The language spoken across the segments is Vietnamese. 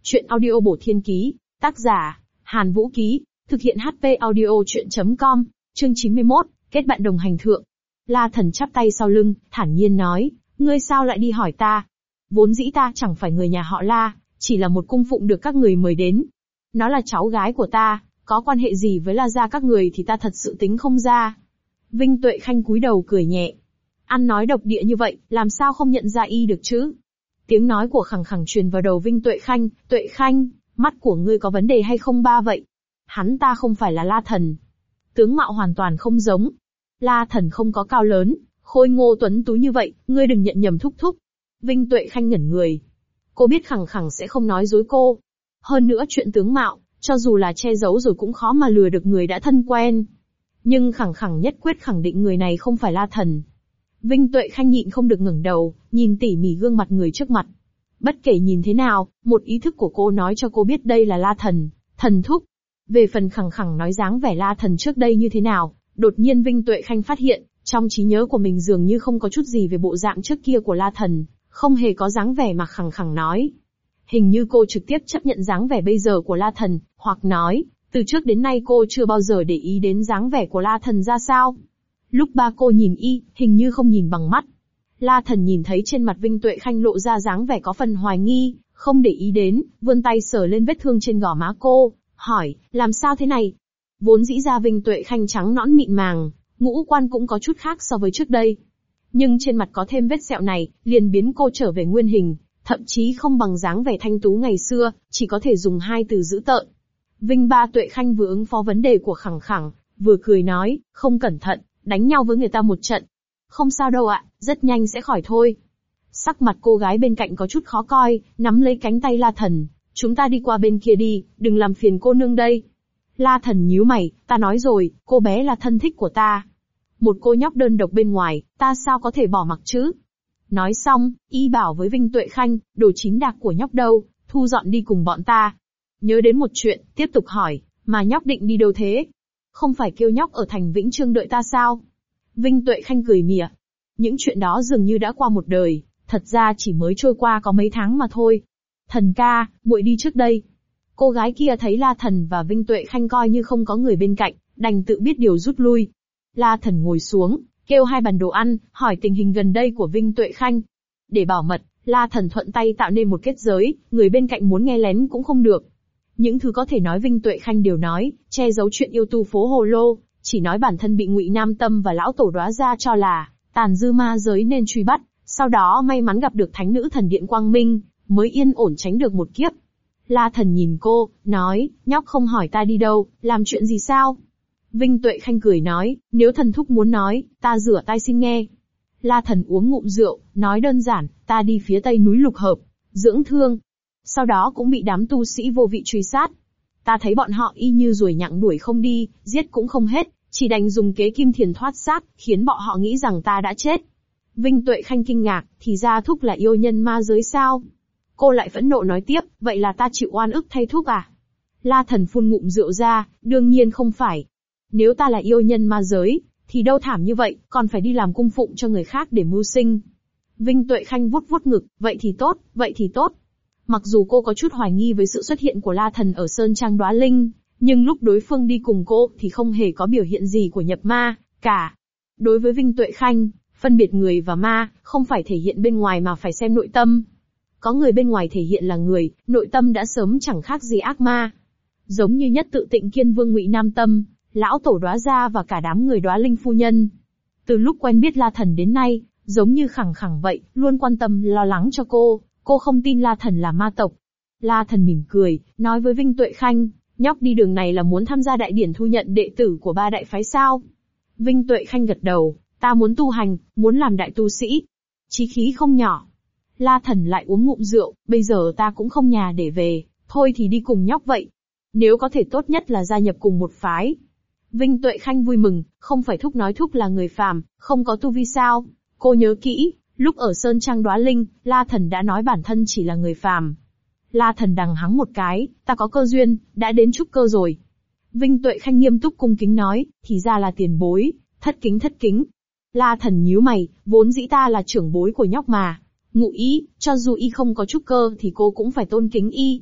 Chuyện audio bổ thiên ký, tác giả, Hàn Vũ Ký, thực hiện HP audio chuyện.com, chương 91, kết bạn đồng hành thượng. La Thần chắp tay sau lưng, thản nhiên nói, ngươi sao lại đi hỏi ta? Vốn dĩ ta chẳng phải người nhà họ La, chỉ là một cung phụng được các người mời đến. Nó là cháu gái của ta, có quan hệ gì với La gia các người thì ta thật sự tính không ra. Vinh Tuệ Khanh cúi đầu cười nhẹ. Ăn nói độc địa như vậy, làm sao không nhận ra y được chứ? Tiếng nói của Khẳng Khẳng truyền vào đầu Vinh Tuệ Khanh, mắt của ngươi có vấn đề hay không ba vậy? Hắn ta không phải là La Thần. Tướng mạo hoàn toàn không giống. La Thần không có cao lớn, khôi ngô tuấn tú như vậy, ngươi đừng nhận nhầm thúc thúc. Vinh Tuệ Khanh ngẩn người. Cô biết Khẳng Khẳng sẽ không nói dối cô. Hơn nữa chuyện tướng mạo, cho dù là che giấu rồi cũng khó mà lừa được người đã thân quen. Nhưng Khẳng Khẳng nhất quyết khẳng định người này không phải La Thần. Vinh Tuệ Khanh nhịn không được ngẩng đầu, nhìn tỉ mỉ gương mặt người trước mặt. Bất kể nhìn thế nào, một ý thức của cô nói cho cô biết đây là La Thần, thần thúc. Về phần Khẳng Khẳng nói dáng vẻ La Thần trước đây như thế nào, đột nhiên Vinh Tuệ Khanh phát hiện, trong trí nhớ của mình dường như không có chút gì về bộ dạng trước kia của La Thần, không hề có dáng vẻ mà Khẳng Khẳng nói. Hình như cô trực tiếp chấp nhận dáng vẻ bây giờ của La Thần, hoặc nói, từ trước đến nay cô chưa bao giờ để ý đến dáng vẻ của La Thần ra sao. Lúc ba cô nhìn y, hình như không nhìn bằng mắt. La Thần nhìn thấy trên mặt Vinh Tuệ Khanh lộ ra dáng vẻ có phần hoài nghi, không để ý đến, vươn tay sờ lên vết thương trên gò má cô, hỏi, làm sao thế này? Vốn dĩ ra Vinh Tuệ Khanh trắng nõn mịn màng, ngũ quan cũng có chút khác so với trước đây. Nhưng trên mặt có thêm vết sẹo này, liền biến cô trở về nguyên hình, thậm chí không bằng dáng vẻ thanh tú ngày xưa, chỉ có thể dùng hai từ dữ tợn. Vinh Tuệ Khanh vừa ứng phó vấn đề của Khẳng Khẳng, vừa cười nói, không cẩn thận, đánh nhau với người ta một trận. Không sao đâu ạ, rất nhanh sẽ khỏi thôi. Sắc mặt cô gái bên cạnh có chút khó coi, nắm lấy cánh tay La Thần, chúng ta đi qua bên kia đi, đừng làm phiền cô nương đây. La Thần nhíu mày, ta nói rồi, cô bé là thân thích của ta. Một cô nhóc đơn độc bên ngoài, ta sao có thể bỏ mặc chứ? Nói xong, y bảo với Vinh Tuệ Khanh, đồ chín đạc của nhóc đâu, thu dọn đi cùng bọn ta. Nhớ đến một chuyện, tiếp tục hỏi, mà nhóc định đi đâu thế? Không phải kêu nhóc ở thành Vĩnh Trương đợi ta sao? Vinh Tuệ Khanh cười mỉa. Những chuyện đó dường như đã qua một đời, thật ra chỉ mới trôi qua có mấy tháng mà thôi. Thần ca, muội đi trước đây. Cô gái kia thấy La Thần và Vinh Tuệ Khanh coi như không có người bên cạnh, đành tự biết điều rút lui. La Thần ngồi xuống, kêu hai bàn đồ ăn, hỏi tình hình gần đây của Vinh Tuệ Khanh. Để bảo mật, La Thần thuận tay tạo nên một kết giới, người bên cạnh muốn nghe lén cũng không được. Những thứ có thể nói Vinh Tuệ Khanh đều nói, che giấu chuyện yêu tu phố Hồ Lô, chỉ nói bản thân bị Ngụy Nam Tâm và lão tổ Đóa Gia cho là tàn dư ma giới nên truy bắt, sau đó may mắn gặp được thánh nữ thần điện Quang Minh, mới yên ổn tránh được một kiếp. La Thần nhìn cô, nói, nhóc không hỏi ta đi đâu, làm chuyện gì sao? Vinh Tuệ Khanh cười nói, nếu thần thúc muốn nói, ta rửa tai xin nghe. La Thần uống ngụm rượu, nói đơn giản, ta đi phía tây núi Lục Hợp, dưỡng thương. Sau đó cũng bị đám tu sĩ vô vị truy sát. Ta thấy bọn họ y như ruồi nhặng đuổi không đi, giết cũng không hết, chỉ đành dùng kế kim thiền thoát xác, khiến bọn họ nghĩ rằng ta đã chết. Vinh Tuệ Khanh kinh ngạc, thì ra thúc là yêu nhân ma giới sao? Cô lại phẫn nộ nói tiếp, vậy là ta chịu oan ức thay thúc à? La Thần phun ngụm rượu ra, đương nhiên không phải. Nếu ta là yêu nhân ma giới, thì đâu thảm như vậy, còn phải đi làm cung phụng cho người khác để mưu sinh. Vinh Tuệ Khanh vuốt vuốt ngực, vậy thì tốt. Mặc dù cô có chút hoài nghi với sự xuất hiện của La Thần ở Sơn Trang Đóa Linh, nhưng lúc đối phương đi cùng cô thì không hề có biểu hiện gì của nhập ma cả. Đối với Vinh Tuệ Khanh, phân biệt người và ma, không phải thể hiện bên ngoài mà phải xem nội tâm. Có người bên ngoài thể hiện là người, nội tâm đã sớm chẳng khác gì ác ma. Giống như nhất tự Tịnh Kiên Vương Ngụy Nam Tâm, lão tổ Đóa Gia và cả đám người Đóa Linh phu nhân. Từ lúc quen biết La Thần đến nay, giống như Khẳng Khẳng vậy, luôn quan tâm lo lắng cho cô không tin La Thần là ma tộc. La Thần mỉm cười, nói với Vinh Tuệ Khanh, nhóc đi đường này là muốn tham gia đại điển thu nhận đệ tử của ba đại phái sao? Vinh Tuệ Khanh gật đầu, ta muốn tu hành, muốn làm đại tu sĩ. Chí khí không nhỏ. La Thần lại uống ngụm rượu, bây giờ ta cũng không nhà để về, thôi thì đi cùng nhóc vậy. Nếu có thể tốt nhất là gia nhập cùng một phái. Vinh Tuệ Khanh vui mừng, không phải thúc nói thúc là người phàm, không có tu vi sao? Cô nhớ kỹ, lúc ở Sơn Trang Đóa Linh, La Thần đã nói bản thân chỉ là người phàm. La Thần đằng hắng một cái, ta có cơ duyên, đã đến trúc cơ rồi. Vinh Tuệ Khanh nghiêm túc cung kính nói, thì ra là tiền bối, thất kính. La Thần nhíu mày, vốn dĩ ta là trưởng bối của nhóc mà. Ngụ ý, cho dù y không có trúc cơ thì cô cũng phải tôn kính y.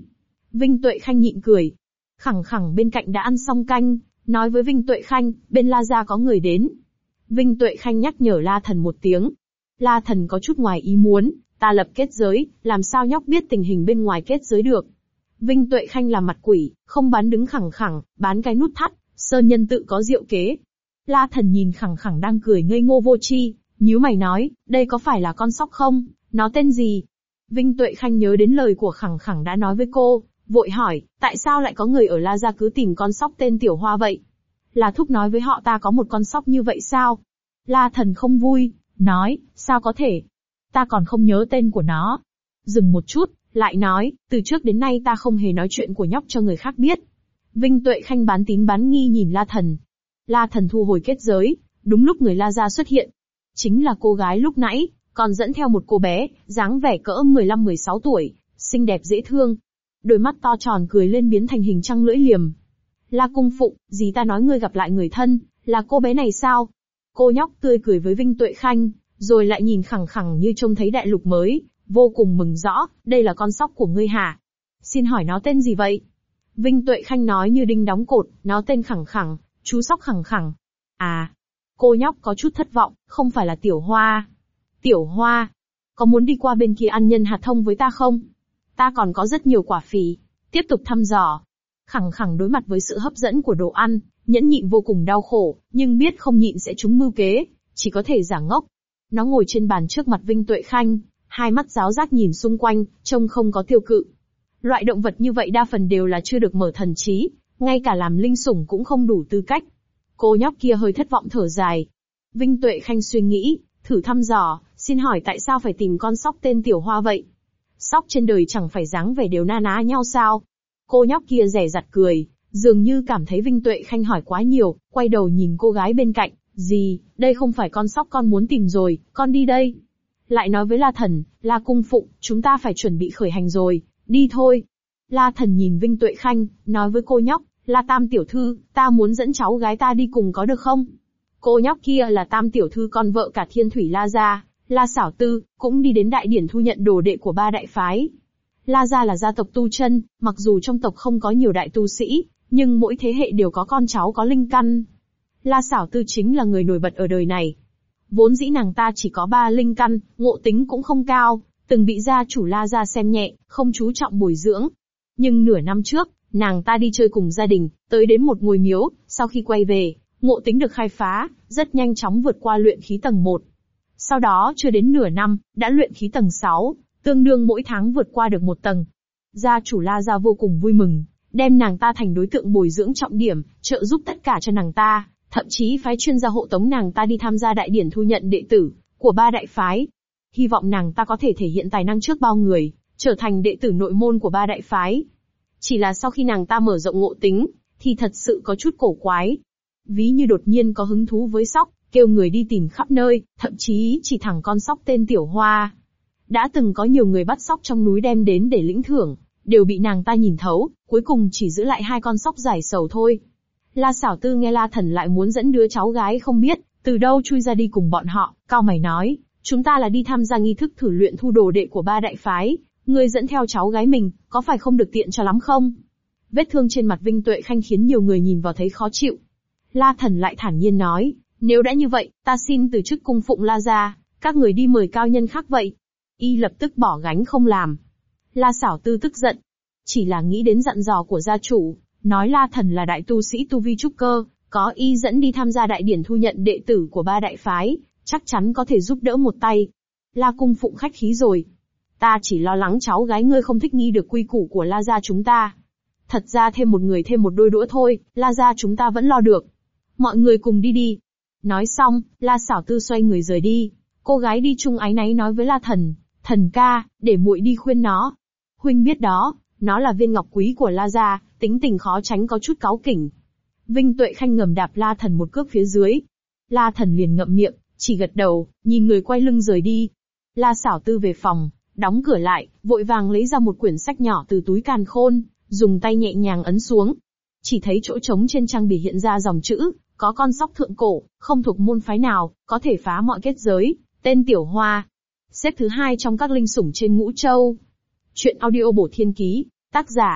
Vinh Tuệ Khanh nhịn cười. Khẳng khẳng bên cạnh đã ăn xong canh, nói với Vinh Tuệ Khanh, bên La gia có người đến. Vinh Tuệ Khanh nhắc nhở La Thần một tiếng. La Thần có chút ngoài ý muốn, ta lập kết giới, làm sao nhóc biết tình hình bên ngoài kết giới được. Vinh Tuệ Khanh làm mặt quỷ, không bán đứng khẳng khẳng, bán cái nút thắt, sơn nhân tự có diệu kế. La Thần nhìn khẳng khẳng đang cười ngây ngô vô tri, nhíu mày nói, đây có phải là con sóc không, nó tên gì? Vinh Tuệ Khanh nhớ đến lời của khẳng khẳng đã nói với cô, vội hỏi, tại sao lại có người ở La gia cứ tìm con sóc tên Tiểu Hoa vậy? Là thúc nói với họ ta có một con sóc như vậy sao? La Thần không vui, nói, sao có thể? Ta còn không nhớ tên của nó. Dừng một chút, lại nói, từ trước đến nay ta không hề nói chuyện của nhóc cho người khác biết. Vinh Tuệ Khanh bán tín bán nghi nhìn La Thần. La Thần thu hồi kết giới, đúng lúc người La gia xuất hiện. Chính là cô gái lúc nãy, còn dẫn theo một cô bé, dáng vẻ cỡ 15-16 tuổi, xinh đẹp dễ thương. Đôi mắt to tròn cười lên biến thành hình trăng lưỡi liềm. La Cung Phụng, dì ta nói ngươi gặp lại người thân, là cô bé này sao? Cô nhóc tươi cười với Vinh Tuệ Khanh, rồi lại nhìn khẳng khẳng như trông thấy đại lục mới, vô cùng mừng rõ, đây là con sóc của ngươi hả? Xin hỏi nó tên gì vậy? Vinh Tuệ Khanh nói như đinh đóng cột, nó tên khẳng khẳng, chú sóc khẳng khẳng. À, cô nhóc có chút thất vọng, không phải là Tiểu Hoa. Tiểu Hoa, có muốn đi qua bên kia ăn nhân hạt thông với ta không? Ta còn có rất nhiều quả phì. Tiếp tục thăm dò. Khẳng khẳng đối mặt với sự hấp dẫn của đồ ăn, nhẫn nhịn vô cùng đau khổ, nhưng biết không nhịn sẽ trúng mưu kế, chỉ có thể giả ngốc. Nó ngồi trên bàn trước mặt Vinh Tuệ Khanh, hai mắt giáo giác nhìn xung quanh, trông không có tiêu cự. Loại động vật như vậy đa phần đều là chưa được mở thần trí, ngay cả làm linh sủng cũng không đủ tư cách. Cô nhóc kia hơi thất vọng thở dài. Vinh Tuệ Khanh suy nghĩ, thử thăm dò, xin hỏi tại sao phải tìm con sóc tên Tiểu Hoa vậy? Sóc trên đời chẳng phải dáng vẻ đều na ná nhau sao? Cô nhóc kia dè dặt cười, dường như cảm thấy Vinh Tuệ Khanh hỏi quá nhiều, quay đầu nhìn cô gái bên cạnh, gì, đây không phải con sóc con muốn tìm rồi, con đi đây. Lại nói với La Thần, La Cung Phụng, chúng ta phải chuẩn bị khởi hành rồi, đi thôi. La Thần nhìn Vinh Tuệ Khanh, nói với cô nhóc, La Tam tiểu thư, ta muốn dẫn cháu gái ta đi cùng có được không? Cô nhóc kia là Tam tiểu thư con vợ cả Thiên Thủy La gia, La Xảo Tư, cũng đi đến đại điển thu nhận đồ đệ của ba đại phái. La gia là gia tộc tu chân, mặc dù trong tộc không có nhiều đại tu sĩ, nhưng mỗi thế hệ đều có con cháu có linh căn. La Xảo Tư chính là người nổi bật ở đời này. Vốn dĩ nàng ta chỉ có 3 linh căn, ngộ tính cũng không cao, từng bị gia chủ La gia xem nhẹ, không chú trọng bồi dưỡng. Nhưng nửa năm trước, nàng ta đi chơi cùng gia đình, tới đến một ngôi miếu, sau khi quay về, ngộ tính được khai phá, rất nhanh chóng vượt qua luyện khí tầng 1. Sau đó chưa đến nửa năm, đã luyện khí tầng 6, tương đương mỗi tháng vượt qua được một tầng. Gia chủ La gia vô cùng vui mừng, đem nàng ta thành đối tượng bồi dưỡng trọng điểm, trợ giúp tất cả cho nàng ta, thậm chí phái chuyên gia hộ tống nàng ta đi tham gia đại điển thu nhận đệ tử của ba đại phái. Hy vọng nàng ta có thể thể hiện tài năng trước bao người, trở thành đệ tử nội môn của ba đại phái. Chỉ là sau khi nàng ta mở rộng ngộ tính, thì thật sự có chút cổ quái. Ví như đột nhiên có hứng thú với sóc, kêu người đi tìm khắp nơi, thậm chí chỉ thẳng con sóc tên Tiểu Hoa. Đã từng có nhiều người bắt sóc trong núi đem đến để lĩnh thưởng, đều bị nàng ta nhìn thấu, cuối cùng chỉ giữ lại 2 con sóc giải sầu thôi. La Xảo Tư nghe La Thần lại muốn dẫn đứa cháu gái không biết từ đâu chui ra đi cùng bọn họ, cau mày nói, chúng ta là đi tham gia nghi thức thử luyện thu đồ đệ của ba đại phái, ngươi dẫn theo cháu gái mình, có phải không được tiện cho lắm không? Vết thương trên mặt Vinh Tuệ Khanh khiến nhiều người nhìn vào thấy khó chịu. La Thần lại thản nhiên nói, nếu đã như vậy, ta xin từ chức cung phụng La gia, các người đi mời cao nhân khác vậy. Y lập tức bỏ gánh không làm. La Xảo Tư tức giận, chỉ là nghĩ đến dặn dò của gia chủ, nói La Thần là đại tu sĩ tu vi trúc cơ, có y dẫn đi tham gia đại điển thu nhận đệ tử của ba đại phái, chắc chắn có thể giúp đỡ một tay. La Cung Phụng khách khí rồi. Ta chỉ lo lắng cháu gái ngươi không thích nghi được quy củ của La gia chúng ta. Thật ra thêm một người thêm một đôi đũa thôi, La gia chúng ta vẫn lo được. Mọi người cùng đi đi. Nói xong, La Xảo Tư xoay người rời đi. Cô gái đi chung áy náy nói với La Thần, thần ca, để muội đi khuyên nó. Huynh biết đó, nó là viên ngọc quý của La gia, tính tình khó tránh có chút cáu kỉnh. Vinh Tuệ Khanh ngầm đạp La Thần một cước phía dưới. La Thần liền ngậm miệng, chỉ gật đầu, nhìn người quay lưng rời đi. La Xảo Tư về phòng, đóng cửa lại, vội vàng lấy ra một quyển sách nhỏ từ túi càn khôn, dùng tay nhẹ nhàng ấn xuống. Chỉ thấy chỗ trống trên trang bìa hiện ra dòng chữ, có con sóc thượng cổ, không thuộc môn phái nào, có thể phá mọi kết giới, tên Tiểu Hoa. Xếp thứ 2 trong các linh sủng trên Ngũ Châu. Chuyện audio bổ thiên ký, tác giả,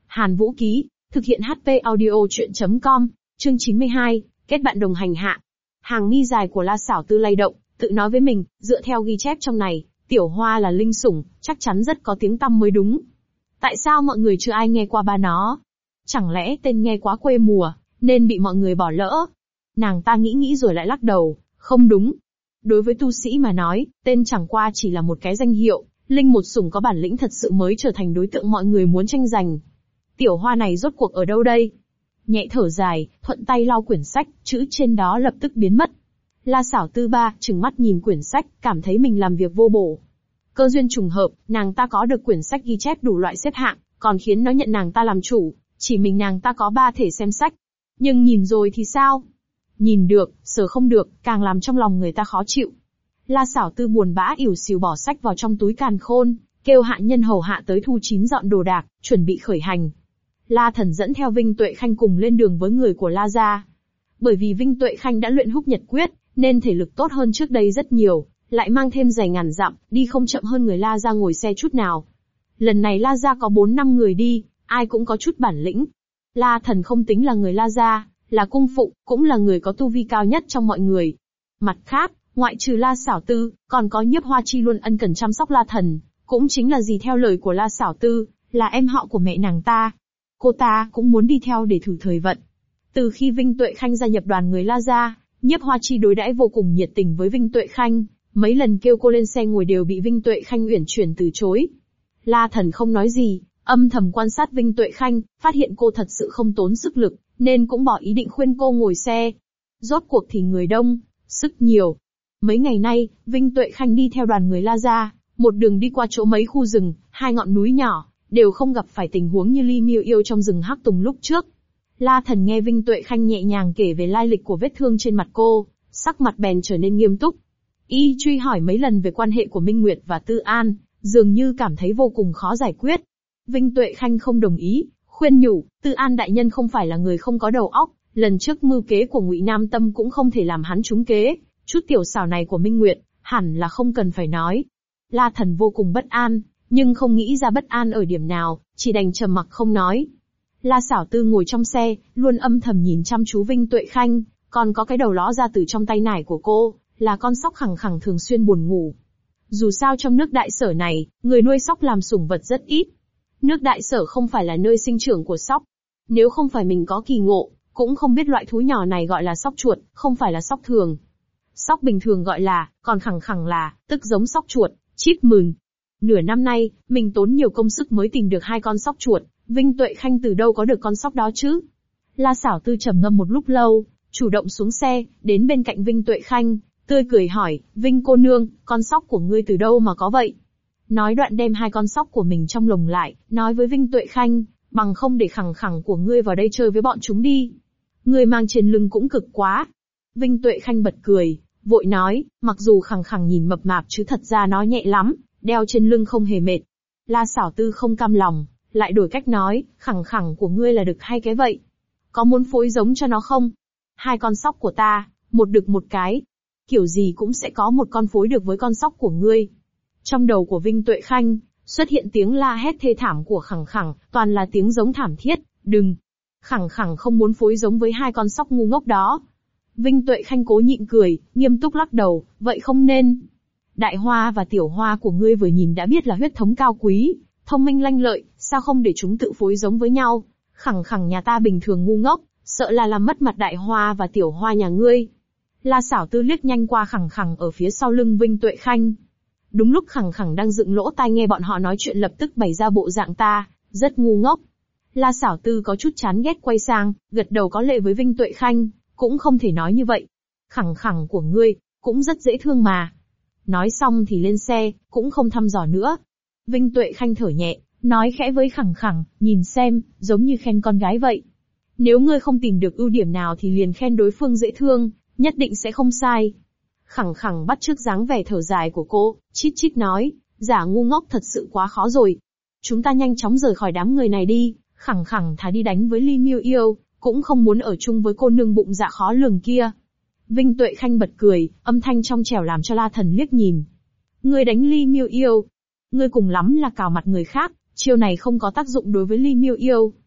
Hàn Vũ Ký, thực hiện HP audio chuyện.com, chương 92, kết bạn đồng hành hạ. Hàng mi dài của La Sảo Tư lay động, tự nói với mình, dựa theo ghi chép trong này, Tiểu Hoa là linh sủng, chắc chắn rất có tiếng tăm mới đúng. Tại sao mọi người chưa ai nghe qua ba nó? Chẳng lẽ tên nghe quá quê mùa, nên bị mọi người bỏ lỡ? Nàng ta nghĩ rồi lại lắc đầu, không đúng. Đối với tu sĩ mà nói, tên chẳng qua chỉ là một cái danh hiệu, linh một sủng có bản lĩnh thật sự mới trở thành đối tượng mọi người muốn tranh giành. Tiểu Hoa này rốt cuộc ở đâu đây? Nhẹ thở dài, thuận tay lau quyển sách, chữ trên đó lập tức biến mất. La Sảo Tư trừng mắt nhìn quyển sách, cảm thấy mình làm việc vô bổ. Cơ duyên trùng hợp, nàng ta có được quyển sách ghi chép đủ loại xếp hạng, còn khiến nó nhận nàng ta làm chủ, chỉ mình nàng ta có 3 thể xem sách. Nhưng nhìn rồi thì sao? Nhìn được, sờ không được, càng làm trong lòng người ta khó chịu. La Sảo Tư buồn bã ỉu xìu bỏ sách vào trong túi càn khôn, kêu hạ nhân hầu hạ tới thu chín dọn đồ đạc, chuẩn bị khởi hành. La Thần dẫn theo Vinh Tuệ Khanh cùng lên đường với người của La gia. Bởi vì Vinh Tuệ Khanh đã luyện Húc Nhật Quyết, nên thể lực tốt hơn trước đây rất nhiều, lại mang thêm giày ngàn dặm, đi không chậm hơn người La gia ngồi xe chút nào. Lần này La gia có 4-5 người đi, ai cũng có chút bản lĩnh. La Thần không tính là người La gia, là cung phụ, cũng là người có tu vi cao nhất trong mọi người. Mặt khác, ngoại trừ La Sảo Tư, còn có Nhiếp Hoa Chi luôn ân cần chăm sóc La Thần, cũng chính là gì theo lời của La Sảo Tư, là em họ của mẹ nàng ta. Cô ta cũng muốn đi theo để thử thời vận. Từ khi Vinh Tuệ Khanh gia nhập đoàn người La gia, Nhiếp Hoa Chi đối đãi vô cùng nhiệt tình với Vinh Tuệ Khanh, mấy lần kêu cô lên xe ngồi đều bị Vinh Tuệ Khanh uyển chuyển từ chối. La Thần không nói gì, âm thầm quan sát Vinh Tuệ Khanh, phát hiện cô thật sự không tốn sức lực, nên cũng bỏ ý định khuyên cô ngồi xe. Rốt cuộc thì người đông, sức nhiều. Mấy ngày nay, Vinh Tuệ Khanh đi theo đoàn người La gia, một đường đi qua chỗ mấy khu rừng, 2 ngọn núi nhỏ, đều không gặp phải tình huống như Ly Miêu Yêu trong rừng Hắc Tùng lúc trước. La Thần nghe Vinh Tuệ Khanh nhẹ nhàng kể về lai lịch của vết thương trên mặt cô, sắc mặt bèn trở nên nghiêm túc. Y truy hỏi mấy lần về quan hệ của Minh Nguyệt và Tư An, dường như cảm thấy vô cùng khó giải quyết. Vinh Tuệ Khanh không đồng ý, khuyên nhủ, Tư An đại nhân không phải là người không có đầu óc, lần trước mưu kế của Ngụy Nam Tâm cũng không thể làm hắn trúng kế, chút tiểu xảo này của Minh Nguyệt, hẳn là không cần phải nói. La Thần vô cùng bất an, nhưng không nghĩ ra bất an ở điểm nào, chỉ đành trầm mặc không nói. La Sảo Tư ngồi trong xe, luôn âm thầm nhìn chăm chú Vinh Tuệ Khanh, còn có cái đầu ló ra từ trong tay nải của cô, là con sóc khẳng khẳng thường xuyên buồn ngủ. Dù sao trong nước Đại Sở này, người nuôi sóc làm sủng vật rất ít. Nước Đại Sở không phải là nơi sinh trưởng của sóc. Nếu không phải mình có kỳ ngộ, cũng không biết loại thú nhỏ này gọi là sóc chuột, không phải là sóc thường. Sóc bình thường gọi là, còn khẳng khẳng là, tức giống sóc chuột, chip mừng. Nửa năm nay, mình tốn nhiều công sức mới tìm được 2 con sóc chuột, Vinh Tuệ Khanh từ đâu có được con sóc đó chứ? La Sảo Tư trầm ngâm một lúc lâu, chủ động xuống xe, đến bên cạnh Vinh Tuệ Khanh, tươi cười hỏi, Vinh cô nương, con sóc của ngươi từ đâu mà có vậy? Nói đoạn đem 2 con sóc của mình trong lồng lại, nói với Vinh Tuệ Khanh, bằng không để khẳng khẳng của ngươi vào đây chơi với bọn chúng đi. Ngươi mang trên lưng cũng cực quá. Vinh Tuệ Khanh bật cười, vội nói, mặc dù khẳng khẳng nhìn mập mạp chứ thật ra nó nhẹ lắm, đeo trên lưng không hề mệt. La Sảo Tư không cam lòng, lại đổi cách nói, khẳng khẳng của ngươi là đực hay cái vậy? Có muốn phối giống cho nó không? 2 con sóc của ta, một đực một cái. Kiểu gì cũng sẽ có một con phối được với con sóc của ngươi. Trong đầu của Vinh Tuệ Khanh, xuất hiện tiếng la hét thê thảm của khẳng khẳng, toàn là tiếng giống thảm thiết, đừng. Khẳng khẳng không muốn phối giống với 2 con sóc ngu ngốc đó. Vinh Tuệ Khanh cố nhịn cười, nghiêm túc lắc đầu, vậy không nên. Đại Hoa và Tiểu Hoa của ngươi vừa nhìn đã biết là huyết thống cao quý, thông minh lanh lợi, sao không để chúng tự phối giống với nhau? Khẳng khẳng nhà ta bình thường ngu ngốc, sợ là làm mất mặt Đại Hoa và Tiểu Hoa nhà ngươi. La Sảo Tư liếc nhanh qua khẳng khẳng ở phía sau lưng Vinh Tuệ Khanh. Đúng lúc khẳng khẳng đang dựng lỗ tai nghe bọn họ nói chuyện lập tức bày ra bộ dạng ta, rất ngu ngốc. La Sảo Tư có chút chán ghét quay sang, gật đầu có lệ với Vinh Tuệ Khanh, cũng không thể nói như vậy. Khẳng khẳng của ngươi, cũng rất dễ thương mà. Nói xong thì lên xe, cũng không thăm dò nữa. Vinh Tuệ Khanh thở nhẹ, nói khẽ với khẳng khẳng, nhìn xem, giống như khen con gái vậy. Nếu ngươi không tìm được ưu điểm nào thì liền khen đối phương dễ thương, nhất định sẽ không sai. Khẳng khẳng bắt chước dáng vẻ thở dài của cô, chít chít nói, giả ngu ngốc thật sự quá khó rồi. Chúng ta nhanh chóng rời khỏi đám người này đi, khẳng khẳng thà đi đánh với Ly Miêu Yêu, cũng không muốn ở chung với cô nương bụng dạ khó lường kia. Vinh Tuệ Khanh bật cười, âm thanh trong trẻo làm cho La Thần liếc nhìn. Ngươi đánh Ly Miêu Yêu, ngươi cùng lắm là cào mặt người khác, chiêu này không có tác dụng đối với Ly Miêu Yêu.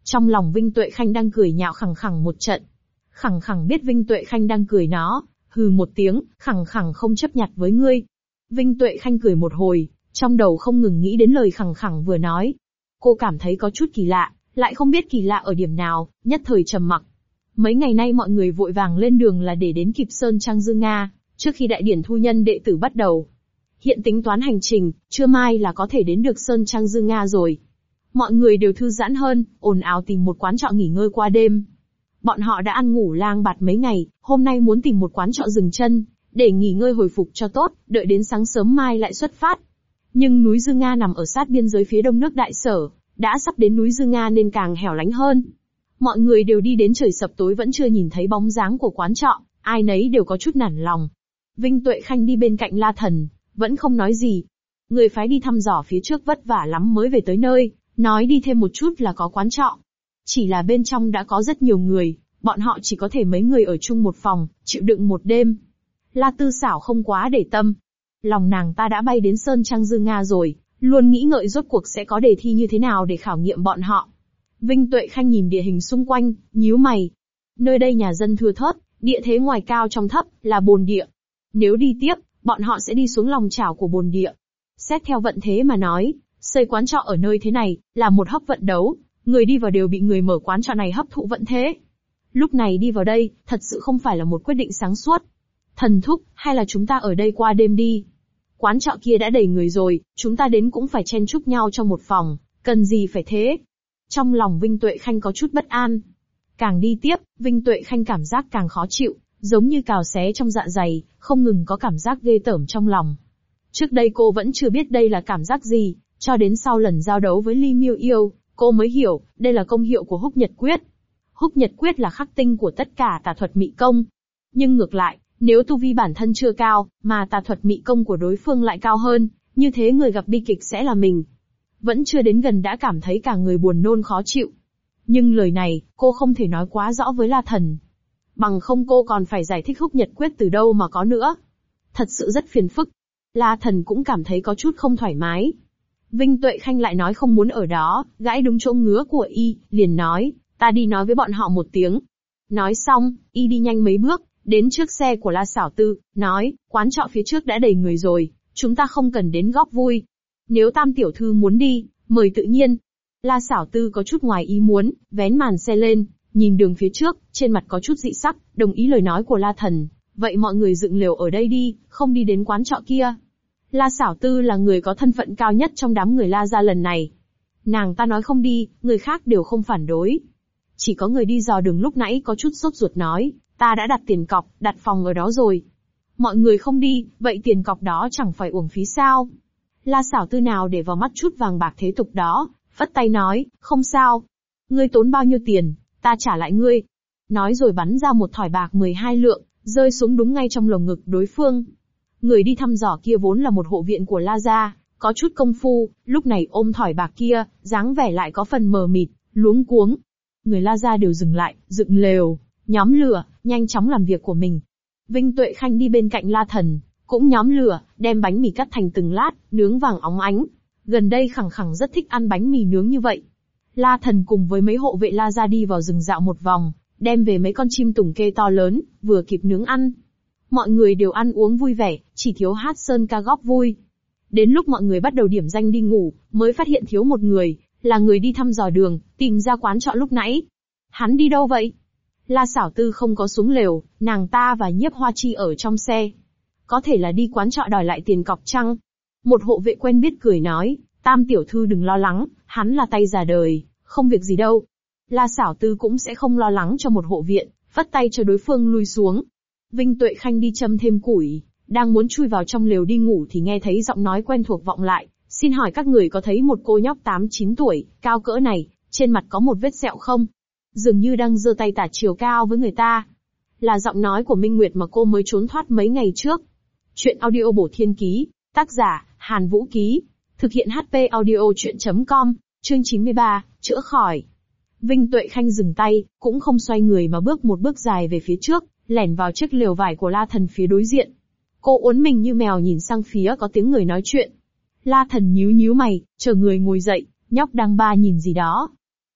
Trong lòng Vinh Tuệ Khanh đang cười nhạo khẳng khẳng một trận. Khẳng khẳng biết Vinh Tuệ Khanh đang cười nó, hừ một tiếng, khẳng khẳng không chấp nhặt với ngươi. Vinh Tuệ Khanh cười một hồi, trong đầu không ngừng nghĩ đến lời khẳng khẳng vừa nói. Cô cảm thấy có chút kỳ lạ, lại không biết kỳ lạ ở điểm nào, nhất thời trầm mặc. Mấy ngày nay mọi người vội vàng lên đường là để đến kịp Sơn Trang Dương Nga, trước khi đại điển thu nhân đệ tử bắt đầu. Hiện tính toán hành trình, trưa mai là có thể đến được Sơn Trang Dương Nga rồi. Mọi người đều thư giãn hơn, ồn ào tìm một quán trọ nghỉ ngơi qua đêm. Bọn họ đã ăn ngủ lang bạt mấy ngày, hôm nay muốn tìm một quán trọ dừng chân, để nghỉ ngơi hồi phục cho tốt, đợi đến sáng sớm mai lại xuất phát. Nhưng núi Dương Nga nằm ở sát biên giới phía đông nước Đại Sở, đã sắp đến núi Dương Nga nên càng hẻo lánh hơn. Mọi người đều đi đến trời sập tối vẫn chưa nhìn thấy bóng dáng của quán trọ, ai nấy đều có chút nản lòng. Vinh Tuệ Khanh đi bên cạnh La Thần, vẫn không nói gì. Người phái đi thăm dò phía trước vất vả lắm mới về tới nơi, nói đi thêm một chút là có quán trọ. Chỉ là bên trong đã có rất nhiều người, bọn họ chỉ có thể mấy người ở chung một phòng, chịu đựng một đêm. La Tư Xảo không quá để tâm. Lòng nàng ta đã bay đến Sơn Trang Dương Nga rồi, luôn nghĩ ngợi rốt cuộc sẽ có đề thi như thế nào để khảo nghiệm bọn họ. Vinh Tuệ Khanh nhìn địa hình xung quanh, nhíu mày. Nơi đây nhà dân thưa thớt, địa thế ngoài cao trong thấp, là bồn địa. Nếu đi tiếp, bọn họ sẽ đi xuống lòng chảo của bồn địa. Xét theo vận thế mà nói, xây quán trọ ở nơi thế này, là một hấp vận đấu, người đi vào đều bị người mở quán trọ này hấp thụ vận thế. Lúc này đi vào đây, thật sự không phải là một quyết định sáng suốt. Thần thúc, hay là chúng ta ở đây qua đêm đi? Quán trọ kia đã đầy người rồi, chúng ta đến cũng phải chen chúc nhau trong một phòng, cần gì phải thế? Trong lòng Vinh Tuệ Khanh có chút bất an. Càng đi tiếp, Vinh Tuệ Khanh cảm giác càng khó chịu, giống như cào xé trong dạ dày, không ngừng có cảm giác ghê tởm trong lòng. Trước đây cô vẫn chưa biết đây là cảm giác gì, cho đến sau lần giao đấu với Ly Miêu Yêu, cô mới hiểu, đây là công hiệu của Húc Nhật Quyết. Húc Nhật Quyết là khắc tinh của tất cả tà thuật mị công. Nhưng ngược lại, nếu tu vi bản thân chưa cao, mà tà thuật mị công của đối phương lại cao hơn, như thế người gặp bi kịch sẽ là mình. Vẫn chưa đến gần đã cảm thấy cả người buồn nôn khó chịu. Nhưng lời này, cô không thể nói quá rõ với La Thần. Bằng không cô còn phải giải thích Húc Nhật Quyết từ đâu mà có nữa. Thật sự rất phiền phức. La Thần cũng cảm thấy có chút không thoải mái. Vinh Tuệ Khanh lại nói không muốn ở đó, gãi đúng chỗ ngứa của y, liền nói, ta đi nói với bọn họ một tiếng. Nói xong, y đi nhanh mấy bước, đến trước xe của La Xảo Tư, nói, quán trọ phía trước đã đầy người rồi, chúng ta không cần đến góp vui. Nếu Tam tiểu thư muốn đi, mời tự nhiên. La Xảo Tư có chút ngoài ý muốn, vén màn xe lên, nhìn đường phía trước, trên mặt có chút dị sắc, đồng ý lời nói của La Thần. Vậy mọi người dựng lều ở đây đi, không đi đến quán trọ kia. La Xảo Tư là người có thân phận cao nhất trong đám người La gia lần này. Nàng ta nói không đi, người khác đều không phản đối. Chỉ có người đi dò đường lúc nãy có chút sốt ruột nói, ta đã đặt tiền cọc, đặt phòng ở đó rồi. Mọi người không đi, vậy tiền cọc đó chẳng phải uổng phí sao? La Xảo Tư nào để vào mắt chút vàng bạc thế tục đó, phất tay nói, không sao. Ngươi tốn bao nhiêu tiền, ta trả lại ngươi. Nói rồi bắn ra một thỏi bạc 12 lượng, rơi xuống đúng ngay trong lồng ngực đối phương. Người đi thăm dò kia vốn là một hộ viện của La gia, có chút công phu, lúc này ôm thỏi bạc kia, dáng vẻ lại có phần mờ mịt, luống cuống. Người La gia đều dừng lại, dựng lều, nhóm lửa, nhanh chóng làm việc của mình. Vinh Tuệ Khanh đi bên cạnh La Thần, cũng nhóm lửa, đem bánh mì cắt thành từng lát, nướng vàng óng ánh. Gần đây khẳng khẳng rất thích ăn bánh mì nướng như vậy. La Thần cùng với mấy hộ vệ La gia đi vào rừng dạo một vòng, đem về mấy con chim tùng kê to lớn, vừa kịp nướng ăn. Mọi người đều ăn uống vui vẻ, chỉ thiếu hát sơn ca góp vui. Đến lúc mọi người bắt đầu điểm danh đi ngủ, mới phát hiện thiếu một người, là người đi thăm dò đường, tìm ra quán trọ lúc nãy. Hắn đi đâu vậy? La Xảo Tư không có xuống lều, nàng ta và Nhiếp Hoa Chi ở trong xe. Có thể là đi quán trọ đòi lại tiền cọc chăng? Một hộ vệ quen biết cười nói, Tam tiểu thư đừng lo lắng, hắn là tay già đời, không việc gì đâu. La Xảo Tư cũng sẽ không lo lắng cho một hộ viện, phất tay cho đối phương lui xuống. Vinh Tuệ Khanh đi châm thêm củi, đang muốn chui vào trong lều đi ngủ thì nghe thấy giọng nói quen thuộc vọng lại, xin hỏi các người có thấy một cô nhóc 8-9 tuổi, cao cỡ này, trên mặt có một vết sẹo không? Dường như đang giơ tay tả chiều cao với người ta. Là giọng nói của Minh Nguyệt mà cô mới trốn thoát mấy ngày trước. Chuyện audio bổ thiên ký, tác giả, Hàn Vũ Ký, thực hiện HP audio chuyện.com, chương 93, chữa khỏi. Vinh Tuệ Khanh dừng tay, cũng không xoay người mà bước một bước dài về phía trước, lẻn vào chiếc lều vải của La Thần phía đối diện. Cô uốn mình như mèo nhìn sang phía có tiếng người nói chuyện. La Thần nhíu nhíu mày, chờ người ngồi dậy, nhóc đang ba nhìn gì đó.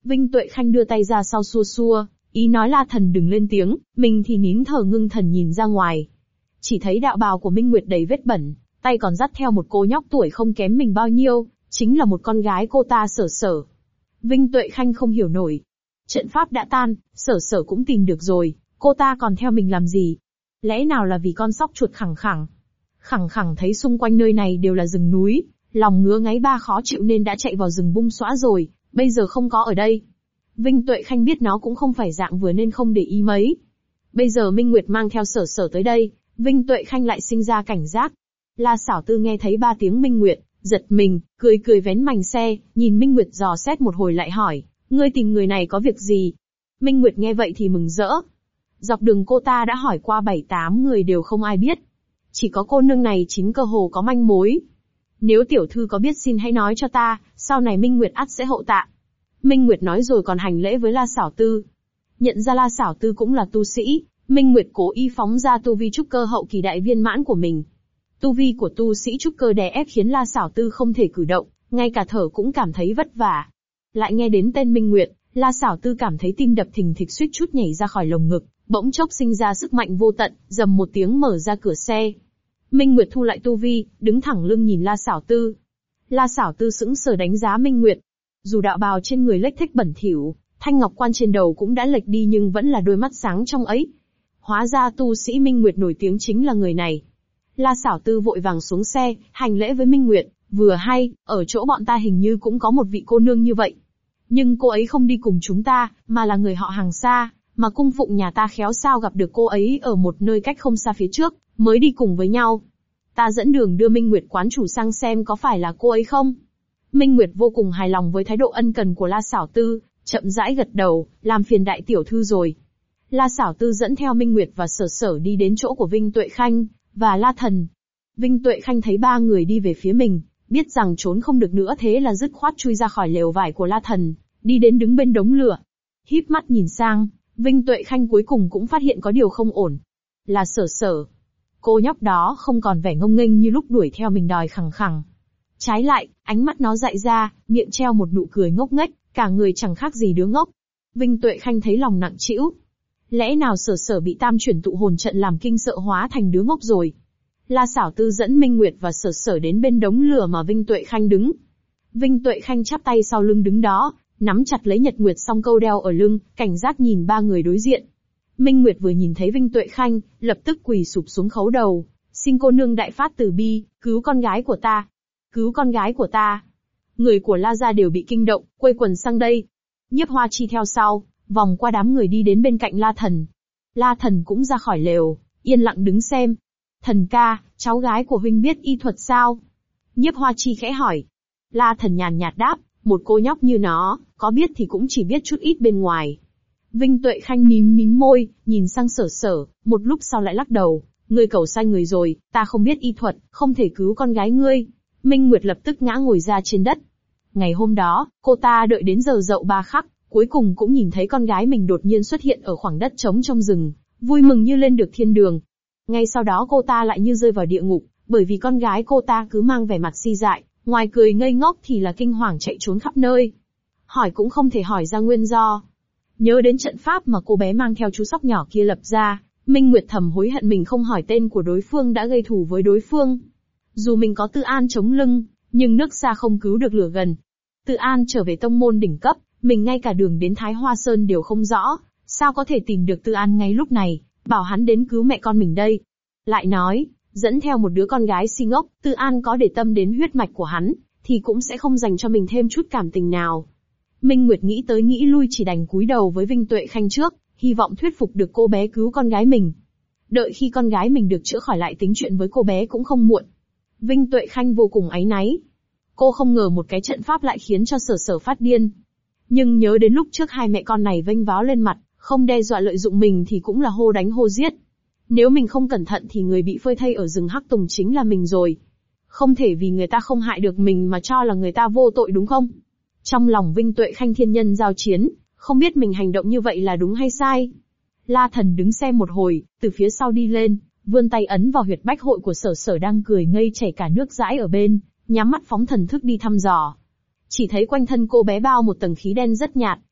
Vinh Tuệ Khanh đưa tay ra sau xua xua, ý nói La Thần đừng lên tiếng, mình thì nín thở ngưng thần nhìn ra ngoài. Chỉ thấy đạo bào của Minh Nguyệt đầy vết bẩn, tay còn dắt theo một cô nhóc tuổi không kém mình bao nhiêu, chính là một con gái cô ta Sở Sở. Vinh Tuệ Khanh không hiểu nổi. Trận pháp đã tan, Sở Sở cũng tìm được rồi, cô ta còn theo mình làm gì? Lẽ nào là vì con sóc chuột khẳng khẳng? Khẳng khẳng thấy xung quanh nơi này đều là rừng núi, lòng ngứa ngáy ba khó chịu nên đã chạy vào rừng bung xõa rồi, bây giờ không có ở đây. Vinh Tuệ Khanh biết nó cũng không phải dạng vừa nên không để ý mấy. Bây giờ Minh Nguyệt mang theo Sở Sở tới đây, Vinh Tuệ Khanh lại sinh ra cảnh giác. La Xảo Tư nghe thấy 3 tiếng Minh Nguyệt, giật mình, cười cười vén mành xe, nhìn Minh Nguyệt dò xét một hồi lại hỏi, ngươi tìm người này có việc gì? Minh Nguyệt nghe vậy thì mừng rỡ. Dọc đường cô ta đã hỏi qua 7-8 người đều không ai biết. Chỉ có cô nương này chính cơ hồ có manh mối. Nếu tiểu thư có biết xin hãy nói cho ta, sau này Minh Nguyệt ắt sẽ hộ tạ. Minh Nguyệt nói rồi còn hành lễ với La Xảo Tư. Nhận ra La Xảo Tư cũng là tu sĩ, Minh Nguyệt cố ý phóng ra tu vi trúc cơ hậu kỳ đại viên mãn của mình. Tu vi của tu sĩ trúc cơ đè ép khiến La Xảo Tư không thể cử động, ngay cả thở cũng cảm thấy vất vả. Lại nghe đến tên Minh Nguyệt, La Xảo Tư cảm thấy tim đập thình thịch suýt chút nhảy ra khỏi lồng ngực, bỗng chốc sinh ra sức mạnh vô tận, rầm một tiếng mở ra cửa xe. Minh Nguyệt thu lại tu vi, đứng thẳng lưng nhìn La Xảo Tư. La Xảo Tư sững sờ đánh giá Minh Nguyệt. Dù đạo bào trên người lếch thếch bẩn thỉu, thanh ngọc quan trên đầu cũng đã lệch đi nhưng vẫn là đôi mắt sáng trong ấy. Hóa ra tu sĩ Minh Nguyệt nổi tiếng chính là người này. La Xảo Tư vội vàng xuống xe, hành lễ với Minh Nguyệt, vừa hay, ở chỗ bọn ta hình như cũng có một vị cô nương như vậy. Nhưng cô ấy không đi cùng chúng ta, mà là người họ hàng xa, mà cung phụng nhà ta khéo sao gặp được cô ấy ở một nơi cách không xa phía trước, mới đi cùng với nhau. Ta dẫn đường đưa Minh Nguyệt quán chủ sang xem có phải là cô ấy không. Minh Nguyệt vô cùng hài lòng với thái độ ân cần của La Xảo Tư, chậm rãi gật đầu, làm phiền đại tiểu thư rồi. La Xảo Tư dẫn theo Minh Nguyệt và Sở Sở đi đến chỗ của Vinh Tuệ Khanh và La Thần. Vinh Tuệ Khanh thấy 3 người đi về phía mình, biết rằng trốn không được nữa thế là dứt khoát chui ra khỏi lều vải của La Thần, đi đến đứng bên đống lửa. Híp mắt nhìn sang, Vinh Tuệ Khanh cuối cùng cũng phát hiện có điều không ổn. Là Sở Sở. Cô nhóc đó không còn vẻ ngông nghênh như lúc đuổi theo mình đòi khẳng khẳng. Trái lại, ánh mắt nó dại ra, miệng treo một nụ cười ngốc nghếch, cả người chẳng khác gì đứa ngốc. Vinh Tuệ Khanh thấy lòng nặng trĩu. Lẽ nào Sở Sở bị tam chuyển tụ hồn trận làm kinh sợ hóa thành đứa ngốc rồi? La Xảo Tư dẫn Minh Nguyệt và Sở Sở đến bên đống lửa mà Vinh Tuệ Khanh đứng. Vinh Tuệ Khanh chắp tay sau lưng đứng đó, nắm chặt lấy Nhật Nguyệt song câu đeo ở lưng, cảnh giác nhìn 3 người đối diện. Minh Nguyệt vừa nhìn thấy Vinh Tuệ Khanh, lập tức quỳ sụp xuống khấu đầu. Xin cô nương đại phát từ bi, cứu con gái của ta. Cứu con gái của ta. Người của La gia đều bị kinh động, quây quần sang đây. Nhiếp Hoa Chi theo sau, vòng qua đám người đi đến bên cạnh La Thần. La Thần cũng ra khỏi lều, yên lặng đứng xem. Thần ca, cháu gái của huynh biết y thuật sao? Nhiếp Hoa Chi khẽ hỏi. La Thần nhàn nhạt đáp, một cô nhóc như nó, có biết thì cũng chỉ biết chút ít bên ngoài. Vinh Tuệ Khanh mím môi, nhìn sang Sở Sở, một lúc sau lại lắc đầu. Ngươi cầu sai người rồi, ta không biết y thuật, không thể cứu con gái ngươi. Minh Nguyệt lập tức ngã ngồi ra trên đất. Ngày hôm đó, cô ta đợi đến giờ dậu 3 khắc, cuối cùng cũng nhìn thấy con gái mình đột nhiên xuất hiện ở khoảng đất trống trong rừng, vui mừng như lên được thiên đường. Ngay sau đó cô ta lại như rơi vào địa ngục, bởi vì con gái cô ta cứ mang vẻ mặt si dại, ngoài cười ngây ngốc thì là kinh hoàng chạy trốn khắp nơi. Hỏi cũng không thể hỏi ra nguyên do. Nhớ đến trận pháp mà cô bé mang theo chú sóc nhỏ kia lập ra, Minh Nguyệt thầm hối hận mình không hỏi tên của đối phương đã gây thù với đối phương. Dù mình có Tư An chống lưng, nhưng nước xa không cứu được lửa gần. Tư An trở về tông môn đỉnh cấp, mình ngay cả đường đến Thái Hoa Sơn đều không rõ, sao có thể tìm được Tư An ngay lúc này, bảo hắn đến cứu mẹ con mình đây. Lại nói, dẫn theo một đứa con gái si ngốc, Tư An có để tâm đến huyết mạch của hắn, thì cũng sẽ không dành cho mình thêm chút cảm tình nào. Minh Nguyệt nghĩ tới nghĩ lui chỉ đành cúi đầu với Vinh Tuệ Khanh trước, hy vọng thuyết phục được cô bé cứu con gái mình. Đợi khi con gái mình được chữa khỏi lại tính chuyện với cô bé cũng không muộn. Vinh Tuệ Khanh vô cùng áy náy. Cô không ngờ một cái trận pháp lại khiến cho Sở Sở phát điên. Nhưng nhớ đến lúc trước hai mẹ con này vênh váo lên mặt, không đe dọa lợi dụng mình thì cũng là hô đánh hô giết. Nếu mình không cẩn thận thì người bị phơi thây ở rừng Hắc Tùng chính là mình rồi. Không thể vì người ta không hại được mình mà cho là người ta vô tội đúng không? Trong lòng Vinh Tuệ Khanh thiên nhân giao chiến, không biết mình hành động như vậy là đúng hay sai. La Thần đứng xem một hồi, từ phía sau đi lên, vươn tay ấn vào huyệt bách hội của Sở Sở đang cười ngây chảy cả nước dãi ở bên, nhắm mắt phóng thần thức đi thăm dò. Chỉ thấy quanh thân cô bé bao một tầng khí đen rất nhạt,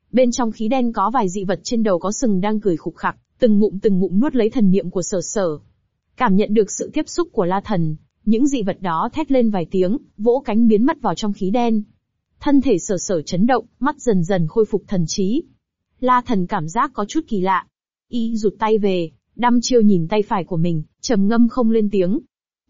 Bên trong khí đen có vài dị vật trên đầu có sừng đang cười khục khặc, từng ngụm nuốt lấy thần niệm của Sở Sở. Cảm nhận được sự tiếp xúc của La Thần, những dị vật đó thét lên vài tiếng, vỗ cánh biến mất vào trong khí đen. Thân thể Sở Sở chấn động, mắt dần dần khôi phục thần trí. La Thần cảm giác có chút kỳ lạ. Y rụt tay về, đăm chiêu nhìn tay phải của mình, trầm ngâm không lên tiếng.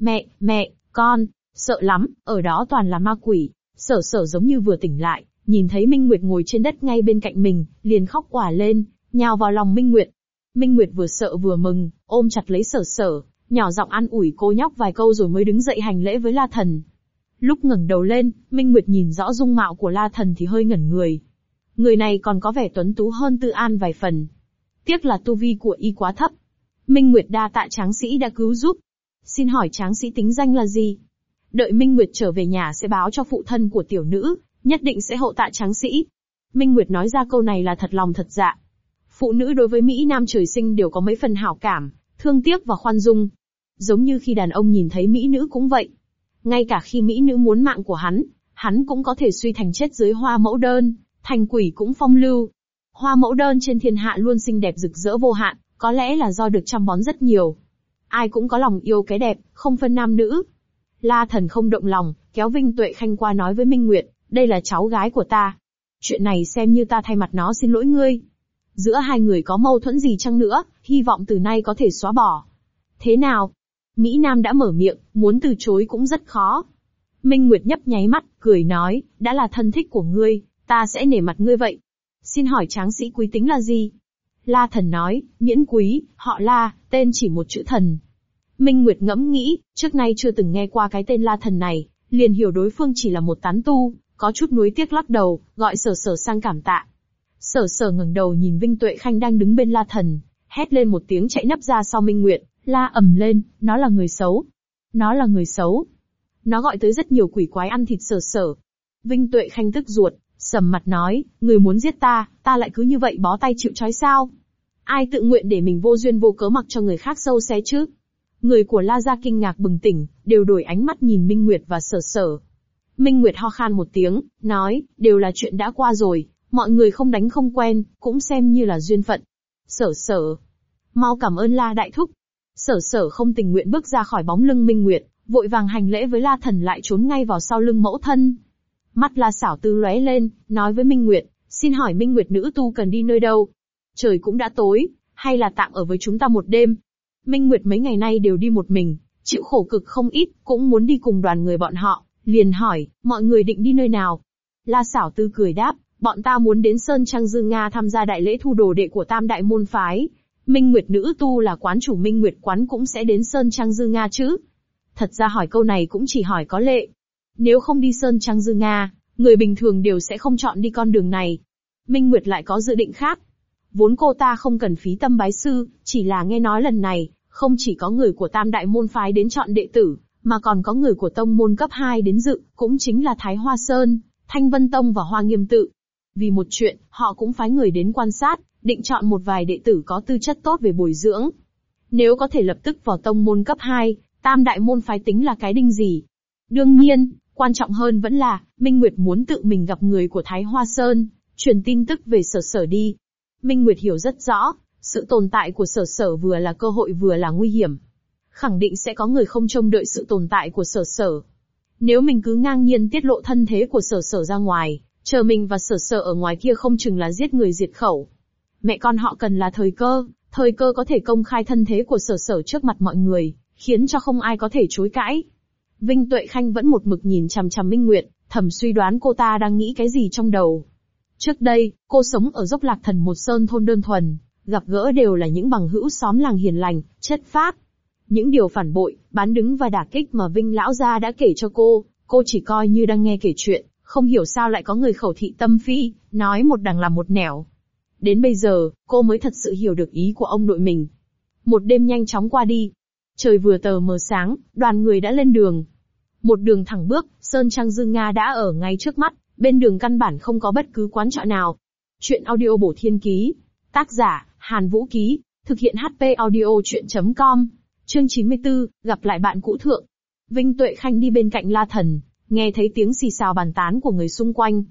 Mẹ, con, sợ lắm, ở đó toàn là ma quỷ. Sở Sở giống như vừa tỉnh lại, nhìn thấy Minh Nguyệt ngồi trên đất ngay bên cạnh mình, liền khóc òa lên, nhào vào lòng Minh Nguyệt. Minh Nguyệt vừa sợ vừa mừng, ôm chặt lấy Sở Sở, nhỏ giọng an ủi cô nhóc vài câu rồi mới đứng dậy hành lễ với La Thần. Lúc ngẩng đầu lên, Minh Nguyệt nhìn rõ dung mạo của La Thần thì hơi ngẩn người. Người này còn có vẻ tuấn tú hơn Tư An vài phần. Tiếc là tu vi của y quá thấp. Minh Nguyệt đa tạ tráng sĩ đã cứu giúp. Xin hỏi tráng sĩ tính danh là gì? Đợi Minh Nguyệt trở về nhà sẽ báo cho phụ thân của tiểu nữ, nhất định sẽ hộ tạ tráng sĩ. Minh Nguyệt nói ra câu này là thật lòng thật dạ. Phụ nữ đối với Mỹ Nam trời sinh đều có mấy phần hảo cảm, thương tiếc và khoan dung. Giống như khi đàn ông nhìn thấy Mỹ nữ cũng vậy. Ngay cả khi Mỹ nữ muốn mạng của hắn cũng có thể suy thành chết dưới hoa mẫu đơn, thành quỷ cũng phong lưu. Hoa mẫu đơn trên thiên hạ luôn xinh đẹp rực rỡ vô hạn, có lẽ là do được chăm bón rất nhiều. Ai cũng có lòng yêu cái đẹp, không phân nam nữ. La Thần không động lòng, kéo Vinh Tuệ Khanh qua nói với Minh Nguyệt, đây là cháu gái của ta. Chuyện này xem như ta thay mặt nó xin lỗi ngươi. Giữa hai người có mâu thuẫn gì chăng nữa, hy vọng từ nay có thể xóa bỏ. Thế nào? Mỹ Nam đã mở miệng, muốn từ chối cũng rất khó. Minh Nguyệt nhấp nháy mắt, cười nói, đã là thân thích của ngươi, ta sẽ nể mặt ngươi vậy. Xin hỏi tráng sĩ quý tính là gì? La Thần nói, miễn quý, họ La, tên chỉ một chữ thần. Minh Nguyệt ngẫm nghĩ, trước nay chưa từng nghe qua cái tên La Thần này, liền hiểu đối phương chỉ là một tán tu, có chút nuối tiếc lắc đầu, gọi Sở Sở sang cảm tạ. Sở Sở ngẩng đầu nhìn Vinh Tuệ Khanh đang đứng bên La Thần, hét lên một tiếng chạy nấp ra sau Minh Nguyệt, la ầm lên, nó là người xấu. Nó là người xấu. Nó gọi tới rất nhiều quỷ quái ăn thịt Sở Sở. Vinh Tuệ Khanh tức ruột, sầm mặt nói, người muốn giết ta lại cứ như vậy bó tay chịu trói sao? Ai tự nguyện để mình vô duyên vô cớ mặc cho người khác sâu xé chứ? Người của La gia kinh ngạc bừng tỉnh, đều đổi ánh mắt nhìn Minh Nguyệt và Sở Sở. Minh Nguyệt ho khan một tiếng, nói, đều là chuyện đã qua rồi, mọi người không đánh không quen, cũng xem như là duyên phận. Sở Sở, mau cảm ơn La đại thúc. Sở Sở không tình nguyện bước ra khỏi bóng lưng Minh Nguyệt, vội vàng hành lễ với La Thần lại trốn ngay vào sau lưng mẫu thân. Mắt La Xảo Tư lóe lên, nói với Minh Nguyệt, xin hỏi Minh Nguyệt nữ tu cần đi nơi đâu? Trời cũng đã tối, hay là tạm ở với chúng ta một đêm? Minh Nguyệt mấy ngày nay đều đi một mình, chịu khổ cực không ít, cũng muốn đi cùng đoàn người bọn họ, liền hỏi, mọi người định đi nơi nào? La Xảo Tư cười đáp, bọn ta muốn đến Sơn Trang Dư Nga tham gia đại lễ thu đồ đệ của Tam Đại môn phái. Minh Nguyệt nữ tu là quán chủ Minh Nguyệt quán cũng sẽ đến Sơn Trang Dư Nga chứ? Thật ra hỏi câu này cũng chỉ hỏi có lệ. Nếu không đi Sơn Trang Dư Nga, người bình thường đều sẽ không chọn đi con đường này. Minh Nguyệt lại có dự định khác. Vốn cô ta không cần phí tâm bái sư, chỉ là nghe nói lần này, không chỉ có người của Tam Đại môn phái đến chọn đệ tử, mà còn có người của tông môn cấp 2 đến dự, cũng chính là Thái Hoa Sơn, Thanh Vân Tông và Hoa Nghiêm Tự. Vì một chuyện, họ cũng phái người đến quan sát, định chọn một vài đệ tử có tư chất tốt về bồi dưỡng. Nếu có thể lập tức vào tông môn cấp 2, Tam Đại môn phái tính là cái đinh gì? Đương nhiên, quan trọng hơn vẫn là, Minh Nguyệt muốn tự mình gặp người của Thái Hoa Sơn, truyền tin tức về Sở Sở đi. Minh Nguyệt hiểu rất rõ, sự tồn tại của Sở Sở vừa là cơ hội vừa là nguy hiểm. Khẳng định sẽ có người không trông đợi sự tồn tại của Sở Sở. Nếu mình cứ ngang nhiên tiết lộ thân thế của Sở Sở ra ngoài, chờ mình và Sở Sở ở ngoài kia không chừng là giết người diệt khẩu. Mẹ con họ cần là thời cơ có thể công khai thân thế của Sở Sở trước mặt mọi người, khiến cho không ai có thể chối cãi. Vinh Tuệ Khanh vẫn một mực nhìn chằm chằm Minh Nguyệt, thầm suy đoán cô ta đang nghĩ cái gì trong đầu. Trước đây, cô sống ở Dốc Lạc Thần một sơn thôn đơn thuần, gặp gỡ đều là những bằng hữu xóm làng hiền lành, chất phác. Những điều phản bội, bán đứng và đả kích mà Vinh lão gia đã kể cho cô chỉ coi như đang nghe kể chuyện, không hiểu sao lại có người khẩu thị tâm phi, nói một đằng làm một nẻo. Đến bây giờ, cô mới thật sự hiểu được ý của ông nội mình. Một đêm nhanh chóng qua đi. Trời vừa tờ mờ sáng, đoàn người đã lên đường. Một đường thẳng bước, Sơn Trang Dư Nga đã ở ngay trước mắt, bên đường căn bản không có bất cứ quán trọ nào. Chuyện audio bổ thiên ký. Tác giả, Hàn Vũ Ký. Thực hiện HP audio chuyện.com. Chương 94, gặp lại bạn cũ thượng. Vinh Tuệ Khanh đi bên cạnh La Thần, nghe thấy tiếng xì xào bàn tán của người xung quanh.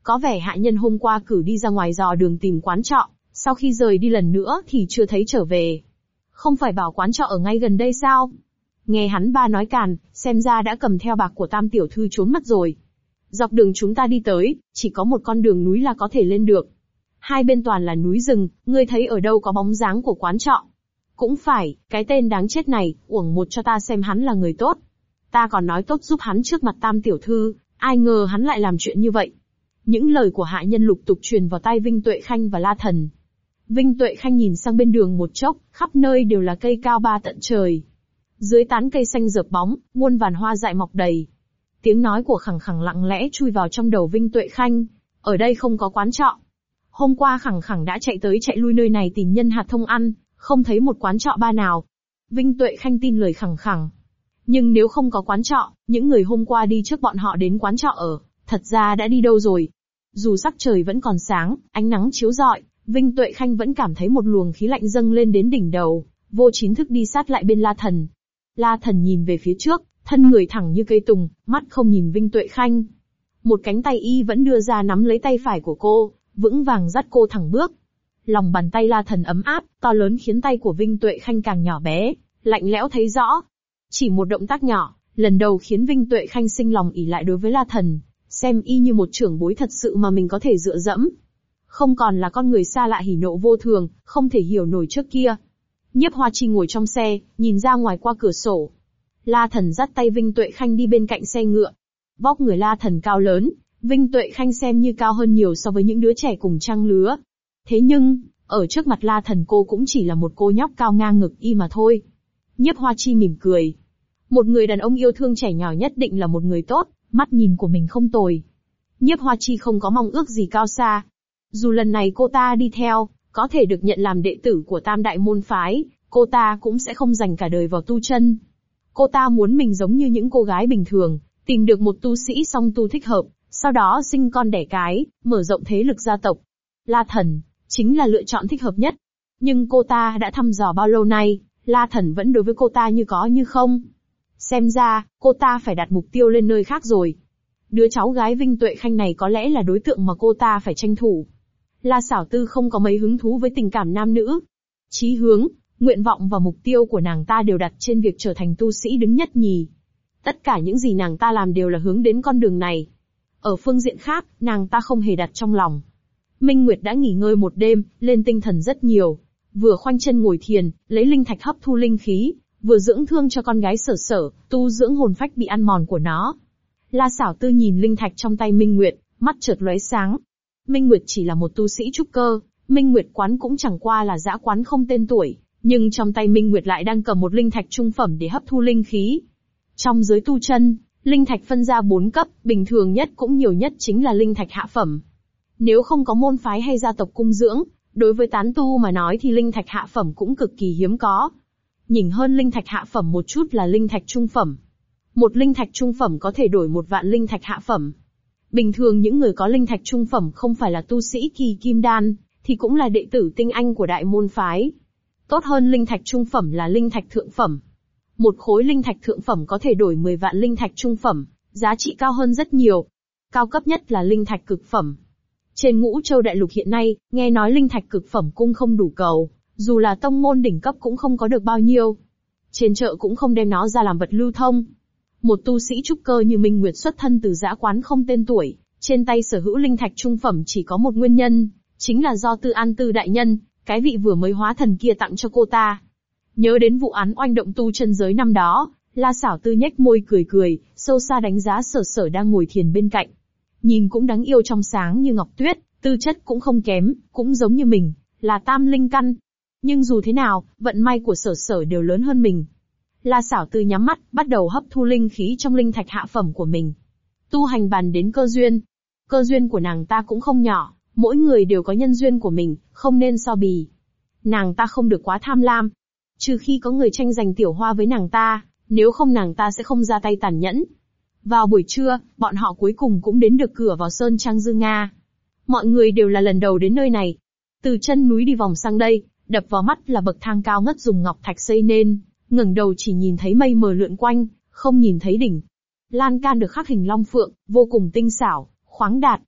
Có vẻ hạ nhân hôm qua cử đi ra ngoài dò đường tìm quán trọ, sau khi rời đi lần nữa thì chưa thấy trở về. Không phải bảo quán trọ ở ngay gần đây sao? Nghe hắn ba nói càn, xem ra đã cầm theo bạc của Tam tiểu thư trốn mất rồi. Dọc đường chúng ta đi tới, chỉ có một con đường núi là có thể lên được. Hai bên toàn là núi rừng, ngươi thấy ở đâu có bóng dáng của quán trọ? Cũng phải, cái tên đáng chết này, uổng một cho ta xem hắn là người tốt. Ta còn nói tốt giúp hắn trước mặt Tam tiểu thư, ai ngờ hắn lại làm chuyện như vậy. Những lời của hạ nhân lục tục truyền vào tai Vinh Tuệ Khanh và La Thần. Vinh Tuệ Khanh nhìn sang bên đường một chốc, khắp nơi đều là cây cao ba tận trời. Dưới tán cây xanh rợp bóng, muôn vàn hoa dại mọc đầy. Tiếng nói của Khẳng Khẳng lặng lẽ chui vào trong đầu Vinh Tuệ Khanh. Ở đây không có quán trọ. Hôm qua Khẳng Khẳng đã chạy tới chạy lui nơi này tìm nhân hạt thông ăn, không thấy một quán trọ ba nào. Vinh Tuệ Khanh tin lời Khẳng Khẳng. Nhưng nếu không có quán trọ, những người hôm qua đi trước bọn họ đến quán trọ ở, thật ra đã đi đâu rồi? Dù sắc trời vẫn còn sáng, ánh nắng chiếu rọi, Vinh Tuệ Khanh vẫn cảm thấy một luồng khí lạnh dâng lên đến đỉnh đầu, vô chính thức đi sát lại bên La Thần. La Thần nhìn về phía trước, thân người thẳng như cây tùng, mắt không nhìn Vinh Tuệ Khanh. Một cánh tay y vẫn đưa ra nắm lấy tay phải của cô, vững vàng dắt cô thẳng bước. Lòng bàn tay La Thần ấm áp, to lớn khiến tay của Vinh Tuệ Khanh càng nhỏ bé, lạnh lẽo thấy rõ. Chỉ một động tác nhỏ, lần đầu khiến Vinh Tuệ Khanh sinh lòng ỷ lại đối với La Thần, xem y như một trưởng bối thật sự mà mình có thể dựa dẫm. Không còn là con người xa lạ hỉ nộ vô thường, không thể hiểu nổi trước kia. Nhiếp Hoa Chi ngồi trong xe, nhìn ra ngoài qua cửa sổ. La Thần dắt tay Vinh Tuệ Khanh đi bên cạnh xe ngựa. Vóc người La Thần cao lớn, Vinh Tuệ Khanh xem như cao hơn nhiều so với những đứa trẻ cùng trang lứa. Thế nhưng, ở trước mặt La Thần cô cũng chỉ là một cô nhóc cao ngang ngực y mà thôi. Nhiếp Hoa Chi mỉm cười. Một người đàn ông yêu thương trẻ nhỏ nhất định là một người tốt, mắt nhìn của mình không tồi. Nhiếp Hoa Chi không có mong ước gì cao xa. Dù lần này cô ta đi theo, có thể được nhận làm đệ tử của Tam Đại môn phái, cô ta cũng sẽ không dành cả đời vào tu chân. Cô ta muốn mình giống như những cô gái bình thường, tìm được một tu sĩ song tu thích hợp, sau đó sinh con đẻ cái, mở rộng thế lực gia tộc. La Thần chính là lựa chọn thích hợp nhất. Nhưng cô ta đã thăm dò bao lâu nay, La Thần vẫn đối với cô ta như có như không. Xem ra, cô ta phải đặt mục tiêu lên nơi khác rồi. Đứa cháu gái Vinh Tuệ Khanh này có lẽ là đối tượng mà cô ta phải tranh thủ. La Xảo Tư không có mấy hứng thú với tình cảm nam nữ. Chí hướng, nguyện vọng và mục tiêu của nàng ta đều đặt trên việc trở thành tu sĩ đứng nhất nhì. Tất cả những gì nàng ta làm đều là hướng đến con đường này. Ở phương diện khác, nàng ta không hề đặt trong lòng. Minh Nguyệt đã nghỉ ngơi một đêm, lên tinh thần rất nhiều. Vừa khoanh chân ngồi thiền, lấy linh thạch hấp thu linh khí, vừa dưỡng thương cho con gái Sở Sở, tu dưỡng hồn phách bị ăn mòn của nó. La Xảo Tư nhìn linh thạch trong tay Minh Nguyệt, mắt chợt lóe sáng. Minh Nguyệt chỉ là một tu sĩ trúc cơ, Minh Nguyệt quán cũng chẳng qua là dã quán không tên tuổi, nhưng trong tay Minh Nguyệt lại đang cầm một linh thạch trung phẩm để hấp thu linh khí. Trong giới tu chân, linh thạch phân ra 4 cấp, bình thường nhất cũng nhiều nhất chính là linh thạch hạ phẩm. Nếu không có môn phái hay gia tộc cung dưỡng, đối với tán tu mà nói thì linh thạch hạ phẩm cũng cực kỳ hiếm có. Nhỉnh hơn linh thạch hạ phẩm một chút là linh thạch trung phẩm. Một linh thạch trung phẩm có thể đổi 1 vạn linh thạch hạ phẩm. Bình thường những người có linh thạch trung phẩm không phải là tu sĩ kỳ kim đan, thì cũng là đệ tử tinh anh của đại môn phái. Tốt hơn linh thạch trung phẩm là linh thạch thượng phẩm. Một khối linh thạch thượng phẩm có thể đổi 10 vạn linh thạch trung phẩm, giá trị cao hơn rất nhiều. Cao cấp nhất là linh thạch cực phẩm. Trên Ngũ Châu đại lục hiện nay, nghe nói linh thạch cực phẩm cung không đủ cầu, dù là tông môn đỉnh cấp cũng không có được bao nhiêu. Trên chợ cũng không đem nó ra làm vật lưu thông. Một tu sĩ trúc cơ như Minh Nguyệt xuất thân từ dã quán không tên tuổi, trên tay sở hữu linh thạch trung phẩm chỉ có một nguyên nhân, chính là do Tư An Tư đại nhân, cái vị vừa mới hóa thần kia tặng cho cô ta. Nhớ đến vụ án oanh động tu chân giới năm đó, La Xảo Tư nhếch môi cười cười, sâu xa đánh giá Sở Sở đang ngồi thiền bên cạnh. Nhìn cũng đáng yêu trong sáng như ngọc tuyết, tư chất cũng không kém, cũng giống như mình, là tam linh căn. Nhưng dù thế nào, vận may của Sở Sở đều lớn hơn mình. La Xảo Tư nhắm mắt, bắt đầu hấp thu linh khí trong linh thạch hạ phẩm của mình. Tu hành bàn đến cơ duyên. Cơ duyên của nàng ta cũng không nhỏ, mỗi người đều có nhân duyên của mình, không nên so bì. Nàng ta không được quá tham lam. Trừ khi có người tranh giành tiểu hoa với nàng ta, nếu không nàng ta sẽ không ra tay tàn nhẫn. Vào buổi trưa, bọn họ cuối cùng cũng đến được cửa vào Sơn Trang Dương Nga. Mọi người đều là lần đầu đến nơi này. Từ chân núi đi vòng sang đây, đập vào mắt là bậc thang cao ngất dùng ngọc thạch xây nên, ngẩng đầu chỉ nhìn thấy mây mờ lượn quanh, không nhìn thấy đỉnh. Lan can được khắc hình long phượng, vô cùng tinh xảo, khoáng đạt.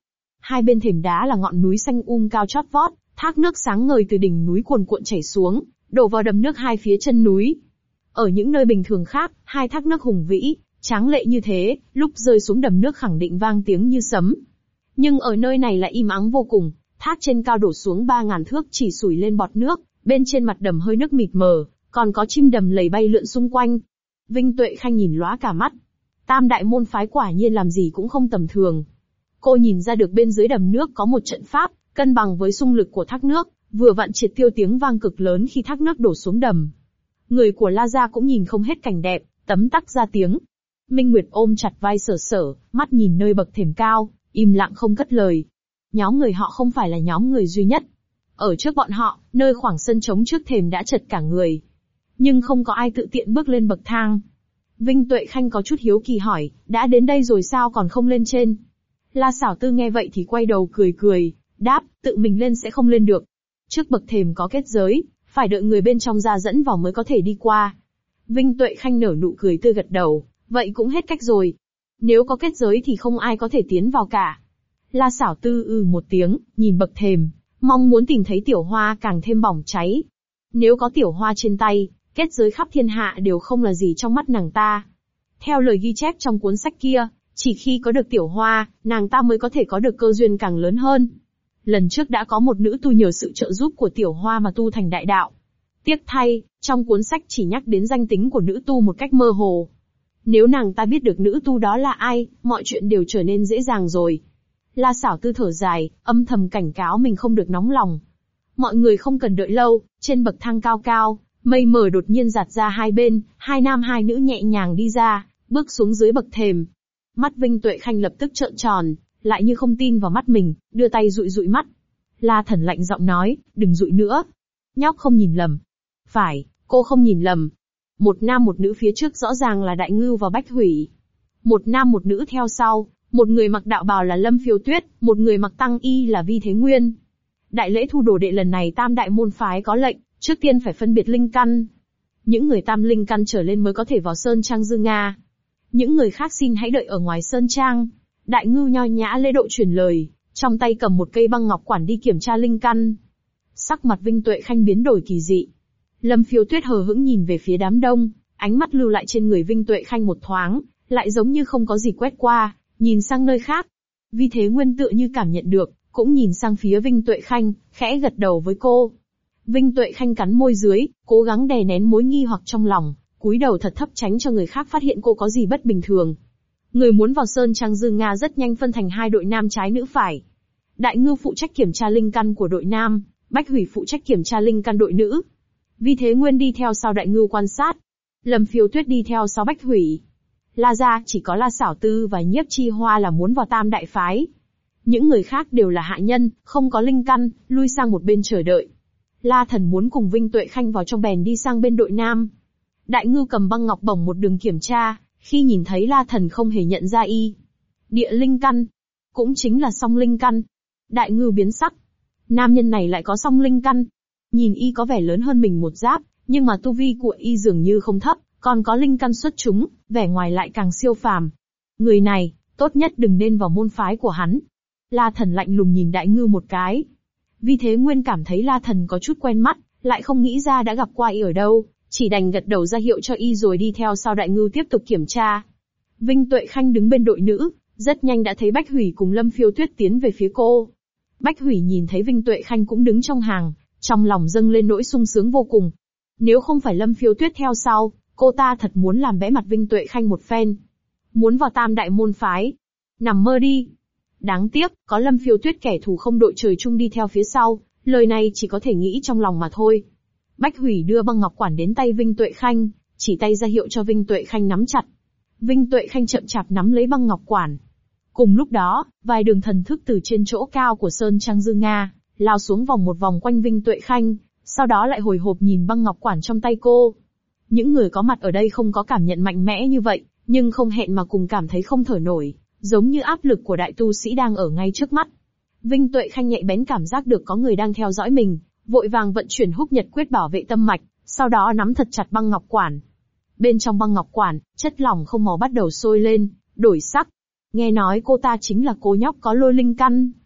Hai bên thềm đá là ngọn núi xanh cao chót vót, thác nước sáng ngời từ đỉnh núi cuồn cuộn chảy xuống, đổ vào đầm nước hai phía chân núi. Ở những nơi bình thường khác, hai thác nước hùng vĩ, tráng lệ như thế, lúc rơi xuống đầm nước khẳng định vang tiếng như sấm. Nhưng ở nơi này lại im ắng vô cùng, thác trên cao đổ xuống 3.000 thước chỉ sủi lên bọt nước, bên trên mặt đầm hơi nước mịt mờ, còn có chim đầm lầy bay lượn xung quanh. Vinh Tuệ Khanh nhìn lóa cả mắt. Tam đại môn phái quả nhiên làm gì cũng không tầm thường. Cô nhìn ra được bên dưới đầm nước có một trận pháp, cân bằng với xung lực của thác nước, vừa vặn triệt tiêu tiếng vang cực lớn khi thác nước đổ xuống đầm. Người của La Gia cũng nhìn không hết cảnh đẹp, tấm tắc ra tiếng. Minh Nguyệt ôm chặt vai Sở Sở, mắt nhìn nơi bậc thềm cao, im lặng không cất lời. Nhóm người họ không phải là nhóm người duy nhất. Ở trước bọn họ, nơi khoảng sân trống trước thềm đã chật cả người. Nhưng không có ai tự tiện bước lên bậc thang. Vinh Tuệ Khanh có chút hiếu kỳ hỏi, đã đến đây rồi sao còn không lên trên? La Sảo Tư nghe vậy thì quay đầu cười cười, đáp, tự mình lên sẽ không lên được. Trước bậc thềm có kết giới, phải đợi người bên trong ra dẫn vào mới có thể đi qua. Vinh Tuệ Khanh nở nụ cười tươi gật đầu, vậy cũng hết cách rồi. Nếu có kết giới thì không ai có thể tiến vào cả. La Sảo Tư một tiếng, nhìn bậc thềm, mong muốn tìm thấy Tiểu Hoa càng thêm bỏng cháy. Nếu có Tiểu Hoa trên tay, kết giới khắp thiên hạ đều không là gì trong mắt nàng ta. Theo lời ghi chép trong cuốn sách kia, chỉ khi có được Tiểu Hoa, nàng ta mới có thể có được cơ duyên càng lớn hơn. Lần trước đã có một nữ tu nhờ sự trợ giúp của Tiểu Hoa mà tu thành đại đạo. Tiếc thay, trong cuốn sách chỉ nhắc đến danh tính của nữ tu một cách mơ hồ. Nếu nàng ta biết được nữ tu đó là ai, mọi chuyện đều trở nên dễ dàng rồi. La Sảo Tư thở dài, âm thầm cảnh cáo mình không được nóng lòng. Mọi người không cần đợi lâu, trên bậc thang cao cao, mây mờ đột nhiên giạt ra hai bên, hai nam hai nữ nhẹ nhàng đi ra, bước xuống dưới bậc thềm. Mắt Vinh Tuệ Khanh lập tức trợn tròn, lại như không tin vào mắt mình, đưa tay dụi dụi mắt. La Thần lạnh giọng nói, đừng dụi nữa. Nhóc không nhìn lầm. Phải, cô không nhìn lầm. Một nam một nữ phía trước rõ ràng là Đại Ngưu và Bách Hủy. Một nam một nữ theo sau, một người mặc đạo bào là Lâm Phiêu Tuyết, một người mặc tăng y là Vi Thế Nguyên. Đại lễ thu đồ đệ lần này tam đại môn phái có lệnh, trước tiên phải phân biệt linh căn. Những người tam linh căn trở lên mới có thể vào Sơn Trang Dương Nga. Những người khác xin hãy đợi ở ngoài Sơn Trang. Đại Ngưu nho nhã lễ độ truyền lời, trong tay cầm một cây băng ngọc quản đi kiểm tra linh căn. Sắc mặt Vinh Tuệ Khanh biến đổi kỳ dị. Lâm Phiêu Tuyết hờ hững nhìn về phía đám đông, ánh mắt lưu lại trên người Vinh Tuệ Khanh một thoáng, lại giống như không có gì quét qua, nhìn sang nơi khác. Vi Thế Nguyên tựa như cảm nhận được, cũng nhìn sang phía Vinh Tuệ Khanh, khẽ gật đầu với cô. Vinh Tuệ Khanh cắn môi dưới, cố gắng đè nén mối nghi hoặc trong lòng, cúi đầu thật thấp tránh cho người khác phát hiện cô có gì bất bình thường. Người muốn vào Sơn Trang Dương Nga rất nhanh phân thành hai đội nam trái nữ phải. Đại Ngưu phụ trách kiểm tra linh căn của đội nam, Bách Hủy phụ trách kiểm tra linh căn đội nữ. Vi Thế Nguyên đi theo sau Đại Ngưu quan sát. Lâm Phiêu Tuyết đi theo sau Bách Hủy. La Gia chỉ có La Sảo Tư và Nhiếp Chi Hoa là muốn vào tam đại phái. Những người khác đều là hạ nhân, không có linh căn, lui sang một bên chờ đợi. La Thần muốn cùng Vinh Tuệ Khanh vào trong bèn đi sang bên đội nam. Đại Ngưu cầm băng ngọc bổng một đường kiểm tra, khi nhìn thấy La Thần không hề nhận ra y. Địa linh căn, cũng chính là song linh căn. Đại Ngưu biến sắc. Nam nhân này lại có song linh căn. Nhìn y có vẻ lớn hơn mình một giáp, nhưng mà tu vi của y dường như không thấp, còn có linh căn xuất chúng, vẻ ngoài lại càng siêu phàm. Người này, tốt nhất đừng nên vào môn phái của hắn. La Thần lạnh lùng nhìn Đại Ngưu một cái. Vi Thế Nguyên cảm thấy La Thần có chút quen mắt, lại không nghĩ ra đã gặp qua y ở đâu, chỉ đành gật đầu ra hiệu cho y rồi đi theo sau Đại Ngưu tiếp tục kiểm tra. Vinh Tuệ Khanh đứng bên đội nữ, rất nhanh đã thấy Bách Hủy cùng Lâm Phiêu Tuyết tiến về phía cô. Bách Hủy nhìn thấy Vinh Tuệ Khanh cũng đứng trong hàng, trong lòng dâng lên nỗi sung sướng vô cùng. Nếu không phải Lâm Phiêu Tuyết theo sau, cô ta thật muốn làm bẽ mặt Vinh Tuệ Khanh một phen. Muốn vào tam đại môn phái. Nằm mơ đi. Đáng tiếc, có Lâm Phiêu Tuyết kẻ thù không đội trời chung đi theo phía sau, lời này chỉ có thể nghĩ trong lòng mà thôi. Bách Hủy đưa băng ngọc quản đến tay Vinh Tuệ Khanh, chỉ tay ra hiệu cho Vinh Tuệ Khanh nắm chặt. Vinh Tuệ Khanh chậm chạp nắm lấy băng ngọc quản. Cùng lúc đó, vài đường thần thức từ trên chỗ cao của Sơn Trang Dương Nga, lao xuống vòng một vòng quanh Vinh Tuệ Khanh, sau đó lại hồi hộp nhìn băng ngọc quản trong tay cô. Những người có mặt ở đây không có cảm nhận mạnh mẽ như vậy, nhưng không hẹn mà cùng cảm thấy không thở nổi, giống như áp lực của đại tu sĩ đang ở ngay trước mắt. Vinh Tuệ Khanh nhạy bén cảm giác được có người đang theo dõi mình, vội vàng vận chuyển Húc Nhật Quyết bảo vệ tâm mạch, sau đó nắm thật chặt băng ngọc quản. Bên trong băng ngọc quản, chất lỏng không màu bắt đầu sôi lên, đổi sắc. Nghe nói cô ta chính là cô nhóc có lôi linh căn.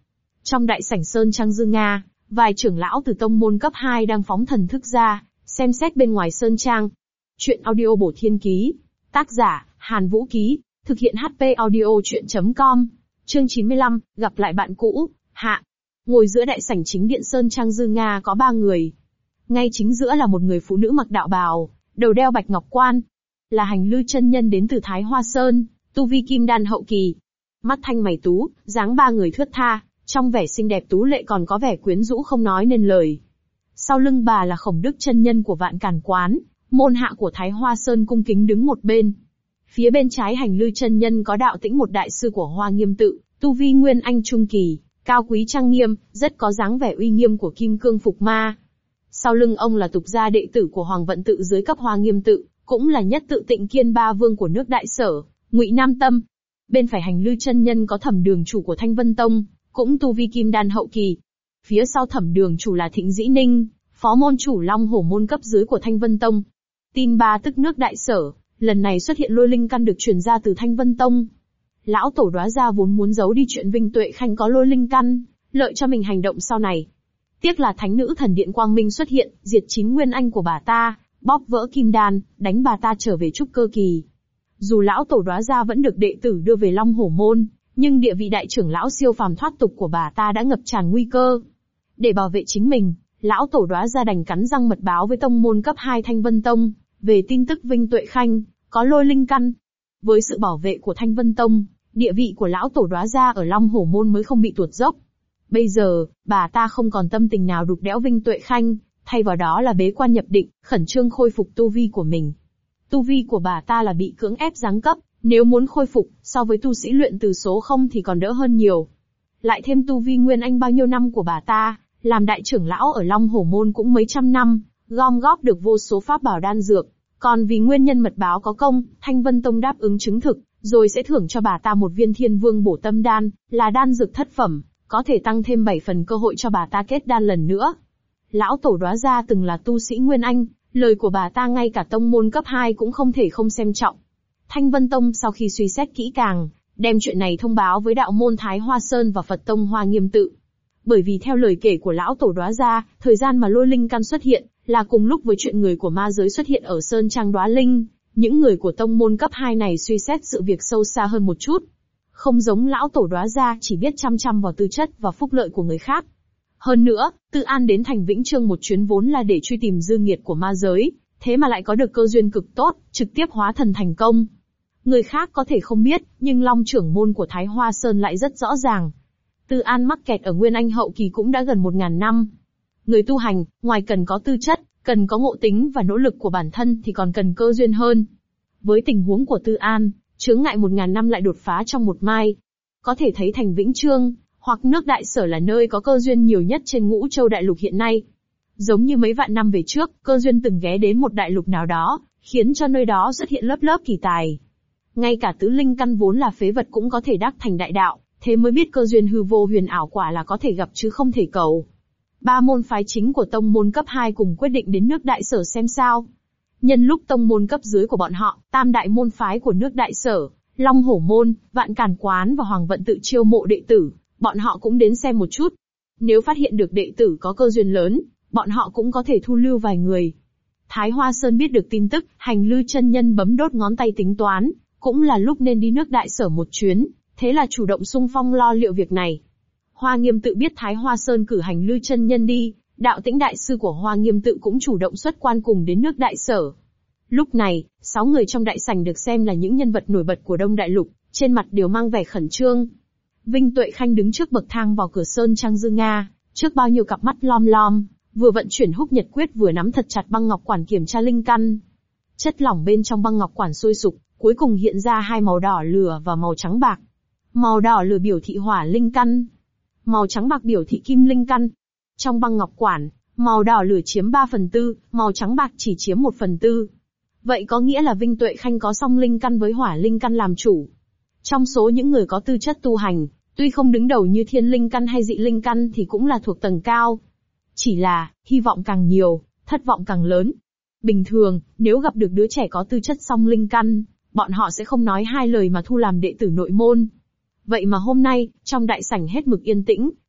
Trong đại sảnh Sơn Trang Dương Nga, vài trưởng lão từ tông môn cấp 2 đang phóng thần thức ra, xem xét bên ngoài Sơn Trang. Chuyện audio bổ thiên ký. Tác giả, Hàn Vũ Ký. Thực hiện HP audio chuyện.com. Chương 95, gặp lại bạn cũ, hạ. Ngồi giữa đại sảnh chính điện Sơn Trang Dương Nga có 3 người. Ngay chính giữa là một người phụ nữ mặc đạo bào, đầu đeo bạch ngọc quan. Là Hành Lư chân nhân đến từ Thái Hoa Sơn, tu vi kim đan hậu kỳ. Mắt thanh mày tú, dáng 3 người thướt tha, trong vẻ xinh đẹp tú lệ còn có vẻ quyến rũ không nói nên lời. Sau lưng bà là Khổng Đức chân nhân của Vạn Càn Quán, môn hạ của Thái Hoa Sơn cung kính đứng một bên. Phía bên trái Hành Lư chân nhân có Đạo Tĩnh, một đại sư của Hoa Nghiêm tự, tu vi nguyên anh trung kỳ, cao quý trang nghiêm, rất có dáng vẻ uy nghiêm của Kim Cương Phục Ma. Sau lưng ông là tục gia đệ tử của Hoàng Vận tự dưới cấp Hoa Nghiêm tự, cũng là nhất tự Tịnh Kiên Ba Vương của nước Đại Sở, Ngụy Nam Tâm. Bên phải Hành Lư chân nhân có Thẩm Đường chủ của Thanh Vân Tông, cũng tu vi kim đan hậu kỳ. Phía sau Thẩm Đường chủ là Thịnh Dĩ Ninh, phó môn chủ Long Hổ môn cấp dưới của Thanh Vân Tông. Tin ba tức nước Đại Sở, lần này xuất hiện lôi linh căn được truyền ra từ Thanh Vân Tông. Lão tổ Đóa Gia vốn muốn giấu đi chuyện Vinh Tuệ Khanh có lôi linh căn, lợi cho mình hành động sau này. Tiếc là Thánh nữ Thần Điện Quang Minh xuất hiện, diệt 9 nguyên anh của bà ta, bóp vỡ kim đan, đánh bà ta trở về trúc cơ kỳ. Dù lão tổ Đóa Gia vẫn được đệ tử đưa về Long Hổ môn, nhưng địa vị đại trưởng lão siêu phàm thoát tục của bà ta đã ngập tràn nguy cơ. Để bảo vệ chính mình, lão tổ Đóa Gia đành cắn răng mật báo với tông môn cấp 2 Thanh Vân Tông về tin tức Vinh Tuệ Khanh có lôi linh căn. Với sự bảo vệ của Thanh Vân Tông, địa vị của lão tổ Đóa Gia ở Long Hổ môn mới không bị tuột dốc. Bây giờ, bà ta không còn tâm tình nào đục đẽo Vinh Tuệ Khanh, thay vào đó là bế quan nhập định, khẩn trương khôi phục tu vi của mình. Tu vi của bà ta là bị cưỡng ép giáng cấp, nếu muốn khôi phục, so với tu sĩ luyện từ số 0 thì còn đỡ hơn nhiều. Lại thêm tu vi nguyên anh bao nhiêu năm của bà ta, làm đại trưởng lão ở Long Hổ môn cũng mấy trăm năm, gom góp được vô số pháp bảo đan dược. Còn vì nguyên nhân mật báo có công, Thanh Vân Tông đáp ứng chứng thực, rồi sẽ thưởng cho bà ta một viên Thiên Vương bổ tâm đan, là đan dược thất phẩm, có thể tăng thêm 7 phần cơ hội cho bà ta kết đan lần nữa. Lão tổ Đóa Gia từng là tu sĩ nguyên anh, lời của bà ta ngay cả tông môn cấp 2 cũng không thể không xem trọng. Thanh Vân Tông sau khi suy xét kỹ càng, đem chuyện này thông báo với đạo môn Thái Hoa Sơn và Phật Tông Hoa Nghiêm tự. Bởi vì theo lời kể của lão tổ Đóa Gia, thời gian mà lôi linh căn xuất hiện, là cùng lúc với chuyện người của ma giới xuất hiện ở Sơn Trang Đóa Linh. Những người của tông môn cấp 2 này suy xét sự việc sâu xa hơn một chút. Không giống lão tổ Đóa Gia chỉ biết chăm chăm vào tư chất và phúc lợi của người khác. Hơn nữa, Tư An đến thành Vĩnh Chương một chuyến vốn là để truy tìm dư nghiệt của ma giới, thế mà lại có được cơ duyên cực tốt, trực tiếp hóa thần thành công. Người khác có thể không biết, nhưng Long trưởng môn của Thái Hoa Sơn lại rất rõ ràng. Tư An mắc kẹt ở nguyên anh hậu kỳ cũng đã gần 1000 năm. Người tu hành, ngoài cần có tư chất, cần có ngộ tính và nỗ lực của bản thân thì còn cần cơ duyên hơn. Với tình huống của Tư An, chướng ngại 1000 năm lại đột phá trong một mai. Có thể thấy thành Vĩnh Chương, hoặc nước Đại Sở là nơi có cơ duyên nhiều nhất trên Ngũ Châu đại lục hiện nay. Giống như mấy vạn năm về trước, cơ duyên từng ghé đến một đại lục nào đó, khiến cho nơi đó xuất hiện lớp lớp kỳ tài. Ngay cả tứ linh căn vốn là phế vật cũng có thể đắc thành đại đạo, thế mới biết cơ duyên hư vô huyền ảo quả là có thể gặp chứ không thể cầu. 3 môn phái chính của tông môn cấp 2 cùng quyết định đến nước Đại Sở xem sao. Nhân lúc tông môn cấp dưới của bọn họ, tam đại môn phái của nước Đại Sở, Long Hổ môn, Vạn Càn Quán và Hoàng Vận tự chiêu mộ đệ tử, bọn họ cũng đến xem một chút. Nếu phát hiện được đệ tử có cơ duyên lớn, bọn họ cũng có thể thu lưu vài người. Thái Hoa Sơn biết được tin tức, Hành Lư chân nhân bấm đốt ngón tay tính toán, cũng là lúc nên đi nước Đại Sở một chuyến, thế là chủ động xung phong lo liệu việc này. Hoa Nghiêm tự biết Thái Hoa Sơn cử Hành Lư chân nhân đi, Đạo Tĩnh đại sư của Hoa Nghiêm tự cũng chủ động xuất quan cùng đến nước Đại Sở. Lúc này, 6 người trong đại sảnh được xem là những nhân vật nổi bật của Đông Đại Lục, trên mặt đều mang vẻ khẩn trương. Vinh Tuệ Khanh đứng trước bậc thang vào cửa Sơn Trang Dương Nga, trước bao nhiêu cặp mắt lom lom, vừa vận chuyển Húc Nhật Quyết vừa nắm thật chặt băng ngọc quản kiểm tra linh căn. Chất lỏng bên trong băng ngọc quản sôi sục, cuối cùng hiện ra 2 màu đỏ lửa và màu trắng bạc. Màu đỏ lửa biểu thị hỏa linh căn, màu trắng bạc biểu thị kim linh căn. Trong băng ngọc quản, màu đỏ lửa chiếm 3/4, màu trắng bạc chỉ chiếm 1/4. Vậy có nghĩa là Vinh Tuệ Khanh có song linh căn với hỏa linh căn làm chủ. Trong số những người có tư chất tu hành, tuy không đứng đầu như thiên linh căn hay dị linh căn thì cũng là thuộc tầng cao. Chỉ là, hy vọng càng nhiều, thất vọng càng lớn. Bình thường, nếu gặp được đứa trẻ có tư chất song linh căn, bọn họ sẽ không nói hai lời mà thu làm đệ tử nội môn. Vậy mà hôm nay, trong đại sảnh hết mực yên tĩnh,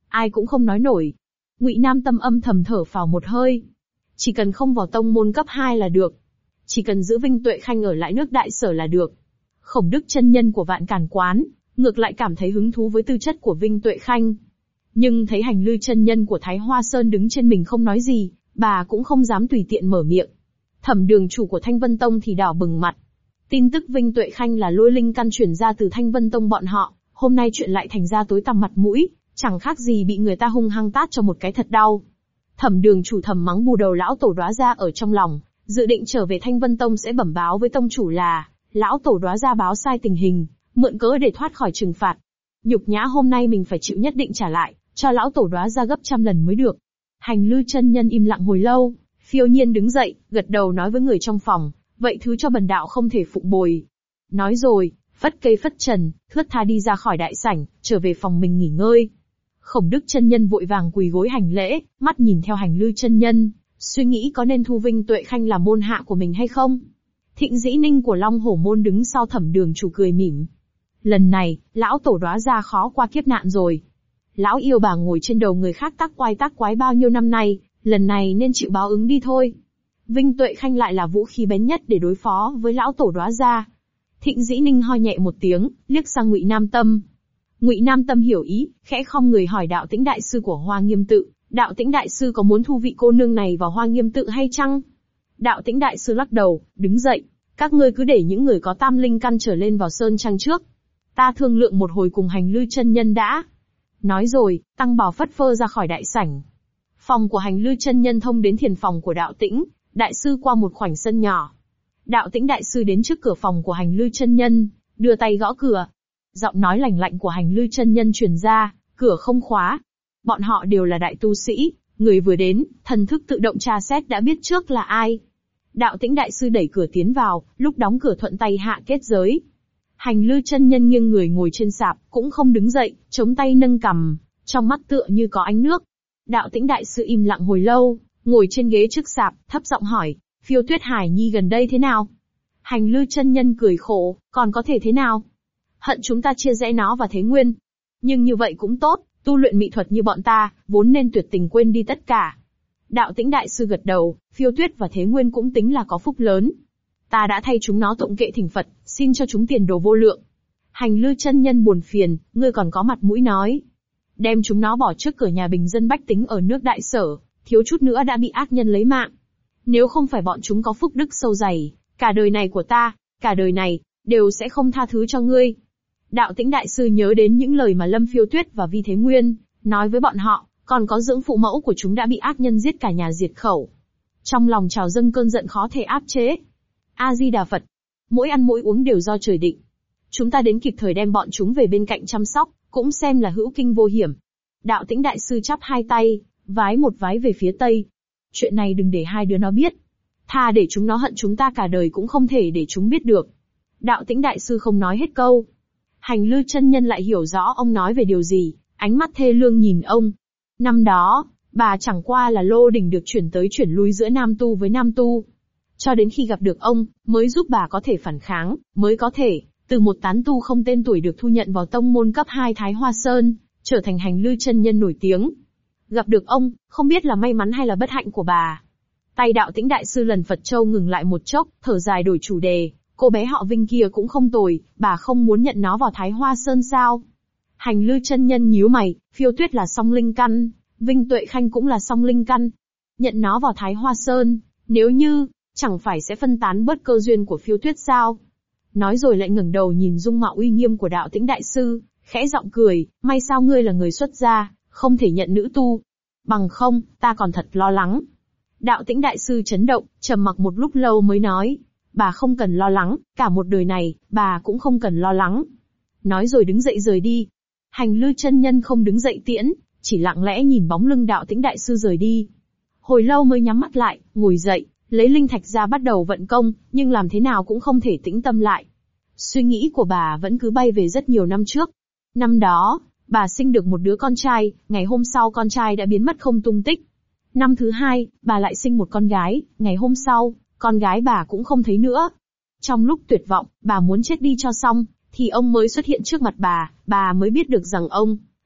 ai cũng không nói nổi. Ngụy Nam Tâm âm thầm thở phào một hơi. Chỉ cần không vào tông môn cấp 2 là được. Chỉ cần giữ Vinh Tuệ Khanh ở lại nước Đại Sở là được. Khổng Đức chân nhân của Vạn Càn Quán, ngược lại cảm thấy hứng thú với tư chất của Vinh Tuệ Khanh. Nhưng thấy Hành Lư chân nhân của Thái Hoa Sơn đứng trên mình không nói gì, bà cũng không dám tùy tiện mở miệng. Thẩm đường chủ của Thanh Vân Tông thì đỏ bừng mặt. Tin tức Vinh Tuệ Khanh là lôi linh căn chuyển ra từ Thanh Vân Tông bọn họ, hôm nay chuyện lại thành ra tối tăm mặt mũi, chẳng khác gì bị người ta hung hăng tát cho một cái thật đau. Thẩm đường chủ thầm mắng bù đầu lão tổ Đóa Gia ở trong lòng, dự định trở về Thanh Vân Tông sẽ bẩm báo với tông chủ là, lão tổ Đóa Gia báo sai tình hình, mượn cớ để thoát khỏi trừng phạt. Nhục nhã hôm nay mình phải chịu nhất định trả lại, cho lão tổ Đóa Gia gấp trăm lần mới được. Hành Lư chân nhân im lặng hồi lâu, phiêu nhiên đứng dậy, gật đầu nói với người trong phòng, vậy thứ cho bần đạo không thể phụng bồi. Nói rồi, phất cây phất trần, thướt tha đi ra khỏi đại sảnh, trở về phòng mình nghỉ ngơi. Khổng Đức chân nhân vội vàng quỳ gối hành lễ, mắt nhìn theo Hành Lư chân nhân, suy nghĩ có nên thu Vinh Tuệ Khanh làm môn hạ của mình hay không. Thịnh Dĩ Ninh của Long Hổ môn đứng sau Thẩm đường chủ cười mỉm. Lần này, lão tổ Đóa Gia khó qua kiếp nạn rồi. Lão yêu bà ngồi trên đầu người khác tác quái bao nhiêu năm nay, lần này nên chịu báo ứng đi thôi. Vinh Tuệ Khanh lại là vũ khí bén nhất để đối phó với lão tổ Đóa Gia. Thịnh Dĩ Ninh ho nhẹ một tiếng, liếc sang Ngụy Nam Tâm. Ngụy Nam Tâm hiểu ý, khẽ khom người hỏi Đạo Tĩnh đại sư của Hoa Nghiêm tự, Đạo Tĩnh đại sư có muốn thu vị cô nương này vào Hoa Nghiêm tự hay chăng? Đạo Tĩnh đại sư lắc đầu, đứng dậy, các ngươi cứ để những người có tam linh căn trở lên vào sơn trang trước. Ta thương lượng một hồi cùng Hành Lư chân nhân đã. Nói rồi, tăng bào phất phơ ra khỏi đại sảnh. Phòng của Hành Lư chân nhân thông đến thiền phòng của Đạo Tĩnh đại sư qua một khoảnh sân nhỏ. Đạo Tĩnh đại sư đến trước cửa phòng của Hành Lư chân nhân, đưa tay gõ cửa. Giọng nói lành lạnh của Hành Lư chân nhân truyền ra, cửa không khóa. Bọn họ đều là đại tu sĩ, người vừa đến, thần thức tự động tra xét đã biết trước là ai. Đạo Tĩnh đại sư đẩy cửa tiến vào, lúc đóng cửa thuận tay hạ kết giới. Hành Lư chân nhân nghiêng người ngồi trên sạp, cũng không đứng dậy, chống tay nâng cằm, trong mắt tựa như có ánh nước. Đạo Tĩnh đại sư im lặng hồi lâu, ngồi trên ghế trước sạp, thấp giọng hỏi, Phiêu Tuyết Hải Nhi gần đây thế nào? Hành Lư chân nhân cười khổ, còn có thể thế nào? Hận chúng ta chia rẽ nó và Thế Nguyên. Nhưng như vậy cũng tốt, tu luyện mỹ thuật như bọn ta, vốn nên tuyệt tình quên đi tất cả. Đạo Tĩnh đại sư gật đầu, Phiêu Tuyết và Thế Nguyên cũng tính là có phúc lớn. Ta đã thay chúng nó tụng kệ thỉnh Phật, xin cho chúng tiền đồ vô lượng. Hành Lư chân nhân buồn phiền, ngươi còn có mặt mũi nói. Đem chúng nó bỏ trước cửa nhà bình dân bách tính ở nước Đại Sở, thiếu chút nữa đã bị ác nhân lấy mạng. Nếu không phải bọn chúng có phúc đức sâu dày, cả đời này của ta, cả đời này, đều sẽ không tha thứ cho ngươi. Đạo Tĩnh đại sư nhớ đến những lời mà Lâm Phiêu Tuyết và Vi Thế Nguyên nói với bọn họ, còn có dưỡng phụ mẫu của chúng đã bị ác nhân giết cả nhà diệt khẩu. Trong lòng trào dâng cơn giận khó thể áp chế. A Di Đà Phật, mỗi ăn mỗi uống đều do trời định. Chúng ta đến kịp thời đem bọn chúng về bên cạnh chăm sóc, cũng xem là hữu kinh vô hiểm. Đạo Tĩnh đại sư chắp hai tay, vái một vái về phía tây. Chuyện này đừng để hai đứa nó biết. Thà để chúng nó hận chúng ta cả đời cũng không thể để chúng biết được. Đạo Tĩnh đại sư không nói hết câu. Hành Lư chân nhân lại hiểu rõ ông nói về điều gì, ánh mắt thê lương nhìn ông. Năm đó, bà chẳng qua là lô đỉnh được chuyển tới chuyển lui giữa nam tu với nam tu. Cho đến khi gặp được ông, mới giúp bà có thể phản kháng, mới có thể, từ một tán tu không tên tuổi được thu nhận vào tông môn cấp 2 Thái Hoa Sơn, trở thành Hành Lư chân nhân nổi tiếng. Gặp được ông, không biết là may mắn hay là bất hạnh của bà. Tay Đạo Tĩnh đại sư lần Phật Châu ngừng lại một chốc, thở dài đổi chủ đề. Cô bé họ Vinh kia cũng không tồi, bà không muốn nhận nó vào Thái Hoa Sơn sao? Hành Lư chân nhân nhíu mày, Phiêu Tuyết là song linh căn, Vinh Tuệ Khanh cũng là song linh căn. Nhận nó vào Thái Hoa Sơn, nếu như, chẳng phải sẽ phân tán bớt cơ duyên của Phiêu Tuyết sao? Nói rồi lại ngẩng đầu nhìn dung mạo uy nghiêm của Đạo Tĩnh đại sư, khẽ giọng cười, may sao ngươi là người xuất gia, không thể nhận nữ tu. Bằng không, ta còn thật lo lắng. Đạo Tĩnh đại sư chấn động, trầm mặc một lúc lâu mới nói, bà không cần lo lắng, cả một đời này, bà cũng không cần lo lắng. Nói rồi đứng dậy rời đi. Hành Lư chân nhân không đứng dậy tiễn, chỉ lặng lẽ nhìn bóng lưng Đạo Tĩnh đại sư rời đi. Hồi lâu mới nhắm mắt lại, ngồi dậy, lấy linh thạch ra bắt đầu vận công, nhưng làm thế nào cũng không thể tĩnh tâm lại. Suy nghĩ của bà vẫn cứ bay về rất nhiều năm trước. Năm đó, bà sinh được một đứa con trai, ngày hôm sau con trai đã biến mất không tung tích. Năm thứ hai, bà lại sinh một con gái, ngày hôm sau, con gái bà cũng không thấy nữa. Trong lúc tuyệt vọng, bà muốn chết đi cho xong, thì ông mới xuất hiện trước mặt bà mới biết được rằng ông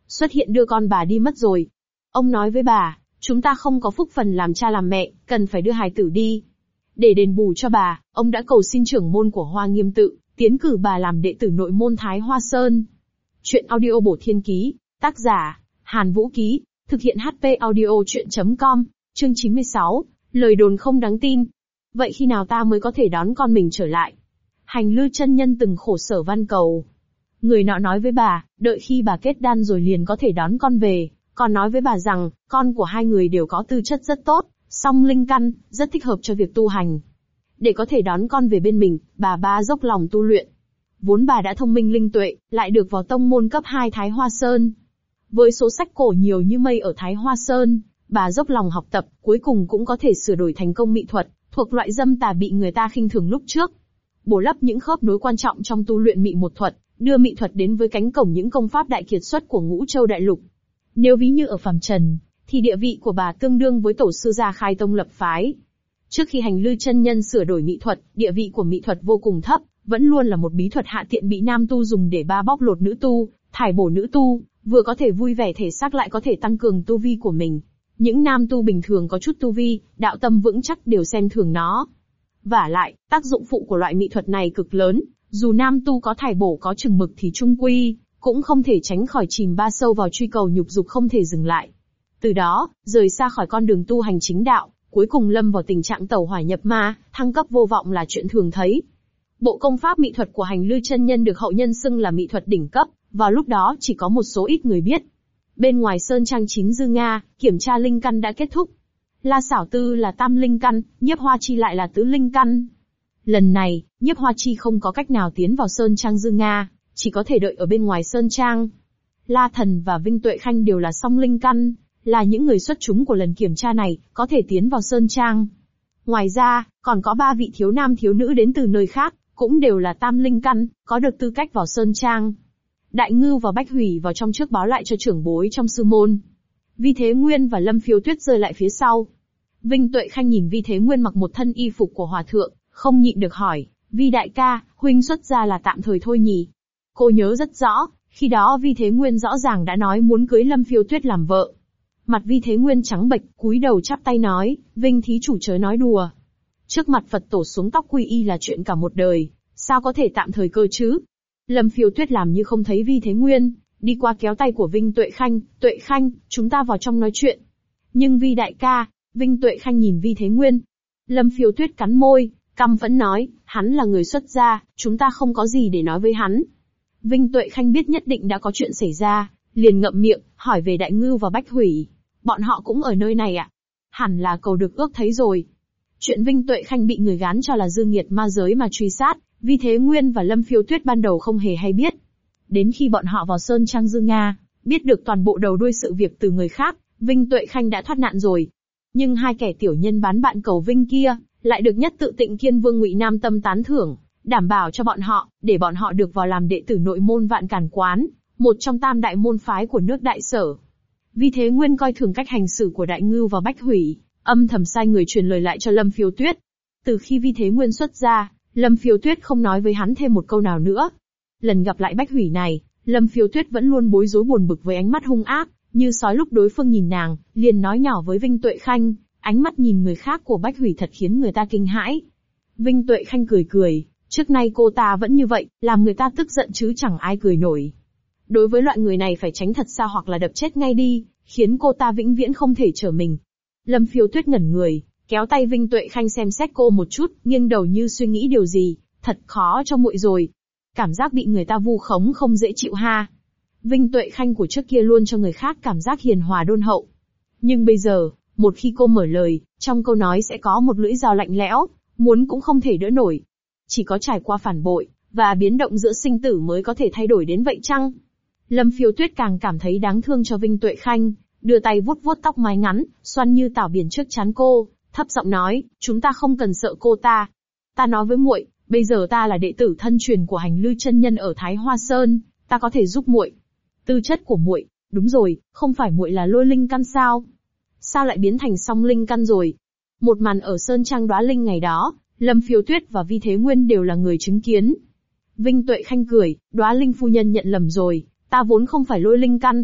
xuất hiện đưa con bà đi mất rồi. Ông nói với bà, chúng ta không có phúc phần làm cha làm mẹ, cần phải đưa hài tử đi. Để đền bù cho bà, ông đã cầu xin trưởng môn của Hoa Nghiêm tự, tiến cử bà làm đệ tử nội môn Thái Hoa Sơn. Chuyện audio bổ thiên ký, tác giả, Hàn Vũ Ký, thực hiện HP audio chuyện.com, chương 96, lời đồn không đáng tin. Vậy khi nào ta mới có thể đón con mình trở lại? Hành Lư chân nhân từng khổ sở van cầu. Người nọ nói với bà, đợi khi bà kết đan rồi liền có thể đón con về, còn nói với bà rằng, con của hai người đều có tư chất rất tốt, song linh căn, rất thích hợp cho việc tu hành. Để có thể đón con về bên mình, bà dốc lòng tu luyện. Vốn bà đã thông minh linh tuệ, lại được vào tông môn cấp 2 Thái Hoa Sơn. Với số sách cổ nhiều như mây ở Thái Hoa Sơn, bà dốc lòng học tập, cuối cùng cũng có thể sửa đổi thành công mỹ thuật, thuộc loại dâm tà bị người ta khinh thường lúc trước. Bổ lấp những khớp nối quan trọng trong tu luyện mỹ một thuật, đưa mỹ thuật đến với cánh cổng những công pháp đại kiệt xuất của Ngũ Châu Đại Lục. Nếu ví như ở phàm trần, thì địa vị của bà tương đương với tổ sư gia khai tông lập phái. Trước khi Hành Lư chân nhân sửa đổi mỹ thuật, địa vị của mỹ thuật vô cùng thấp, vẫn luôn là một bí thuật hạ tiện bị nam tu dùng để bóc lột nữ tu, thải bổ nữ tu, vừa có thể vui vẻ thể xác lại có thể tăng cường tu vi của mình. Những nam tu bình thường có chút tu vi, đạo tâm vững chắc đều xem thường nó. Vả lại, tác dụng phụ của loại mỹ thuật này cực lớn, dù nam tu có thải bổ có chừng mực thì chung quy, cũng không thể tránh khỏi chìm ba sâu vào truy cầu nhục dục không thể dừng lại. Từ đó, rời xa khỏi con đường tu hành chính đạo, cuối cùng lâm vào tình trạng tẩu hỏa nhập ma, thăng cấp vô vọng là chuyện thường thấy. Bộ công pháp mỹ thuật của Hành Lư chân nhân được hậu nhân xưng là mỹ thuật đỉnh cấp, vào lúc đó chỉ có một số ít người biết. Bên ngoài sơn trang 9 dư Nga, kiểm tra linh căn đã kết thúc. La Xảo Tư là tam linh căn, Nhiếp Hoa Chi lại là tứ linh căn. Lần này, Nhiếp Hoa Chi không có cách nào tiến vào sơn trang dư Nga, chỉ có thể đợi ở bên ngoài sơn trang. La Thần và Vinh Tuệ Khanh đều là song linh căn, là những người xuất chúng của lần kiểm tra này, có thể tiến vào sơn trang. Ngoài ra, còn có 3 vị thiếu nam thiếu nữ đến từ nơi khác, cũng đều là tam linh căn, có được tư cách vào sơn trang. Đại Ngưu và Bách Hủy vào trong trước báo lại cho trưởng bối trong sư môn. Vi Thế Nguyên và Lâm Phiêu Tuyết rơi lại phía sau. Vinh Tuệ Khanh nhìn Vi Thế Nguyên mặc một thân y phục của hòa thượng, không nhịn được hỏi, Vi đại ca, huynh xuất gia là tạm thời thôi nhỉ? Cô nhớ rất rõ, khi đó Vi Thế Nguyên rõ ràng đã nói muốn cưới Lâm Phiêu Tuyết làm vợ. Mặt Vi Thế Nguyên trắng bệch, cúi đầu chắp tay nói, Vinh thí chủ chớ nói đùa. Trước mặt Phật tổ xuống tóc quy y là chuyện cả một đời, sao có thể tạm thời cơ chứ? Lâm Phiêu Tuyết làm như không thấy Vi Thế Nguyên, đi qua kéo tay của Vinh Tuệ Khanh, chúng ta vào trong nói chuyện. Nhưng Vi đại ca, Vinh Tuệ Khanh nhìn Vi Thế Nguyên. Lâm Phiêu Tuyết cắn môi, căm phẫn nói, hắn là người xuất gia, chúng ta không có gì để nói với hắn. Vinh Tuệ Khanh biết nhất định đã có chuyện xảy ra, liền ngậm miệng, hỏi về Đại Ngưu và Bách Hủy. Bọn họ cũng ở nơi này ạ? Hẳn là cầu được ước thấy rồi. Chuyện Vinh Tuệ Khanh bị người gán cho là dương nghiệt ma giới mà truy sát, Vi Thế Nguyên và Lâm Phiêu Tuyết ban đầu không hề hay biết. Đến khi bọn họ vào sơn trang dư Nga, biết được toàn bộ đầu đuôi sự việc từ người khác, Vinh Tuệ Khanh đã thoát nạn rồi. Nhưng hai kẻ tiểu nhân bán bạn cầu Vinh kia, lại được nhất tự Tịnh Kiên Vương Ngụy Nam Tâm tán thưởng, đảm bảo cho bọn họ, để bọn họ được vào làm đệ tử nội môn Vạn Càn Quán, một trong tam đại môn phái của nước Đại Sở. Vi Thế Nguyên coi thường cách hành xử của Đại Ngưu và Bách Hủy, âm thầm sai người truyền lời lại cho Lâm Phiêu Tuyết. Từ khi Vi Thế Nguyên xuất gia, Lâm Phiêu Tuyết không nói với hắn thêm một câu nào nữa. Lần gặp lại Bách Hủy này, Lâm Phiêu Tuyết vẫn luôn bối rối buồn bực với ánh mắt hung ác, như sói lúc đối phương nhìn nàng, liền nói nhỏ với Vinh Tuệ Khanh, ánh mắt nhìn người khác của Bách Hủy thật khiến người ta kinh hãi. Vinh Tuệ Khanh cười, trước nay cô ta vẫn như vậy, làm người ta tức giận chứ chẳng ai cười nổi. Đối với loại người này phải tránh thật xa hoặc là đập chết ngay đi, khiến cô ta vĩnh viễn không thể trở mình. Lâm Phiêu Tuyết ngẩn người, kéo tay Vinh Tuệ Khanh xem xét cô một chút, nghiêng đầu như suy nghĩ điều gì, thật khó cho muội rồi. Cảm giác bị người ta vu khống không dễ chịu ha. Vinh Tuệ Khanh của trước kia luôn cho người khác cảm giác hiền hòa đôn hậu. Nhưng bây giờ, một khi cô mở lời, trong câu nói sẽ có một lưỡi dao lạnh lẽo, muốn cũng không thể đỡ nổi. Chỉ có trải qua phản bội, và biến động giữa sinh tử mới có thể thay đổi đến vậy chăng? Lâm Phiêu Tuyết càng cảm thấy đáng thương cho Vinh Tuệ Khanh, đưa tay vuốt vuốt tóc mái ngắn, xoăn như tảo biển trước trán cô, thấp giọng nói, chúng ta không cần sợ cô ta. Ta nói với muội, bây giờ ta là đệ tử thân truyền của Hành Lư chân nhân ở Thái Hoa Sơn, ta có thể giúp muội. Tư chất của muội, đúng rồi, không phải muội là lôi linh căn sao? Sao lại biến thành song linh căn rồi? Một màn ở sơn trang Đóa Linh ngày đó, Lâm Phiêu Tuyết và Vi Thế Nguyên đều là người chứng kiến. Vinh Tuệ Khanh cười, Đóa Linh phu nhân nhận lầm rồi, ta vốn không phải lôi linh căn.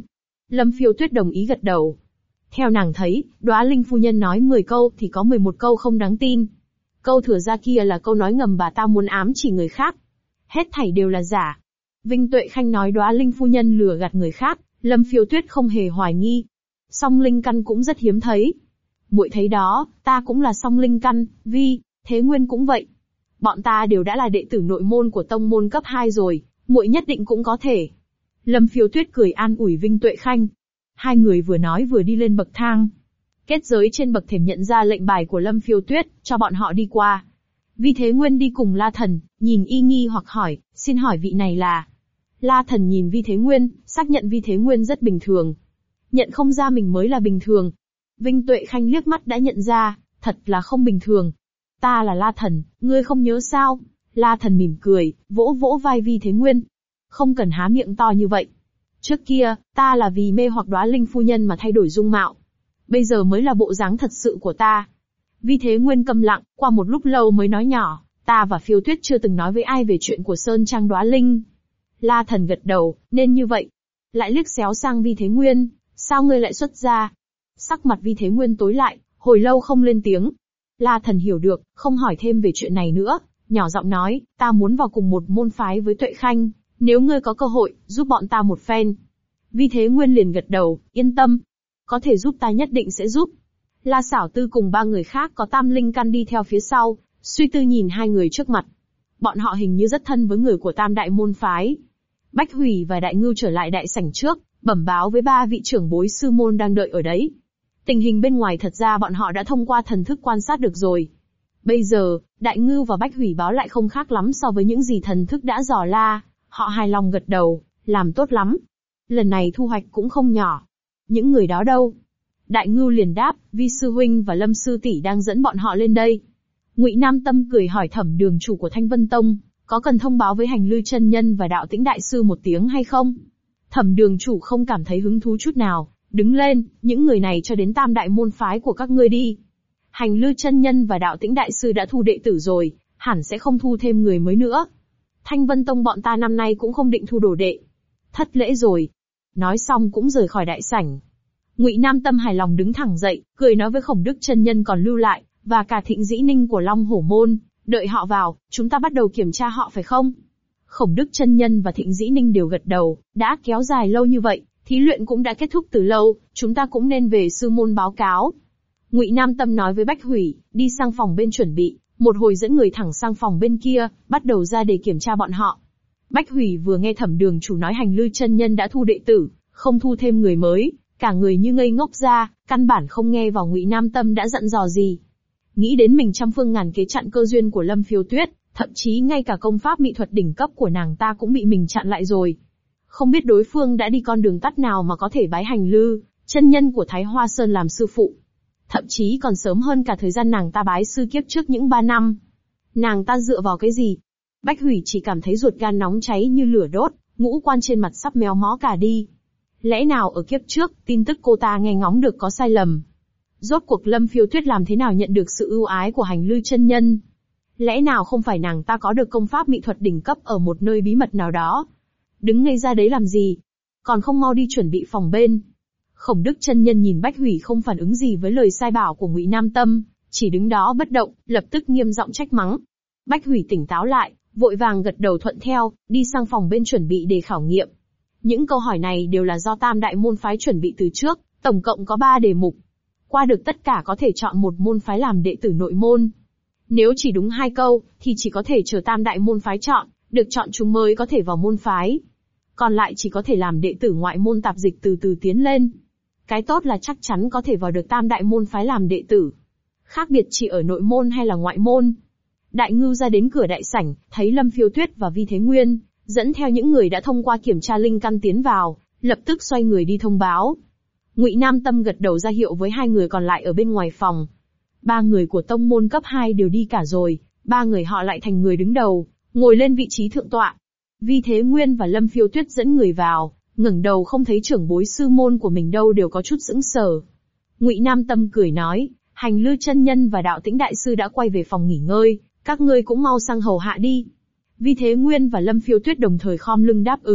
Lâm Phiêu Tuyết đồng ý gật đầu. Theo nàng thấy, Đóa Linh phu nhân nói 10 câu thì có 11 câu không đáng tin. Câu thừa ra kia là câu nói ngầm bà ta muốn ám chỉ người khác. Hết thảy đều là giả. Vinh Tuệ Khanh nói Đóa Linh phu nhân lừa gạt người khác, Lâm Phiêu Tuyết không hề hoài nghi. Song linh căn cũng rất hiếm thấy. Muội thấy đó, ta cũng là song linh căn, Vi Thế Nguyên cũng vậy. Bọn ta đều đã là đệ tử nội môn của tông môn cấp 2 rồi, muội nhất định cũng có thể. Lâm Phiêu Tuyết cười an ủi Vinh Tuệ Khanh. Hai người vừa nói vừa đi lên bậc thang. Kết giới trên bậc thềm nhận ra lệnh bài của Lâm Phiêu Tuyết, cho bọn họ đi qua. Vi Thế Nguyên đi cùng La Thần, nhìn y nghi hoặc hỏi, xin hỏi vị này là... La Thần nhìn Vi Thế Nguyên, xác nhận Vi Thế Nguyên rất bình thường. Nhận không ra mình mới là bình thường. Vinh Tuệ Khanh liếc mắt đã nhận ra, thật là không bình thường. Ta là La Thần, ngươi không nhớ sao? La Thần mỉm cười, vỗ vỗ vai Vi Thế Nguyên. Không cần há miệng to như vậy. Trước kia, ta là vì mê hoặc Đóa Linh phu nhân mà thay đổi dung mạo. Bây giờ mới là bộ dáng thật sự của ta. Vi Thế Nguyên câm lặng, qua một lúc lâu mới nói nhỏ, ta và Phiêu Tuyết chưa từng nói với ai về chuyện của Sơn Trang Đóa Linh. La Thần gật đầu, nên như vậy. Lại liếc xéo sang Vi Thế Nguyên, sao ngươi lại xuất gia? Sắc mặt Vi Thế Nguyên tối lại, hồi lâu không lên tiếng. La Thần hiểu được, không hỏi thêm về chuyện này nữa, nhỏ giọng nói, ta muốn vào cùng một môn phái với Tuệ Khanh, nếu ngươi có cơ hội, giúp bọn ta một phen. Vi Thế Nguyên liền gật đầu, yên tâm. Có thể giúp ta nhất định sẽ giúp. La Sảo Tư cùng 3 người khác có tam linh căn đi theo phía sau, suy tư nhìn hai người trước mặt. Bọn họ hình như rất thân với người của tam đại môn phái. Bách Hủy và Đại Ngưu trở lại đại sảnh trước, bẩm báo với 3 vị trưởng bối sư môn đang đợi ở đấy. Tình hình bên ngoài thật ra bọn họ đã thông qua thần thức quan sát được rồi. Bây giờ, Đại Ngưu và Bách Hủy báo lại không khác lắm so với những gì thần thức đã dò la. Họ hài lòng gật đầu, làm tốt lắm. Lần này thu hoạch cũng không nhỏ. Những người đó đâu? Đại Ngưu liền đáp, Vi sư huynh và Lâm sư tỷ đang dẫn bọn họ lên đây. Ngụy Nam Tâm cười hỏi Thẩm đường chủ của Thanh Vân Tông, có cần thông báo với Hành Lư chân nhân và Đạo Tĩnh đại sư một tiếng hay không? Thẩm đường chủ không cảm thấy hứng thú chút nào, đứng lên, những người này cho đến tam đại môn phái của các ngươi đi. Hành Lư chân nhân và Đạo Tĩnh đại sư đã thu đệ tử rồi, hẳn sẽ không thu thêm người mới nữa. Thanh Vân Tông bọn ta năm nay cũng không định thu đồ đệ. Thất lễ rồi. Nói xong cũng rời khỏi đại sảnh. Ngụy Nam Tâm hài lòng đứng thẳng dậy, cười nói với Khổng Đức chân nhân còn lưu lại, và cả Thịnh Dĩ Ninh của Long Hổ Môn, đợi họ vào, chúng ta bắt đầu kiểm tra họ phải không? Khổng Đức chân nhân và Thịnh Dĩ Ninh đều gật đầu, đã kéo dài lâu như vậy, thí luyện cũng đã kết thúc từ lâu, chúng ta cũng nên về sư môn báo cáo. Ngụy Nam Tâm nói với Bách Hủy, đi sang phòng bên chuẩn bị, một hồi dẫn người thẳng sang phòng bên kia, bắt đầu ra để kiểm tra bọn họ. Bách Hủy vừa nghe Thẩm đường chủ nói Hành Lư chân nhân đã thu đệ tử, không thu thêm người mới, cả người như ngây ngốc ra, căn bản không nghe vào Ngụy Nam Tâm đã dặn dò gì. Nghĩ đến mình trăm phương ngàn kế chặn cơ duyên của Lâm Phiêu Tuyết, thậm chí ngay cả công pháp mỹ thuật đỉnh cấp của nàng ta cũng bị mình chặn lại rồi. Không biết đối phương đã đi con đường tắt nào mà có thể bái Hành Lư chân nhân của Thái Hoa Sơn làm sư phụ. Thậm chí còn sớm hơn cả thời gian nàng ta bái sư kiếp trước những 3 năm. Nàng ta dựa vào cái gì? Bách Hủy chỉ cảm thấy ruột gan nóng cháy như lửa đốt, ngũ quan trên mặt sắp méo mó cả đi. Lẽ nào ở kiếp trước, tin tức cô ta nghe ngóng được có sai lầm? Rốt cuộc Lâm Phiêu Tuyết làm thế nào nhận được sự ưu ái của Hành Lư chân nhân? Lẽ nào không phải nàng ta có được công pháp mỹ thuật đỉnh cấp ở một nơi bí mật nào đó? Đứng ngây ra đấy làm gì? Còn không mau đi chuẩn bị phòng bên. Khổng Đức chân nhân nhìn Bách Hủy không phản ứng gì với lời sai bảo của Ngụy Nam Tâm, chỉ đứng đó bất động, lập tức nghiêm giọng trách mắng. Bách Hủy tỉnh táo lại, vội vàng gật đầu thuận theo, đi sang phòng bên chuẩn bị để khảo nghiệm. Những câu hỏi này đều là do tam đại môn phái chuẩn bị từ trước, tổng cộng có 3 đề mục. Qua được tất cả có thể chọn một môn phái làm đệ tử nội môn. Nếu chỉ đúng 2 câu, thì chỉ có thể chờ tam đại môn phái chọn, được chọn chúng mới có thể vào môn phái. Còn lại chỉ có thể làm đệ tử ngoại môn tạp dịch từ từ tiến lên. Cái tốt là chắc chắn có thể vào được tam đại môn phái làm đệ tử. Khác biệt chỉ ở nội môn hay là ngoại môn. Đại Ngưu ra đến cửa đại sảnh, thấy Lâm Phiêu Tuyết và Vi Thế Nguyên, dẫn theo những người đã thông qua kiểm tra linh căn tiến vào, lập tức xoay người đi thông báo. Ngụy Nam Tâm gật đầu ra hiệu với 2 người còn lại ở bên ngoài phòng. 3 người của tông môn cấp 2 đều đi cả rồi, 3 người họ lại thành người đứng đầu, ngồi lên vị trí thượng tọa. Vi Thế Nguyên và Lâm Phiêu Tuyết dẫn người vào, ngẩng đầu không thấy trưởng bối sư môn của mình đâu đều có chút sững sờ. Ngụy Nam Tâm cười nói, Hành Lư chân nhân và Đạo Tĩnh đại sư đã quay về phòng nghỉ ngơi, các ngươi cũng mau sang hầu hạ đi. Vi Thế Nguyên và Lâm Phiêu Tuyết đồng thời khom lưng đáp ứng,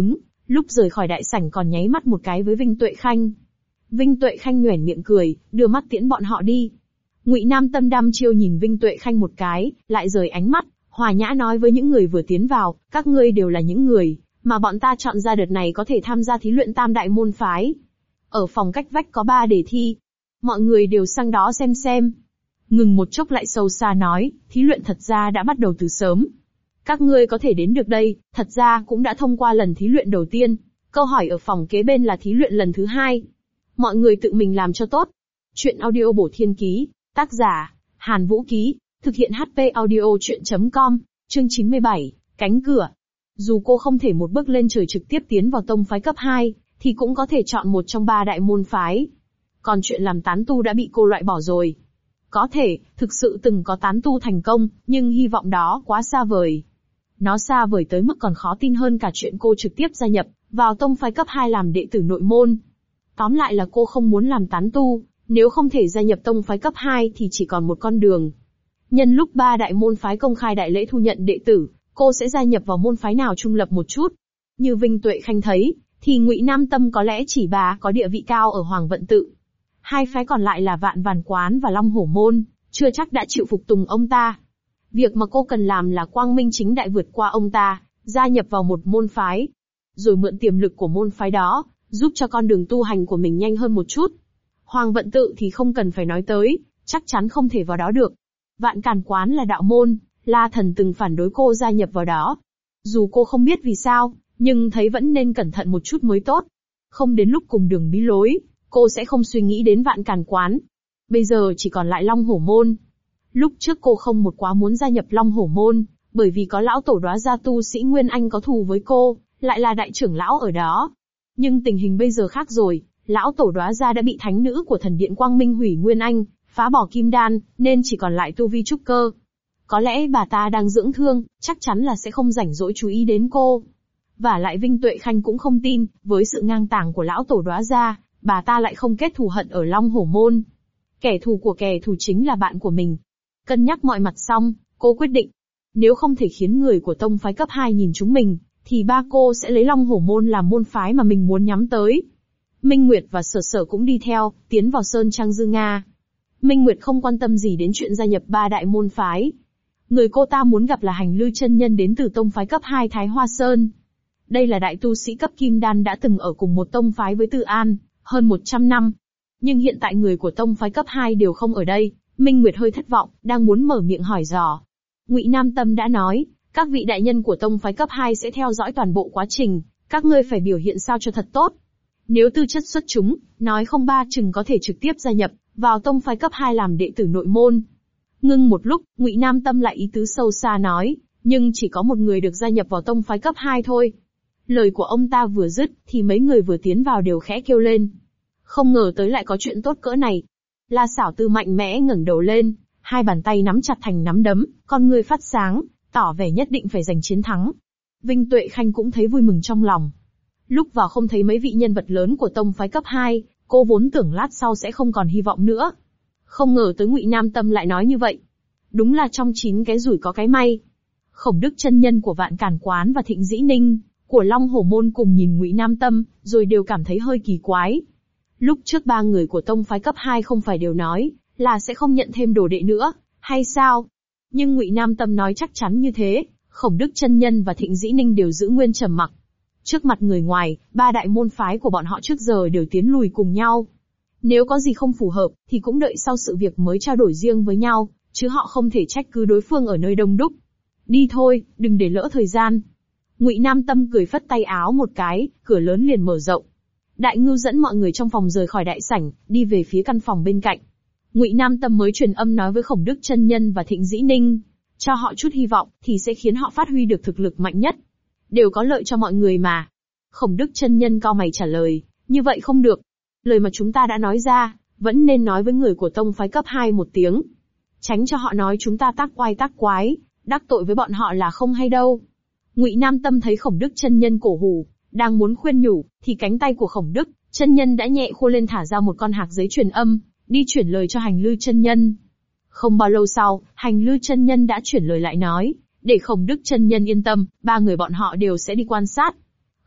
Lúc rời khỏi đại sảnh còn nháy mắt một cái với Vinh Tuệ Khanh. Vinh Tuệ Khanh nhoẻn miệng cười, đưa mắt tiễn bọn họ đi. Ngụy Nam Tâm đăm chiêu nhìn Vinh Tuệ Khanh một cái, lại rời ánh mắt, hòa nhã nói với những người vừa tiến vào, các ngươi đều là những người mà bọn ta chọn ra đợt này có thể tham gia thí luyện tam đại môn phái. Ở phòng cách vách có 3 đề thi. Mọi người đều sang đó xem. Ngừng một chốc lại sâu xa nói, thí luyện thật ra đã bắt đầu từ sớm. Các ngươi có thể đến được đây, thật ra cũng đã thông qua lần thí luyện đầu tiên. Câu hỏi ở phòng kế bên là thí luyện lần thứ 2. Mọi người tự mình làm cho tốt. Chuyện audio bổ thiên ký, tác giả, Hàn Vũ Ký, thực hiện HP audio chuyện.com, chương 97, cánh cửa. Dù cô không thể một bước lên trời trực tiếp tiến vào tông phái cấp 2, thì cũng có thể chọn một trong 3 đại môn phái. Còn chuyện làm tán tu đã bị cô loại bỏ rồi. Có thể, thực sự từng có tán tu thành công, nhưng hy vọng đó quá xa vời. Nó xa vời tới mức còn khó tin hơn cả chuyện cô trực tiếp gia nhập vào tông phái cấp 2 làm đệ tử nội môn. Tóm lại là cô không muốn làm tán tu, nếu không thể gia nhập tông phái cấp 2 thì chỉ còn một con đường. Nhân lúc 3 đại môn phái công khai đại lễ thu nhận đệ tử, cô sẽ gia nhập vào môn phái nào trung lập một chút. Như Vinh Tuệ Khanh thấy, thì Ngụy Nam Tâm có lẽ chỉ bà có địa vị cao ở Hoàng Vận Tự. 2 phái còn lại là Vạn Vàn Quán và Long Hổ Môn, chưa chắc đã chịu phục tùng ông ta. Việc mà cô cần làm là quang minh chính đại vượt qua ông ta, gia nhập vào một môn phái. Rồi mượn tiềm lực của môn phái đó, giúp cho con đường tu hành của mình nhanh hơn một chút. Hoàng Vận Tự thì không cần phải nói tới, chắc chắn không thể vào đó được. Vạn Càn Quán là đạo môn, La Thần từng phản đối cô gia nhập vào đó. Dù cô không biết vì sao, nhưng thấy vẫn nên cẩn thận một chút mới tốt. Không đến lúc cùng đường bí lối, cô sẽ không suy nghĩ đến Vạn Càn Quán. Bây giờ chỉ còn lại Long Hổ Môn. Lúc trước cô không một quá muốn gia nhập Long Hổ Môn, bởi vì có lão tổ Đóa gia tu sĩ Nguyên Anh có thù với cô, lại là đại trưởng lão ở đó. Nhưng tình hình bây giờ khác rồi, lão tổ Đóa gia đã bị thánh nữ của thần điện Quang Minh hủy Nguyên Anh, phá bỏ kim đan, nên chỉ còn lại tu vi trúc cơ. Có lẽ bà ta đang dưỡng thương, chắc chắn là sẽ không rảnh rỗi chú ý đến cô. Và lại Vinh Tuệ Khanh cũng không tin, với sự ngang tàng của lão tổ Đóa gia, bà ta lại không kết thù hận ở Long Hổ Môn. Kẻ thù của kẻ thù chính là bạn của mình. Cân nhắc mọi mặt xong, cô quyết định. Nếu không thể khiến người của tông phái cấp 2 nhìn chúng mình, thì ba cô sẽ lấy Long Hổ Môn làm môn phái mà mình muốn nhắm tới. Minh Nguyệt và Sở Sở cũng đi theo, tiến vào Sơn Trang Dư Nga. Minh Nguyệt không quan tâm gì đến chuyện gia nhập 3 đại môn phái. Người cô ta muốn gặp là Hành Lư chân nhân đến từ tông phái cấp 2 Thái Hoa Sơn. Đây là đại tu sĩ cấp kim đan đã từng ở cùng một tông phái với Từ An, hơn 100 năm. Nhưng hiện tại người của tông phái cấp 2 đều không ở đây, Minh Nguyệt hơi thất vọng, đang muốn mở miệng hỏi dò. Ngụy Nam Tâm đã nói, các vị đại nhân của tông phái cấp 2 sẽ theo dõi toàn bộ quá trình, các ngươi phải biểu hiện sao cho thật tốt. Nếu tư chất xuất chúng, nói không ba chừng có thể trực tiếp gia nhập vào tông phái cấp 2 làm đệ tử nội môn. Ngưng một lúc, Ngụy Nam Tâm lại ý tứ sâu xa nói, nhưng chỉ có một người được gia nhập vào tông phái cấp 2 thôi. Lời của ông ta vừa dứt, thì mấy người vừa tiến vào đều khẽ kêu lên. Không ngờ tới lại có chuyện tốt cỡ này. La Sảo Tư mạnh mẽ ngẩng đầu lên, 2 bàn tay nắm chặt thành nắm đấm, con ngươi phát sáng, tỏ vẻ nhất định phải giành chiến thắng. Vinh Tuệ Khanh cũng thấy vui mừng trong lòng. Lúc vào không thấy mấy vị nhân vật lớn của tông phái cấp 2, cô vốn tưởng lát sau sẽ không còn hy vọng nữa. Không ngờ tới Ngụy Nam Tâm lại nói như vậy. Đúng là trong 9 cái rủi có cái may. Khổng Đức chân nhân của Vạn Càn Quán và Thịnh Dĩ Ninh của Long Hổ Môn cùng nhìn Ngụy Nam Tâm, rồi đều cảm thấy hơi kỳ quái. Lúc trước 3 người của tông phái cấp 2 không phải đều nói là sẽ không nhận thêm đồ đệ nữa, hay sao? Nhưng Ngụy Nam Tâm nói chắc chắn như thế, Khổng Đức chân nhân và Thịnh Dĩ Ninh đều giữ nguyên trầm mặc. Trước mặt người ngoài, 3 đại môn phái của bọn họ trước giờ đều tiến lùi cùng nhau. Nếu có gì không phù hợp, thì cũng đợi sau sự việc mới trao đổi riêng với nhau, chứ họ không thể trách cứ đối phương ở nơi đông đúc. Đi thôi, đừng để lỡ thời gian. Ngụy Nam Tâm cười phất tay áo một cái, cửa lớn liền mở rộng. Đại Ngưu dẫn mọi người trong phòng rời khỏi đại sảnh, đi về phía căn phòng bên cạnh. Ngụy Nam Tâm mới truyền âm nói với Khổng Đức chân nhân và Thịnh Dĩ Ninh, cho họ chút hy vọng, thì sẽ khiến họ phát huy được thực lực mạnh nhất. Đều có lợi cho mọi người mà. Khổng Đức chân nhân cau mày trả lời, như vậy không được. Lời mà chúng ta đã nói ra, vẫn nên nói với người của tông phái cấp 2 một tiếng. Tránh cho họ nói chúng ta tác oai tác quái, đắc tội với bọn họ là không hay đâu. Ngụy Nam Tâm thấy Khổng Đức chân nhân cổ hủ, đang muốn khuyên nhủ, thì cánh tay của Khổng Đức chân nhân đã nhẹ khua lên thả ra một con hạc giấy truyền âm, đi chuyển lời cho Hành Lư chân nhân. Không bao lâu sau, Hành Lư chân nhân đã chuyển lời lại nói, để Khổng Đức chân nhân yên tâm, 3 người bọn họ đều sẽ đi quan sát.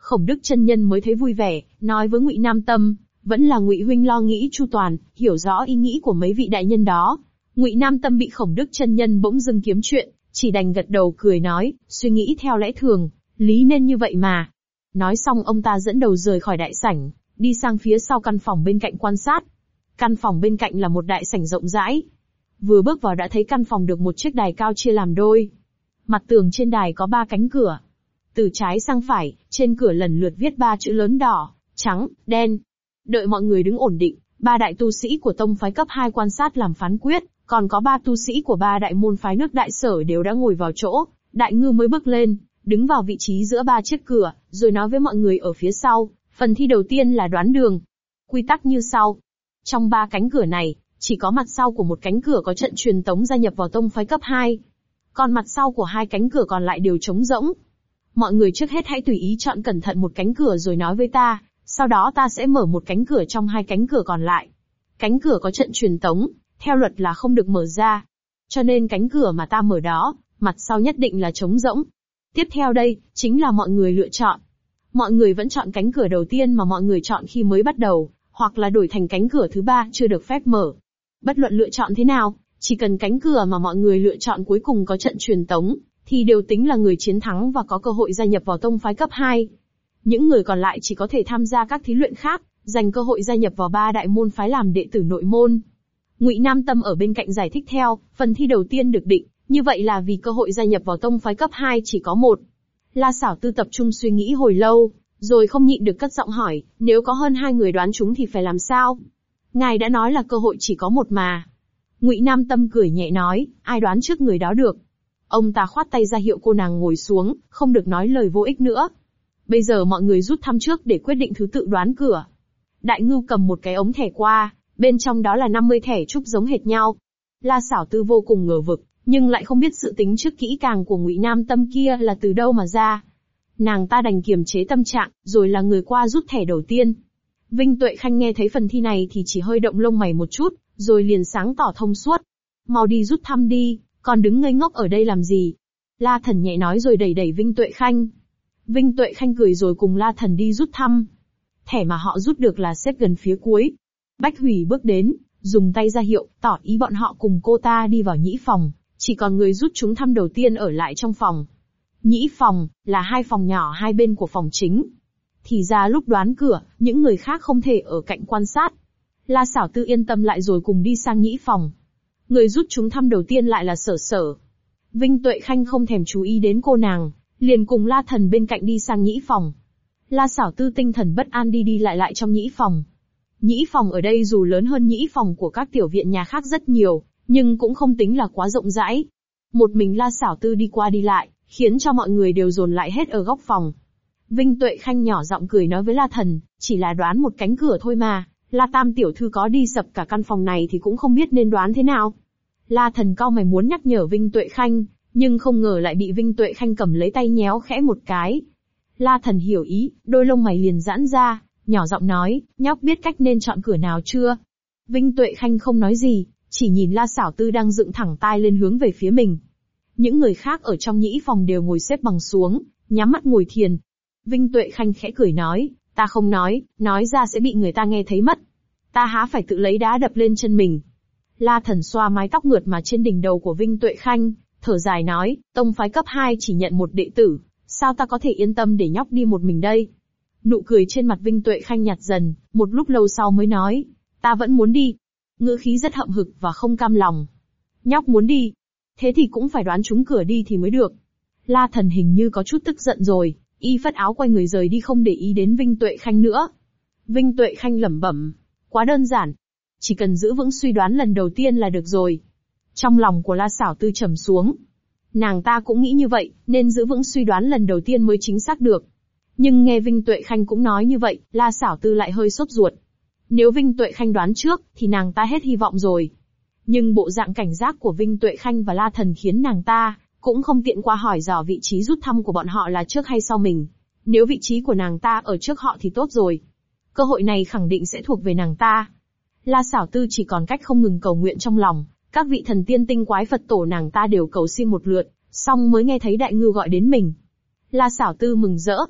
Khổng Đức chân nhân mới thấy vui vẻ, nói với Ngụy Nam Tâm, vẫn là Ngụy huynh lo nghĩ chu toàn, hiểu rõ ý nghĩ của mấy vị đại nhân đó. Ngụy Nam Tâm bị Khổng Đức chân nhân bỗng dưng kiếm chuyện, chỉ đành gật đầu cười nói, suy nghĩ theo lẽ thường, lý nên như vậy mà. Nói xong ông ta dẫn đầu rời khỏi đại sảnh, đi sang phía sau căn phòng bên cạnh quan sát. Căn phòng bên cạnh là một đại sảnh rộng rãi. Vừa bước vào đã thấy căn phòng được một chiếc đài cao chia làm đôi. Mặt tường trên đài có 3 cánh cửa. Từ trái sang phải, trên cửa lần lượt viết 3 chữ lớn đỏ, trắng, đen. Đợi mọi người đứng ổn định, 3 đại tu sĩ của tông phái cấp 2 quan sát làm phán quyết, còn có 3 tu sĩ của 3 đại môn phái nước Đại Sở đều đã ngồi vào chỗ. Đại Ngư mới bước lên, đứng vào vị trí giữa 3 chiếc cửa, rồi nói với mọi người ở phía sau, phần thi đầu tiên là đoán đường. Quy tắc như sau. Trong 3 cánh cửa này, chỉ có mặt sau của một cánh cửa có trận truyền tống gia nhập vào tông phái cấp 2. Còn mặt sau của 2 cánh cửa còn lại đều trống rỗng. Mọi người trước hết hãy tùy ý chọn cẩn thận một cánh cửa rồi nói với ta, sau đó ta sẽ mở một cánh cửa trong 2 cánh cửa còn lại. Cánh cửa có trận truyền tống, theo luật là không được mở ra. Cho nên cánh cửa mà ta mở đó, mặt sau nhất định là trống rỗng. Tiếp theo đây, chính là mọi người lựa chọn. Mọi người vẫn chọn cánh cửa đầu tiên mà mọi người chọn khi mới bắt đầu, hoặc là đổi thành cánh cửa thứ 3 chưa được phép mở. Bất luận lựa chọn thế nào, chỉ cần cánh cửa mà mọi người lựa chọn cuối cùng có trận truyền tống, thì đều tính là người chiến thắng và có cơ hội gia nhập vào tông phái cấp 2. Những người còn lại chỉ có thể tham gia các thí luyện khác, giành cơ hội gia nhập vào 3 đại môn phái làm đệ tử nội môn. Ngụy Nam Tâm ở bên cạnh giải thích theo, phần thi đầu tiên được định, như vậy là vì cơ hội gia nhập vào tông phái cấp 2 chỉ có 1. La Xảo Tư tập trung suy nghĩ hồi lâu, rồi không nhịn được cất giọng hỏi, nếu có hơn 2 người đoán chúng thì phải làm sao? Ngài đã nói là cơ hội chỉ có 1 mà. Ngụy Nam Tâm cười nhẹ nói, ai đoán trước người đó được. Ông ta khoát tay ra hiệu cô nàng ngồi xuống, không được nói lời vô ích nữa. Bây giờ mọi người rút thăm trước để quyết định thứ tự đoán cửa. Đại Ngưu cầm một cái ống thẻ qua, bên trong đó là 50 thẻ trúc giống hệt nhau. La Xảo Tư vô cùng ngờ vực, nhưng lại không biết sự tính trước kỹ càng của Ngụy Nam Tâm kia là từ đâu mà ra. Nàng ta đành kiềm chế tâm trạng, rồi là người qua rút thẻ đầu tiên. Vinh Tuệ Khanh nghe thấy phần thi này thì chỉ hơi động lông mày một chút, rồi liền sáng tỏ thông suốt. Mau đi rút thăm đi, còn đứng ngây ngốc ở đây làm gì? La Thần nhẹ nói rồi đẩy đẩy Vinh Tuệ Khanh. Vinh Tuệ Khanh cười rồi cùng La Thần đi rút thăm. Thẻ mà họ rút được là xếp gần phía cuối. Bách Hủy bước đến, dùng tay ra hiệu, tỏ ý bọn họ cùng cô ta đi vào nhĩ phòng, chỉ còn người rút trúng thăm đầu tiên ở lại trong phòng. Nhĩ phòng, là 2 phòng nhỏ hai bên của phòng chính. Thì ra lúc đoán cửa, những người khác không thể ở cạnh quan sát. La Xảo Tư yên tâm lại rồi cùng đi sang nhĩ phòng. Người rút trúng thăm đầu tiên lại là Sở Sở. Vinh Tuệ Khanh không thèm chú ý đến cô nàng, liền cùng La Thần bên cạnh đi sang nhĩ phòng. La Xảo Tư tinh thần bất an đi đi lại lại trong nhĩ phòng. Nhĩ phòng ở đây dù lớn hơn nhĩ phòng của các tiểu viện nhà khác rất nhiều, nhưng cũng không tính là quá rộng rãi. Một mình La Xảo Tư đi qua đi lại, khiến cho mọi người đều dồn lại hết ở góc phòng. Vinh Tuệ Khanh nhỏ giọng cười nói với La Thần, chỉ là đoán một cánh cửa thôi mà, La Tam tiểu thư có đi sập cả căn phòng này thì cũng không biết nên đoán thế nào. La Thần cau mày muốn nhắc nhở Vinh Tuệ Khanh, nhưng không ngờ lại bị Vinh Tuệ Khanh cầm lấy tay nhéo khẽ một cái. La Thần hiểu ý, đôi lông mày liền giãn ra, nhỏ giọng nói, nhóc biết cách nên chọn cửa nào chưa? Vinh Tuệ Khanh không nói gì, chỉ nhìn La Xảo Tư đang dựng thẳng tai lên hướng về phía mình. Những người khác ở trong nhĩ phòng đều ngồi xếp bằng xuống, nhắm mắt ngồi thiền. Vinh Tuệ Khanh khẽ cười nói, ta không nói ra sẽ bị người ta nghe thấy mất. Ta há phải tự lấy đá đập lên chân mình. La Thần xoa mái tóc mượt mà trên đỉnh đầu của Vinh Tuệ Khanh, thở dài nói, tông phái cấp 2 chỉ nhận một đệ tử, sao ta có thể yên tâm để nhóc đi một mình đây? Nụ cười trên mặt Vinh Tuệ Khanh nhạt dần, một lúc lâu sau mới nói, ta vẫn muốn đi. Ngữ khí rất hậm hực và không cam lòng. Nhóc muốn đi? Thế thì cũng phải đoán trúng cửa đi thì mới được. La Thần hình như có chút tức giận rồi, y phất áo quay người rời đi không để ý đến Vinh Tuệ Khanh nữa. Vinh Tuệ Khanh lẩm bẩm, quá đơn giản. Chỉ cần giữ vững suy đoán lần đầu tiên là được rồi. Trong lòng của La Xảo Tư trầm xuống. Nàng ta cũng nghĩ như vậy, nên giữ vững suy đoán lần đầu tiên mới chính xác được. Nhưng nghe Vinh Tuệ Khanh cũng nói như vậy, La Xảo Tư lại hơi sốt ruột. Nếu Vinh Tuệ Khanh đoán trước, thì nàng ta hết hy vọng rồi. Nhưng bộ dạng cảnh giác của Vinh Tuệ Khanh và La Thần khiến nàng ta cũng không tiện qua hỏi dò vị trí rút thăm của bọn họ là trước hay sau mình. Nếu vị trí của nàng ta ở trước họ thì tốt rồi. Cơ hội này khẳng định sẽ thuộc về nàng ta. La Xảo Tư chỉ còn cách không ngừng cầu nguyện trong lòng, các vị thần tiên tinh quái Phật tổ nàng ta đều cầu xin một lượt, xong mới nghe thấy Đại Ngưu gọi đến mình. La Xảo Tư mừng rỡ.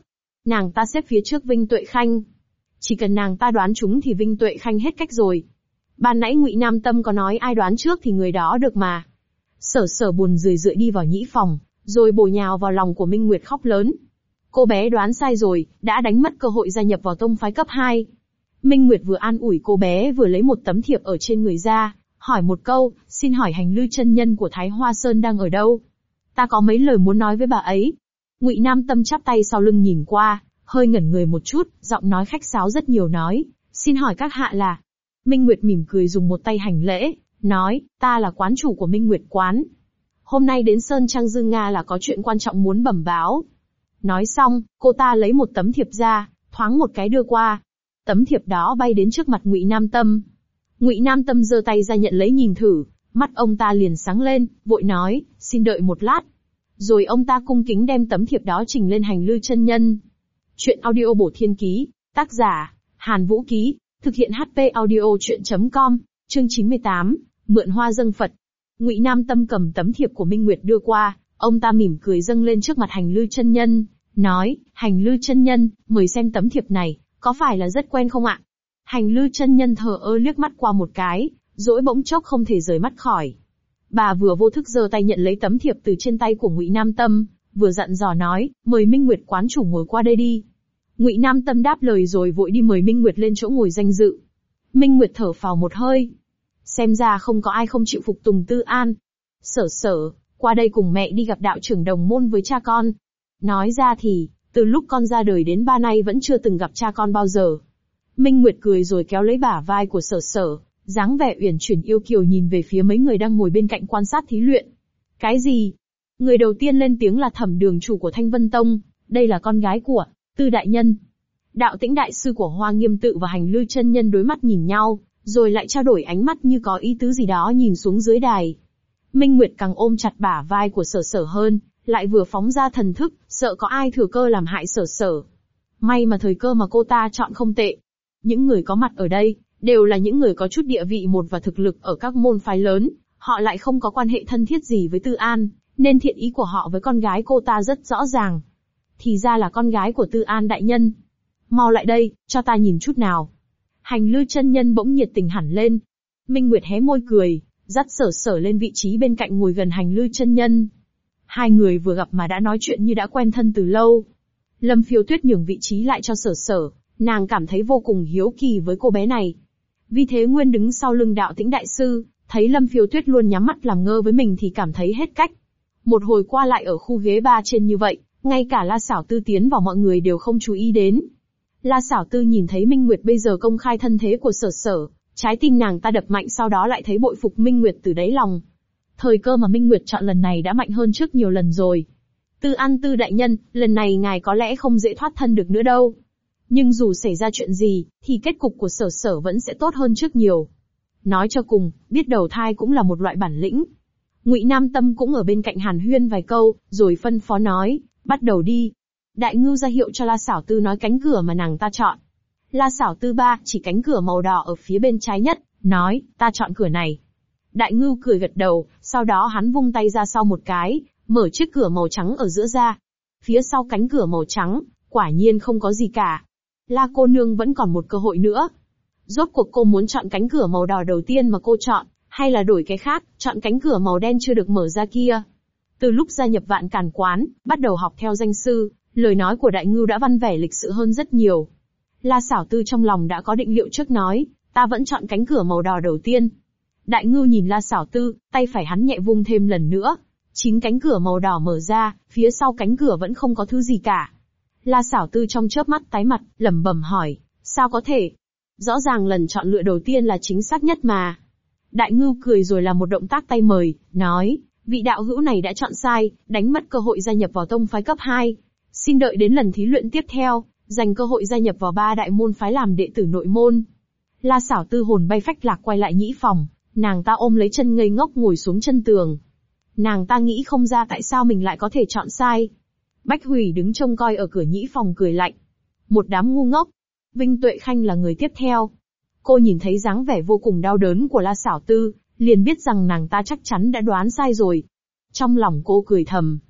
Nàng ta xếp phía trước Vinh Tuệ Khanh. Chỉ cần nàng ta đoán trúng thì Vinh Tuệ Khanh hết cách rồi. Ban nãy Ngụy Nam Tâm có nói ai đoán trước thì người đó được mà. Sở Sở buồn rười rượi đi vào nhĩ phòng, rồi bổ nhào vào lòng của Minh Nguyệt khóc lớn. Cô bé đoán sai rồi, đã đánh mất cơ hội gia nhập vào tông phái cấp 2. Minh Nguyệt vừa an ủi cô bé vừa lấy một tấm thiệp ở trên người ra, hỏi một câu, xin hỏi Hành Lư chân nhân của Thái Hoa Sơn đang ở đâu? Ta có mấy lời muốn nói với bà ấy. Ngụy Nam Tâm chắp tay sau lưng nhìn qua, hơi ngẩn người một chút, giọng nói khách sáo rất nhiều nói, xin hỏi các hạ là. Minh Nguyệt mỉm cười dùng một tay hành lễ, nói, ta là quán chủ của Minh Nguyệt quán. Hôm nay đến Sơn Trang Dương Nga là có chuyện quan trọng muốn bẩm báo. Nói xong, cô ta lấy một tấm thiệp ra, thoáng một cái đưa qua. Tấm thiệp đó bay đến trước mặt Ngụy Nam Tâm. Ngụy Nam Tâm giơ tay ra nhận lấy nhìn thử, mắt ông ta liền sáng lên, vội nói, xin đợi một lát. Rồi ông ta cung kính đem tấm thiệp đó trình lên Hành Lư chân nhân. Chuyện audio bổ thiên ký, tác giả, Hàn Vũ Ký, thực hiện HP audio chuyện.com, chương 98, mượn hoa dâng Phật. Ngụy Nam Tâm cầm tấm thiệp của Minh Nguyệt đưa qua, ông ta mỉm cười dâng lên trước mặt Hành Lư chân nhân, nói, Hành Lư chân nhân, mời xem tấm thiệp này, có phải là rất quen không ạ? Hành Lư chân nhân thờ ơ liếc mắt qua một cái, dỗi bỗng chốc không thể rời mắt khỏi. Bà vừa vô thức giơ tay nhận lấy tấm thiệp từ trên tay của Ngụy Nam Tâm, vừa dặn dò nói, mời Minh Nguyệt quán chủ ngồi qua đây đi. Ngụy Nam Tâm đáp lời rồi vội đi mời Minh Nguyệt lên chỗ ngồi danh dự. Minh Nguyệt thở phào một hơi. Xem ra không có ai không chịu phục tùng Tư An. Sở Sở, qua đây cùng mẹ đi gặp đạo trưởng đồng môn với cha con. Nói ra thì, từ lúc con ra đời đến ba nay vẫn chưa từng gặp cha con bao giờ. Minh Nguyệt cười rồi kéo lấy bả vai của Sở Sở, dáng vẻ uyển chuyển yêu kiều nhìn về phía mấy người đang ngồi bên cạnh quan sát thí luyện. Cái gì? Người đầu tiên lên tiếng là Thẩm Đường chủ của Thanh Vân Tông, đây là con gái của Tư đại nhân. Đạo Tĩnh đại sư của Hoa Nghiêm tự và Hành Lư chân nhân đối mắt nhìn nhau, rồi lại trao đổi ánh mắt như có ý tứ gì đó nhìn xuống dưới đài. Minh Nguyệt càng ôm chặt bả vai của Sở Sở hơn, lại vừa phóng ra thần thức, sợ có ai thừa cơ làm hại Sở Sở. May mà thời cơ mà cô ta chọn không tệ. Những người có mặt ở đây, đều là những người có chút địa vị một và thực lực ở các môn phái lớn, họ lại không có quan hệ thân thiết gì với Tư An, nên thiện ý của họ với con gái cô ta rất rõ ràng. Thì ra là con gái của Tư An đại nhân. Mau lại đây, cho ta nhìn chút nào. Hành Lư chân nhân bỗng nhiệt tình hẳn lên. Minh Nguyệt hé môi cười, dắt Sở Sở lên vị trí bên cạnh ngồi gần Hành Lư chân nhân. Hai người vừa gặp mà đã nói chuyện như đã quen thân từ lâu. Lâm Phiêu Tuyết nhường vị trí lại cho Sở Sở, nàng cảm thấy vô cùng hiếu kỳ với cô bé này. Vì thế Nguyên đứng sau lưng Đạo Tĩnh đại sư, thấy Lâm Phiêu Tuyết luôn nhắm mắt làm ngơ với mình thì cảm thấy hết cách. Một hồi qua lại ở khu ghế ba trên như vậy, ngay cả La Sảo Tư tiến vào mọi người đều không chú ý đến. La Sảo Tư nhìn thấy Minh Nguyệt bây giờ công khai thân thế của Sở Sở, trái tim nàng ta đập mạnh, sau đó lại thấy bội phục Minh Nguyệt từ đáy lòng. Thời cơ mà Minh Nguyệt chọn lần này đã mạnh hơn trước nhiều lần rồi. Tư An Tư đại nhân, lần này ngài có lẽ không dễ thoát thân được nữa đâu. Nhưng dù xảy ra chuyện gì, thì kết cục của Sở Sở vẫn sẽ tốt hơn trước nhiều. Nói cho cùng, biết đầu thai cũng là một loại bản lĩnh. Ngụy Nam Tâm cũng ở bên cạnh hàn huyên vài câu, rồi phân phó nói, bắt đầu đi. Đại Ngưu ra hiệu cho La Sảo Tư nói cánh cửa mà nàng ta chọn. La Sảo Tư ba chỉ cánh cửa màu đỏ ở phía bên trái nhất, nói, ta chọn cửa này. Đại Ngưu cười gật đầu, sau đó hắn vung tay ra sau một cái, mở chiếc cửa màu trắng ở giữa ra. Phía sau cánh cửa màu trắng, quả nhiên không có gì cả. La cô nương vẫn còn một cơ hội nữa. Rốt cuộc cô muốn chọn cánh cửa màu đỏ đầu tiên mà cô chọn, hay là đổi cái khác, chọn cánh cửa màu đen chưa được mở ra kia. Từ lúc gia nhập Vạn Càn quán, bắt đầu học theo danh sư, lời nói của Đại Ngưu đã văn vẻ lịch sự hơn rất nhiều. La Sảo Tư trong lòng đã có định liệu trước nói, ta vẫn chọn cánh cửa màu đỏ đầu tiên. Đại Ngưu nhìn La Sảo Tư, tay phải hắn nhẹ vung thêm lần nữa. 9 cánh cửa màu đỏ mở ra, phía sau cánh cửa vẫn không có thứ gì cả. La Sảo Tư trong chớp mắt tái mặt, lẩm bẩm hỏi, sao có thể? Rõ ràng lần chọn lựa đầu tiên là chính xác nhất mà. Đại Ngưu cười rồi làm một động tác tay mời, nói, vị đạo hữu này đã chọn sai, đánh mất cơ hội gia nhập vào tông phái cấp 2. Xin đợi đến lần thí luyện tiếp theo, dành cơ hội gia nhập vào 3 đại môn phái làm đệ tử nội môn. La Sảo Tư hồn bay phách lạc quay lại nhĩ phòng, nàng ta ôm lấy chân ngây ngốc ngồi xuống chân tường. Nàng ta nghĩ không ra tại sao mình lại có thể chọn sai. Bách Hủy đứng trông coi ở cửa nhĩ phòng cười lạnh. Một đám ngu ngốc. Vinh Tuệ Khanh là người tiếp theo. Cô nhìn thấy dáng vẻ vô cùng đau đớn của La Sảo Tư, liền biết rằng nàng ta chắc chắn đã đoán sai rồi. Trong lòng cô cười thầm.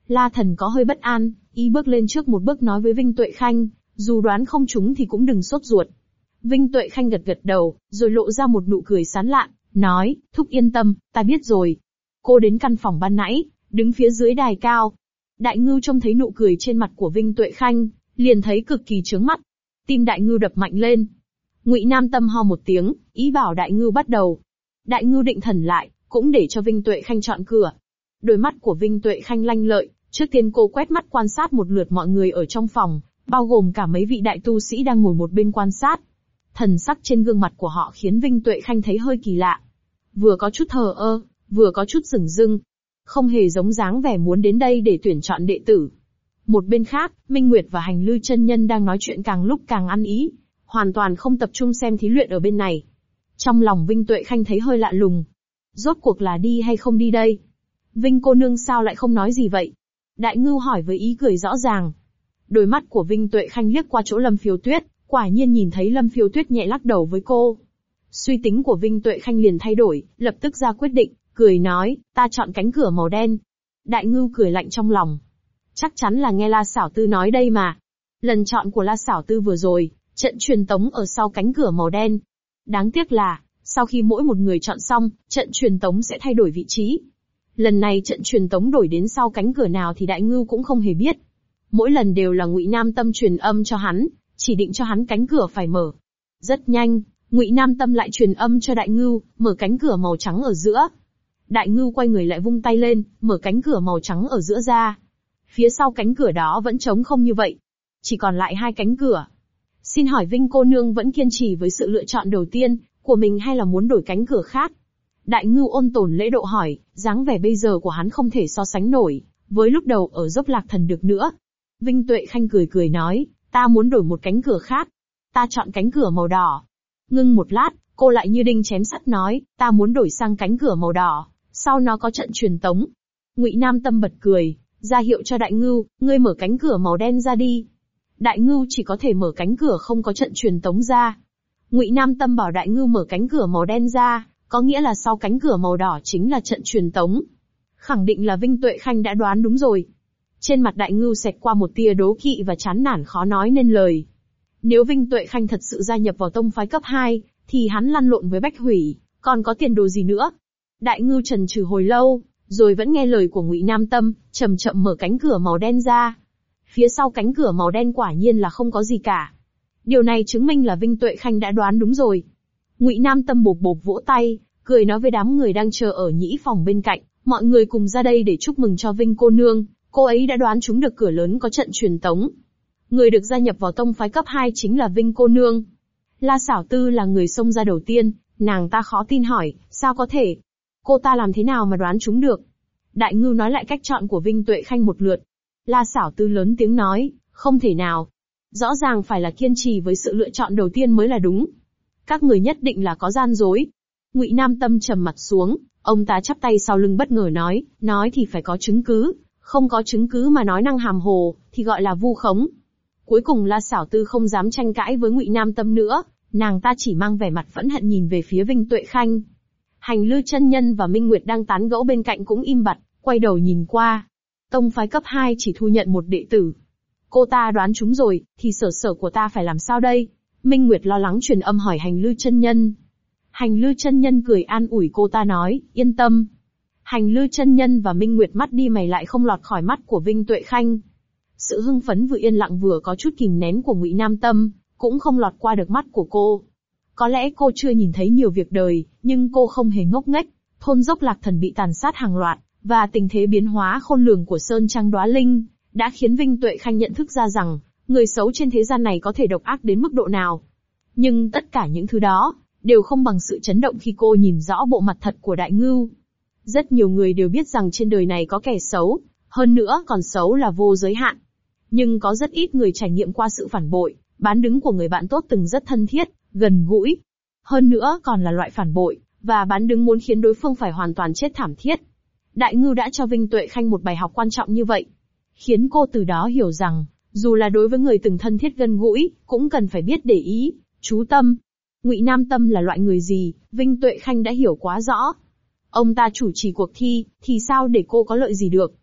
La Thần có hơi bất an, y bước lên trước một bước nói với Vinh Tuệ Khanh, dù đoán không trúng thì cũng đừng sốt ruột. Vinh Tuệ Khanh gật gật đầu, rồi lộ ra một nụ cười sán lạn, nói, thúc yên tâm, ta biết rồi. Cô đến căn phòng ban nãy, đứng phía dưới đài cao. Đại Ngưu trông thấy nụ cười trên mặt của Vinh Tuệ Khanh, liền thấy cực kỳ chướng mắt. Tim Đại Ngưu đập mạnh lên. Ngụy Nam Tâm ho một tiếng, ý bảo Đại Ngưu bắt đầu. Đại Ngưu định thần lại, cũng để cho Vinh Tuệ Khanh chọn cửa. Đôi mắt của Vinh Tuệ Khanh lanh lợi, trước tiên cô quét mắt quan sát một lượt mọi người ở trong phòng, bao gồm cả mấy vị đại tu sĩ đang ngồi một bên quan sát. Thần sắc trên gương mặt của họ khiến Vinh Tuệ Khanh thấy hơi kỳ lạ. Vừa có chút thờ ơ, vừa có chút dửng dưng. Không hề giống dáng vẻ muốn đến đây để tuyển chọn đệ tử. Một bên khác, Minh Nguyệt và Hành Lư chân nhân đang nói chuyện càng lúc càng ăn ý, hoàn toàn không tập trung xem thí luyện ở bên này. Trong lòng Vinh Tuệ Khanh thấy hơi lạ lùng. Rốt cuộc là đi hay không đi đây? Vinh cô nương sao lại không nói gì vậy? Đại Ngưu hỏi với ý cười rõ ràng. Đôi mắt của Vinh Tuệ Khanh liếc qua chỗ Lâm Phiêu Tuyết, quả nhiên nhìn thấy Lâm Phiêu Tuyết nhẹ lắc đầu với cô. Suy tính của Vinh Tuệ Khanh liền thay đổi, lập tức ra quyết định, cười nói, ta chọn cánh cửa màu đen. Đại Ngưu cười lạnh trong lòng. Chắc chắn là nghe La Xảo Tư nói đây mà. Lần chọn của La Xảo Tư vừa rồi, trận truyền tống ở sau cánh cửa màu đen. Đáng tiếc là, sau khi mỗi một người chọn xong, trận truyền tống sẽ thay đổi vị trí. Lần này trận truyền tống đổi đến sau cánh cửa nào thì Đại Ngưu cũng không hề biết. Mỗi lần đều là Ngụy Nam Tâm truyền âm cho hắn, chỉ định cho hắn cánh cửa phải mở. Rất nhanh, Ngụy Nam Tâm lại truyền âm cho Đại Ngưu, mở cánh cửa màu trắng ở giữa. Đại Ngưu quay người lại vung tay lên, mở cánh cửa màu trắng ở giữa ra. Phía sau cánh cửa đó vẫn trống không như vậy. Chỉ còn lại 2 cánh cửa. Xin hỏi Vinh cô nương vẫn kiên trì với sự lựa chọn đầu tiên của mình hay là muốn đổi cánh cửa khác? Đại Ngưu ôn tồn lễ độ hỏi, dáng vẻ bây giờ của hắn không thể so sánh nổi với lúc đầu ở Dốc Lạc Thần được nữa. Vinh Tuệ Khanh cười cười nói, ta muốn đổi một cánh cửa khác. Ta chọn cánh cửa màu đỏ. Ngưng một lát, cô lại như đinh chém sắt nói, ta muốn đổi sang cánh cửa màu đỏ, sau nó có trận truyền tống. Ngụy Nam Tâm bật cười, ra hiệu cho Đại Ngưu, ngươi mở cánh cửa màu đen ra đi. Đại Ngưu chỉ có thể mở cánh cửa không có trận truyền tống ra. Ngụy Nam Tâm bảo Đại Ngưu mở cánh cửa màu đen ra, có nghĩa là sau cánh cửa màu đỏ chính là trận truyền tống. Khẳng định là Vinh Tuệ Khanh đã đoán đúng rồi. Trên mặt Đại Ngưu xẹt qua một tia đố kỵ và chán nản khó nói nên lời. Nếu Vinh Tuệ Khanh thật sự gia nhập vào tông phái cấp 2, thì hắn lăn lộn với Bách Hủy, còn có tiền đồ gì nữa? Đại Ngưu chần chừ hồi lâu, rồi vẫn nghe lời của Ngụy Nam Tâm, chậm chậm mở cánh cửa màu đen ra. Phía sau cánh cửa màu đen quả nhiên là không có gì cả. Điều này chứng minh là Vinh Tuệ Khanh đã đoán đúng rồi. Ngụy Nam Tâm bộp bộp vỗ tay, cười nói với đám người đang chờ ở nhĩ phòng bên cạnh, mọi người cùng ra đây để chúc mừng cho Vinh cô nương, cô ấy đã đoán trúng được cửa lớn có trận truyền tống. Người được gia nhập vào tông phái cấp 2 chính là Vinh cô nương. La Xảo Tư là người xông ra đầu tiên, nàng ta khó tin hỏi, sao có thể? Cô ta làm thế nào mà đoán trúng được? Đại Ngưu nói lại cách chọn của Vinh Tuệ Khanh một lượt. La Xảo Tư lớn tiếng nói, không thể nào. Rõ ràng phải là kiên trì với sự lựa chọn đầu tiên mới là đúng. Các người nhất định là có gian dối. Ngụy Nam Tâm trầm mặt xuống, ông ta chắp tay sau lưng bất ngờ nói thì phải có chứng cứ, không có chứng cứ mà nói năng hàm hồ, thì gọi là vu khống. Cuối cùng La Xảo Tư không dám tranh cãi với Ngụy Nam Tâm nữa, nàng ta chỉ mang vẻ mặt phẫn hận nhìn về phía Vinh Tuệ Khanh. Hành Lư chân nhân và Minh Nguyệt đang tán gẫu bên cạnh cũng im bặt, quay đầu nhìn qua. Tông phái cấp 2 chỉ thu nhận một đệ tử. Cô ta đoán trúng rồi, thì sở của ta phải làm sao đây? Minh Nguyệt lo lắng truyền âm hỏi Hành Lư chân nhân. Hành Lư chân nhân cười an ủi cô ta nói, yên tâm. Hành Lư chân nhân và Minh Nguyệt mắt đi mày lại không lọt khỏi mắt của Vinh Tuệ Khanh. Sự hưng phấn vừa yên lặng vừa có chút kìm nén của Ngụy Nam Tâm, cũng không lọt qua được mắt của cô. Có lẽ cô chưa nhìn thấy nhiều việc đời, nhưng cô không hề ngốc nghếch. Thôn Dốc Lạc Thần bị tàn sát hàng loạt, và tình thế biến hóa khôn lường của Sơn Trang Đóa Linh, đã khiến Vinh Tuệ Khanh nhận thức ra rằng, người xấu trên thế gian này có thể độc ác đến mức độ nào. Nhưng tất cả những thứ đó, đều không bằng sự chấn động khi cô nhìn rõ bộ mặt thật của Đại Ngưu. Rất nhiều người đều biết rằng trên đời này có kẻ xấu, hơn nữa còn xấu là vô giới hạn. Nhưng có rất ít người trải nghiệm qua sự phản bội, bán đứng của người bạn tốt từng rất thân thiết, gần gũi. Hơn nữa còn là loại phản bội, và bán đứng muốn khiến đối phương phải hoàn toàn chết thảm thiết. Đại Ngưu đã cho Vinh Tuệ Khanh một bài học quan trọng như vậy. Khiến cô từ đó hiểu rằng, dù là đối với người từng thân thiết gần gũi, cũng cần phải biết để ý, chú tâm. Ngụy Nam Tâm là loại người gì, Vinh Tuệ Khanh đã hiểu quá rõ. Ông ta chủ trì cuộc thi, thì sao để cô có lợi gì được?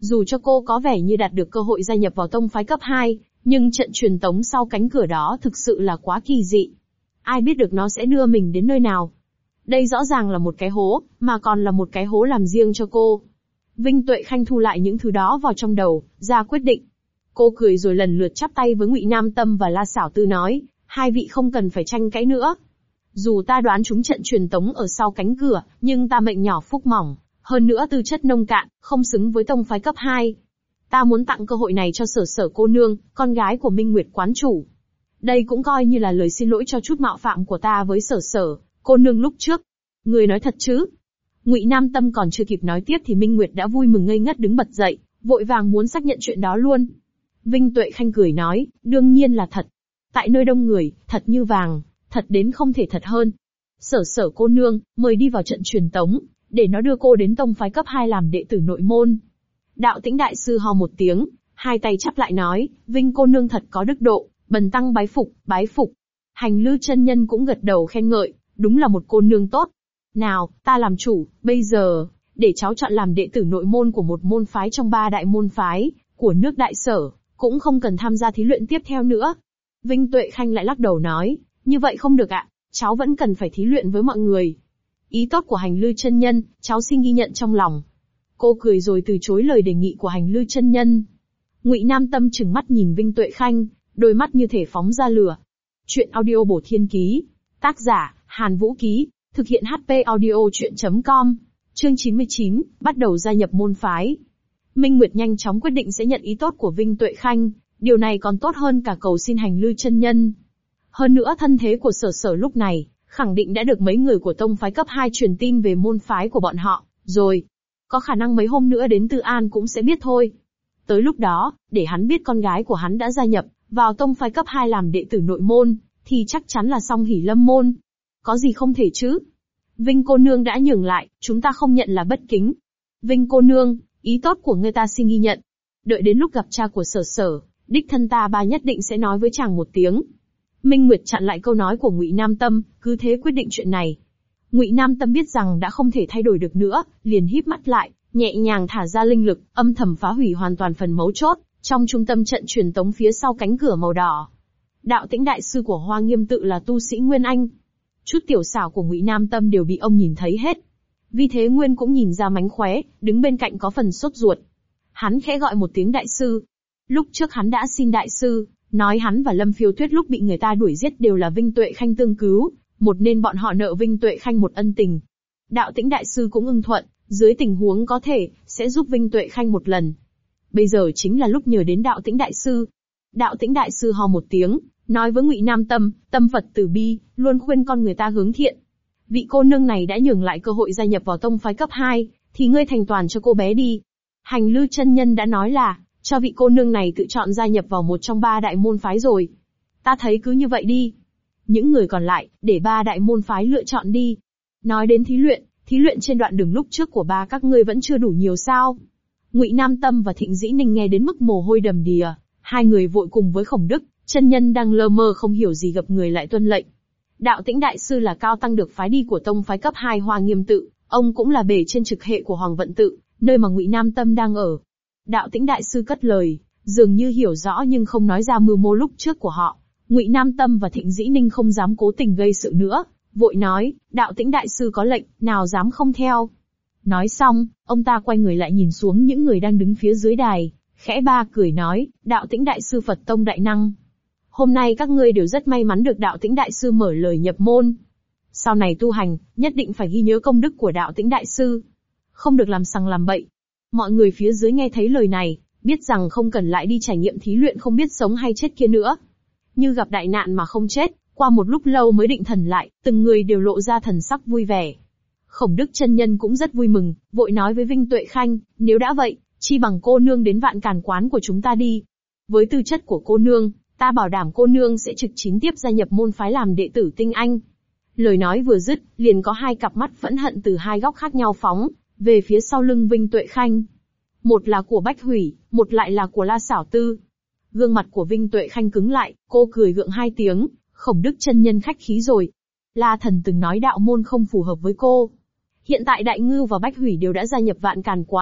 Dù cho cô có vẻ như đạt được cơ hội gia nhập vào tông phái cấp 2, nhưng trận truyền tống sau cánh cửa đó thực sự là quá kỳ dị. Ai biết được nó sẽ đưa mình đến nơi nào. Đây rõ ràng là một cái hố, mà còn là một cái hố làm riêng cho cô. Vinh Tuệ Khanh thu lại những thứ đó vào trong đầu, ra quyết định. Cô cười rồi lần lượt chắp tay với Ngụy Nam Tâm và La Xảo Tư nói, hai vị không cần phải tranh cãi nữa. Dù ta đoán trúng trận truyền tống ở sau cánh cửa, nhưng ta mệnh nhỏ phúc mỏng, hơn nữa tư chất nông cạn, không xứng với tông phái cấp 2. Ta muốn tặng cơ hội này cho Sở Sở cô nương, con gái của Minh Nguyệt quán chủ. Đây cũng coi như là lời xin lỗi cho chút mạo phạm của ta với Sở Sở cô nương lúc trước. Người nói thật chứ? Ngụy Nam Tâm còn chưa kịp nói tiếp thì Minh Nguyệt đã vui mừng ngây ngất đứng bật dậy, vội vàng muốn xác nhận chuyện đó luôn. Vinh Tuệ Khanh cười nói, đương nhiên là thật. Tại nơi đông người, thật như vàng, thật đến không thể thật hơn. Sở Sở cô nương, mời đi vào trận truyền tống, để nó đưa cô đến tông phái cấp 2 làm đệ tử nội môn. Đạo Tĩnh đại sư ho một tiếng, hai tay chắp lại nói, Vinh cô nương thật có đức độ, bần tăng bái phục, bái phục. Hành Lư chân nhân cũng gật đầu khen ngợi, đúng là một cô nương tốt. Nào, ta làm chủ, bây giờ, để cháu chọn làm đệ tử nội môn của một môn phái trong 3 đại môn phái, của nước Đại Sở, cũng không cần tham gia thí luyện tiếp theo nữa. Vinh Tuệ Khanh lại lắc đầu nói, như vậy không được ạ, cháu vẫn cần phải thí luyện với mọi người. Ý tốt của Hành Lư chân nhân, cháu xin ghi nhận trong lòng. Cô cười rồi từ chối lời đề nghị của Hành Lư chân nhân. Ngụy Nam Tâm trừng mắt nhìn Vinh Tuệ Khanh, đôi mắt như thể phóng ra lửa. Chuyện audio bổ thiên ký. Tác giả, Hàn Vũ Ký. Thực hiện HP audio chuyện.com. Chương 99, bắt đầu gia nhập môn phái. Minh Nguyệt nhanh chóng quyết định sẽ nhận ý tốt của Vinh Tuệ Khanh, điều này còn tốt hơn cả cầu xin Hành Lư chân nhân. Hơn nữa thân thế của Sở Sở lúc này, khẳng định đã được mấy người của tông phái cấp 2 truyền tin về môn phái của bọn họ, rồi. Có khả năng mấy hôm nữa đến Tư An cũng sẽ biết thôi. Tới lúc đó, để hắn biết con gái của hắn đã gia nhập vào tông phái cấp 2 làm đệ tử nội môn, thì chắc chắn là song hỷ lâm môn. Có gì không thể chứ? Vinh cô nương đã nhường lại, chúng ta không nhận là bất kính. Vinh cô nương, ý tốt của ngươi ta xin ghi nhận. Đợi đến lúc gặp cha của Sở Sở, đích thân ta ba nhất định sẽ nói với chàng một tiếng. Minh Nguyệt chặn lại câu nói của Ngụy Nam Tâm, cứ thế quyết định chuyện này. Ngụy Nam Tâm biết rằng đã không thể thay đổi được nữa, liền híp mắt lại, nhẹ nhàng thả ra linh lực, âm thầm phá hủy hoàn toàn phần mấu chốt trong trung tâm trận truyền tống phía sau cánh cửa màu đỏ. Đạo Tĩnh đại sư của Hoa Nghiêm tự là tu sĩ Nguyên Anh. Chút tiểu xảo của Ngụy Nam Tâm đều bị ông nhìn thấy hết. Vì thế Nguyên cũng nhìn ra mánh khóe, đứng bên cạnh có phần sốt ruột. Hắn khẽ gọi một tiếng đại sư. Lúc trước hắn đã xin đại sư, nói hắn và Lâm Phiêu Tuyết lúc bị người ta đuổi giết đều là Vinh Tuệ Khanh tương cứu, một nên bọn họ nợ Vinh Tuệ Khanh một ân tình. Đạo Tĩnh đại sư cũng ưng thuận, dưới tình huống có thể, sẽ giúp Vinh Tuệ Khanh một lần. Bây giờ chính là lúc nhờ đến Đạo Tĩnh đại sư. Đạo Tĩnh đại sư ho một tiếng, nói với Ngụy Nam Tâm, tâm Phật từ bi, luôn khuyên con người ta hướng thiện. Vị cô nương này đã nhường lại cơ hội gia nhập vào tông phái cấp 2, thì ngươi thành toàn cho cô bé đi. Hành Lư chân nhân đã nói là, cho vị cô nương này tự chọn gia nhập vào một trong 3 đại môn phái rồi. Ta thấy cứ như vậy đi. Những người còn lại, để 3 đại môn phái lựa chọn đi. Nói đến thí luyện trên đoạn đường lúc trước của ba các ngươi vẫn chưa đủ nhiều sao? Ngụy Nam Tâm và Thịnh Dĩ Ninh nghe đến mức mồ hôi đầm đìa, hai người vội cùng với Khổng Đức, chân nhân đang lơ mơ không hiểu gì gặp người lại tuân lệnh. Đạo Tĩnh đại sư là cao tăng được phái đi của tông phái cấp 2 Hoa Nghiêm tự, ông cũng là bề trên trực hệ của Hoàng Vận tự, nơi mà Ngụy Nam Tâm đang ở. Đạo Tĩnh đại sư cất lời, dường như hiểu rõ nhưng không nói ra mưu mô lúc trước của họ. Ngụy Nam Tâm và Thịnh Dĩ Ninh không dám cố tình gây sự nữa, vội nói, Đạo Tĩnh đại sư có lệnh, nào dám không theo. Nói xong, ông ta quay người lại nhìn xuống những người đang đứng phía dưới đài, khẽ ba cười nói, Đạo Tĩnh đại sư Phật tông đại năng. Hôm nay các ngươi đều rất may mắn được Đạo Tĩnh đại sư mở lời nhập môn. Sau này tu hành, nhất định phải ghi nhớ công đức của Đạo Tĩnh đại sư. Không được làm sằng làm bậy. Mọi người phía dưới nghe thấy lời này, biết rằng không cần lại đi trải nghiệm thí luyện không biết sống hay chết kia nữa. Như gặp đại nạn mà không chết, qua một lúc lâu mới định thần lại, từng người đều lộ ra thần sắc vui vẻ. Khổng Đức chân nhân cũng rất vui mừng, vội nói với Vinh Tuệ Khanh, nếu đã vậy, chi bằng cô nương đến Vạn Càn quán của chúng ta đi. Với tư chất của cô nương, ta bảo đảm cô nương sẽ trực chính tiếp gia nhập môn phái làm đệ tử tinh anh. Lời nói vừa dứt, liền có hai cặp mắt phẫn hận từ hai góc khác nhau phóng về phía sau lưng Vinh Tuệ Khanh. Một là của Bách Hủy, một lại là của La Xảo Tư. Gương mặt của Vinh Tuệ Khanh cứng lại, cô cười gượng hai tiếng, Khổng Đức chân nhân khách khí rồi. La Thần từng nói đạo môn không phù hợp với cô. Hiện tại Đại Ngưu và Bách Hủy đều đã gia nhập Vạn Càn quán,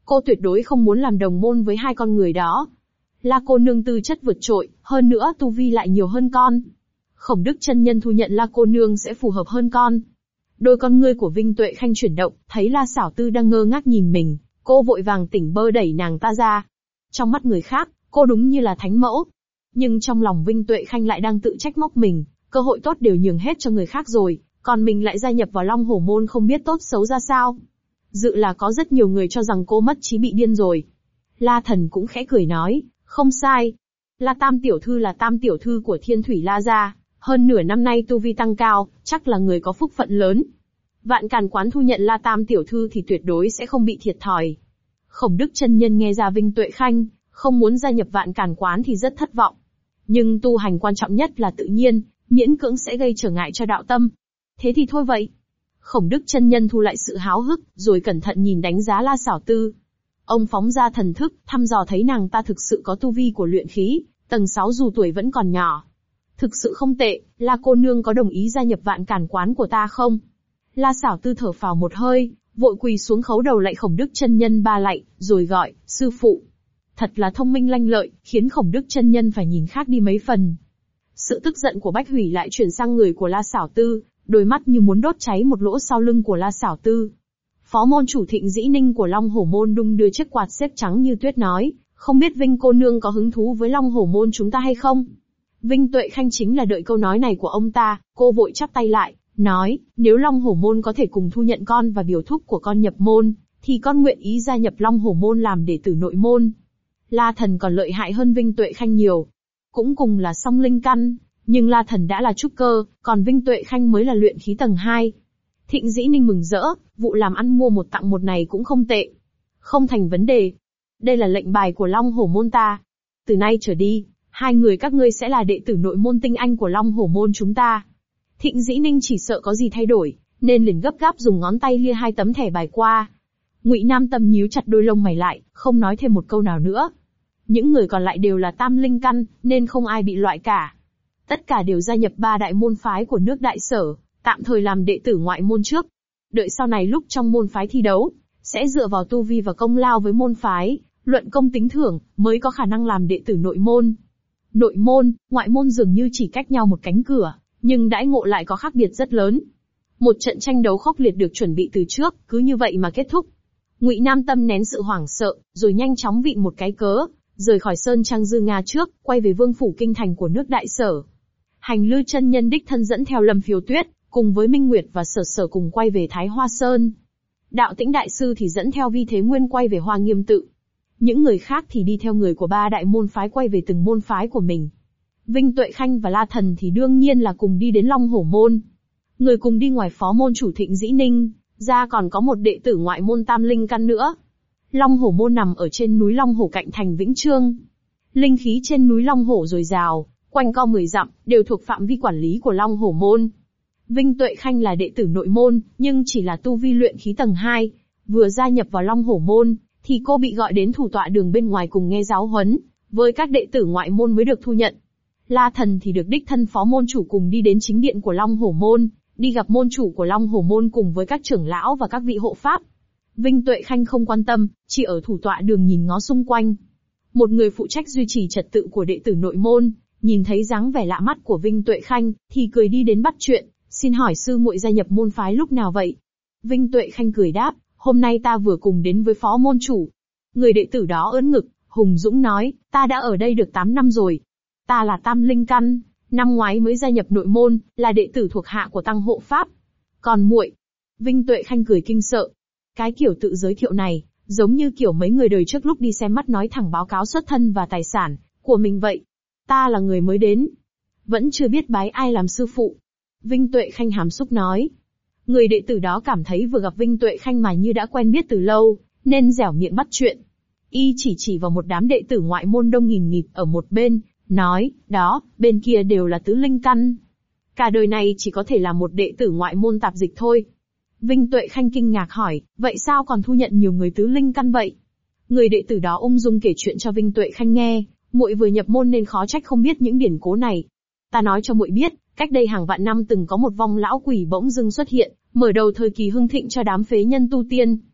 Cô tuyệt đối không muốn làm đồng môn với hai con người đó. La cô nương tư chất vượt trội, hơn nữa tu vi lại nhiều hơn con. Khổng Đức chân nhân thu nhận La cô nương sẽ phù hợp hơn con. Đôi con ngươi của Vinh Tuệ Khanh chuyển động, thấy La Xảo Tư đang ngơ ngác nhìn mình, cô vội vàng tỉnh bơ đẩy nàng ta ra. Trong mắt người khác, cô đúng như là thánh mẫu. Nhưng trong lòng Vinh Tuệ Khanh lại đang tự trách móc mình, cơ hội tốt đều nhường hết cho người khác rồi, còn mình lại gia nhập vào Long Hổ môn không biết tốt xấu ra sao. Dự là có rất nhiều người cho rằng cô mất trí bị điên rồi. La Thần cũng khẽ cười nói, không sai. La Tam tiểu thư là Tam tiểu thư của Thiên Thủy La gia, hơn nửa năm nay tu vi tăng cao, chắc là người có phúc phận lớn. Vạn Càn Quán thu nhận La Tam tiểu thư thì tuyệt đối sẽ không bị thiệt thòi. Khổng Đức chân nhân nghe ra Vinh Tuệ Khanh không muốn gia nhập Vạn Càn Quán thì rất thất vọng. Nhưng tu hành quan trọng nhất là tự nhiên, miễn cưỡng sẽ gây trở ngại cho đạo tâm. Thế thì thôi vậy. Khổng Đức chân nhân thu lại sự háo hức, rồi cẩn thận nhìn đánh giá La Xảo Tư. Ông phóng ra thần thức, thăm dò thấy nàng ta thực sự có tu vi của luyện khí, tầng 6 dù tuổi vẫn còn nhỏ. Thực sự không tệ, La cô nương có đồng ý gia nhập Vạn Càn Quán của ta không? La Xảo Tư thở phào một hơi, vội quỳ xuống khấu đầu lạy Khổng Đức chân nhân ba lạy, rồi gọi, sư phụ. Thật là thông minh lanh lợi, khiến Khổng Đức chân nhân phải nhìn khác đi mấy phần. Sự tức giận của Bách Hủy lại chuyển sang người của La Xảo Tư, đôi mắt như muốn đốt cháy một lỗ sau lưng của La Xảo Tư. Phó môn chủ Thịnh Dĩ Ninh của Long Hổ môn đung đưa chiếc quạt xếp trắng như tuyết nói, không biết Vinh cô nương có hứng thú với Long Hổ môn chúng ta hay không? Vinh Tuệ Khanh chính là đợi câu nói này của ông ta, cô vội chắp tay lại, nói, nếu Long Hổ môn có thể cùng thu nhận con và biểu thúc của con nhập môn, thì con nguyện ý gia nhập Long Hổ môn làm đệ tử nội môn. La Thần còn lợi hại hơn Vinh Tuệ Khanh nhiều. Cũng cùng là song linh căn, nhưng La Thần đã là trúc cơ, còn Vinh Tuệ Khanh mới là luyện khí tầng 2. Thịnh Dĩ Ninh mừng rỡ, vụ làm ăn mua một tặng một này cũng không tệ. Không thành vấn đề. Đây là lệnh bài của Long Hổ môn ta. Từ nay trở đi, hai người các ngươi sẽ là đệ tử nội môn tinh anh của Long Hổ môn chúng ta. Thịnh Dĩ Ninh chỉ sợ có gì thay đổi, nên liền gấp gáp dùng ngón tay lia hai tấm thẻ bài qua. Ngụy Nam Tâm nhíu chặt đôi lông mày lại, không nói thêm một câu nào nữa. Những người còn lại đều là tam linh căn, nên không ai bị loại cả. Tất cả đều gia nhập ba đại môn phái của nước Đại Sở, tạm thời làm đệ tử ngoại môn trước. Đợi sau này lúc trong môn phái thi đấu, sẽ dựa vào tu vi và công lao với môn phái, luận công tính thưởng, mới có khả năng làm đệ tử nội môn. Nội môn, ngoại môn dường như chỉ cách nhau một cánh cửa, nhưng đãi ngộ lại có khác biệt rất lớn. Một trận tranh đấu khốc liệt được chuẩn bị từ trước, cứ như vậy mà kết thúc. Ngụy Nam Tâm nén sự hoảng sợ, rồi nhanh chóng vịn một cái cớ, rời khỏi Sơn Trang Dư Nga trước, quay về vương phủ kinh thành của nước Đại Sở. Hành Lư chân nhân đích thân dẫn theo Lâm Phiêu Tuyết, cùng với Minh Nguyệt và Sở Sở cùng quay về Thái Hoa Sơn. Đạo Tĩnh đại sư thì dẫn theo Vi Thế Nguyên quay về Hoa Nghiêm tự. Những người khác thì đi theo người của ba đại môn phái quay về từng môn phái của mình. Vinh Tuệ Khanh và La Thần thì đương nhiên là cùng đi đến Long Hổ môn. Người cùng đi ngoài phó môn chủ Thịnh Dĩ Ninh, ra còn có một đệ tử ngoại môn tam linh căn nữa. Long Hổ môn nằm ở trên núi Long Hổ cạnh thành Vĩnh Chương. Linh khí trên núi Long Hổ dồi dào, quanh co 10 dặm, đều thuộc phạm vi quản lý của Long Hổ môn. Vinh Tuệ Khanh là đệ tử nội môn, nhưng chỉ là tu vi luyện khí tầng 2. Vừa gia nhập vào Long Hổ môn, thì cô bị gọi đến thủ tọa đường bên ngoài cùng nghe giáo huấn, với các đệ tử ngoại môn mới được thu nhận. La Thần thì được đích thân phó môn chủ cùng đi đến chính điện của Long Hổ môn, đi gặp môn chủ của Long Hổ môn cùng với các trưởng lão và các vị hộ pháp. Vinh Tuệ Khanh không quan tâm, chỉ ở thủ tọa đường nhìn ngó xung quanh. Một người phụ trách duy trì trật tự của đệ tử nội môn, nhìn thấy dáng vẻ lạ mắt của Vinh Tuệ Khanh, thì cười đi đến bắt chuyện, xin hỏi sư muội gia nhập môn phái lúc nào vậy? Vinh Tuệ Khanh cười đáp, hôm nay ta vừa cùng đến với phó môn chủ. Người đệ tử đó ưỡn ngực, hùng dũng nói, ta đã ở đây được 8 năm rồi. Ta là tam linh căn, năm ngoái mới gia nhập nội môn, là đệ tử thuộc hạ của tăng hộ pháp. Còn muội? Vinh Tuệ Khanh cười kinh sợ. Cái kiểu tự giới thiệu này, giống như kiểu mấy người đời trước lúc đi xem mắt nói thẳng báo cáo xuất thân và tài sản của mình vậy. Ta là người mới đến, vẫn chưa biết bái ai làm sư phụ. Vinh Tuệ Khanh hàm xúc nói. Người đệ tử đó cảm thấy vừa gặp Vinh Tuệ Khanh mà như đã quen biết từ lâu, nên dẻo miệng bắt chuyện. Y chỉ vào một đám đệ tử ngoại môn đông nghìn nghịt ở một bên, nói, đó, bên kia đều là tứ linh căn. Cả đời này chỉ có thể là một đệ tử ngoại môn tạp dịch thôi. Vinh Tuệ Khanh kinh ngạc hỏi, vậy sao còn thu nhận nhiều người tứ linh căn vậy? Người đệ tử đó ung dung kể chuyện cho Vinh Tuệ Khanh nghe, muội vừa nhập môn nên khó trách không biết những điển cố này. Ta nói cho muội biết, cách đây hàng vạn năm từng có một vong lão quỷ bỗng dưng xuất hiện, mở đầu thời kỳ hưng thịnh cho đám phế nhân tu tiên.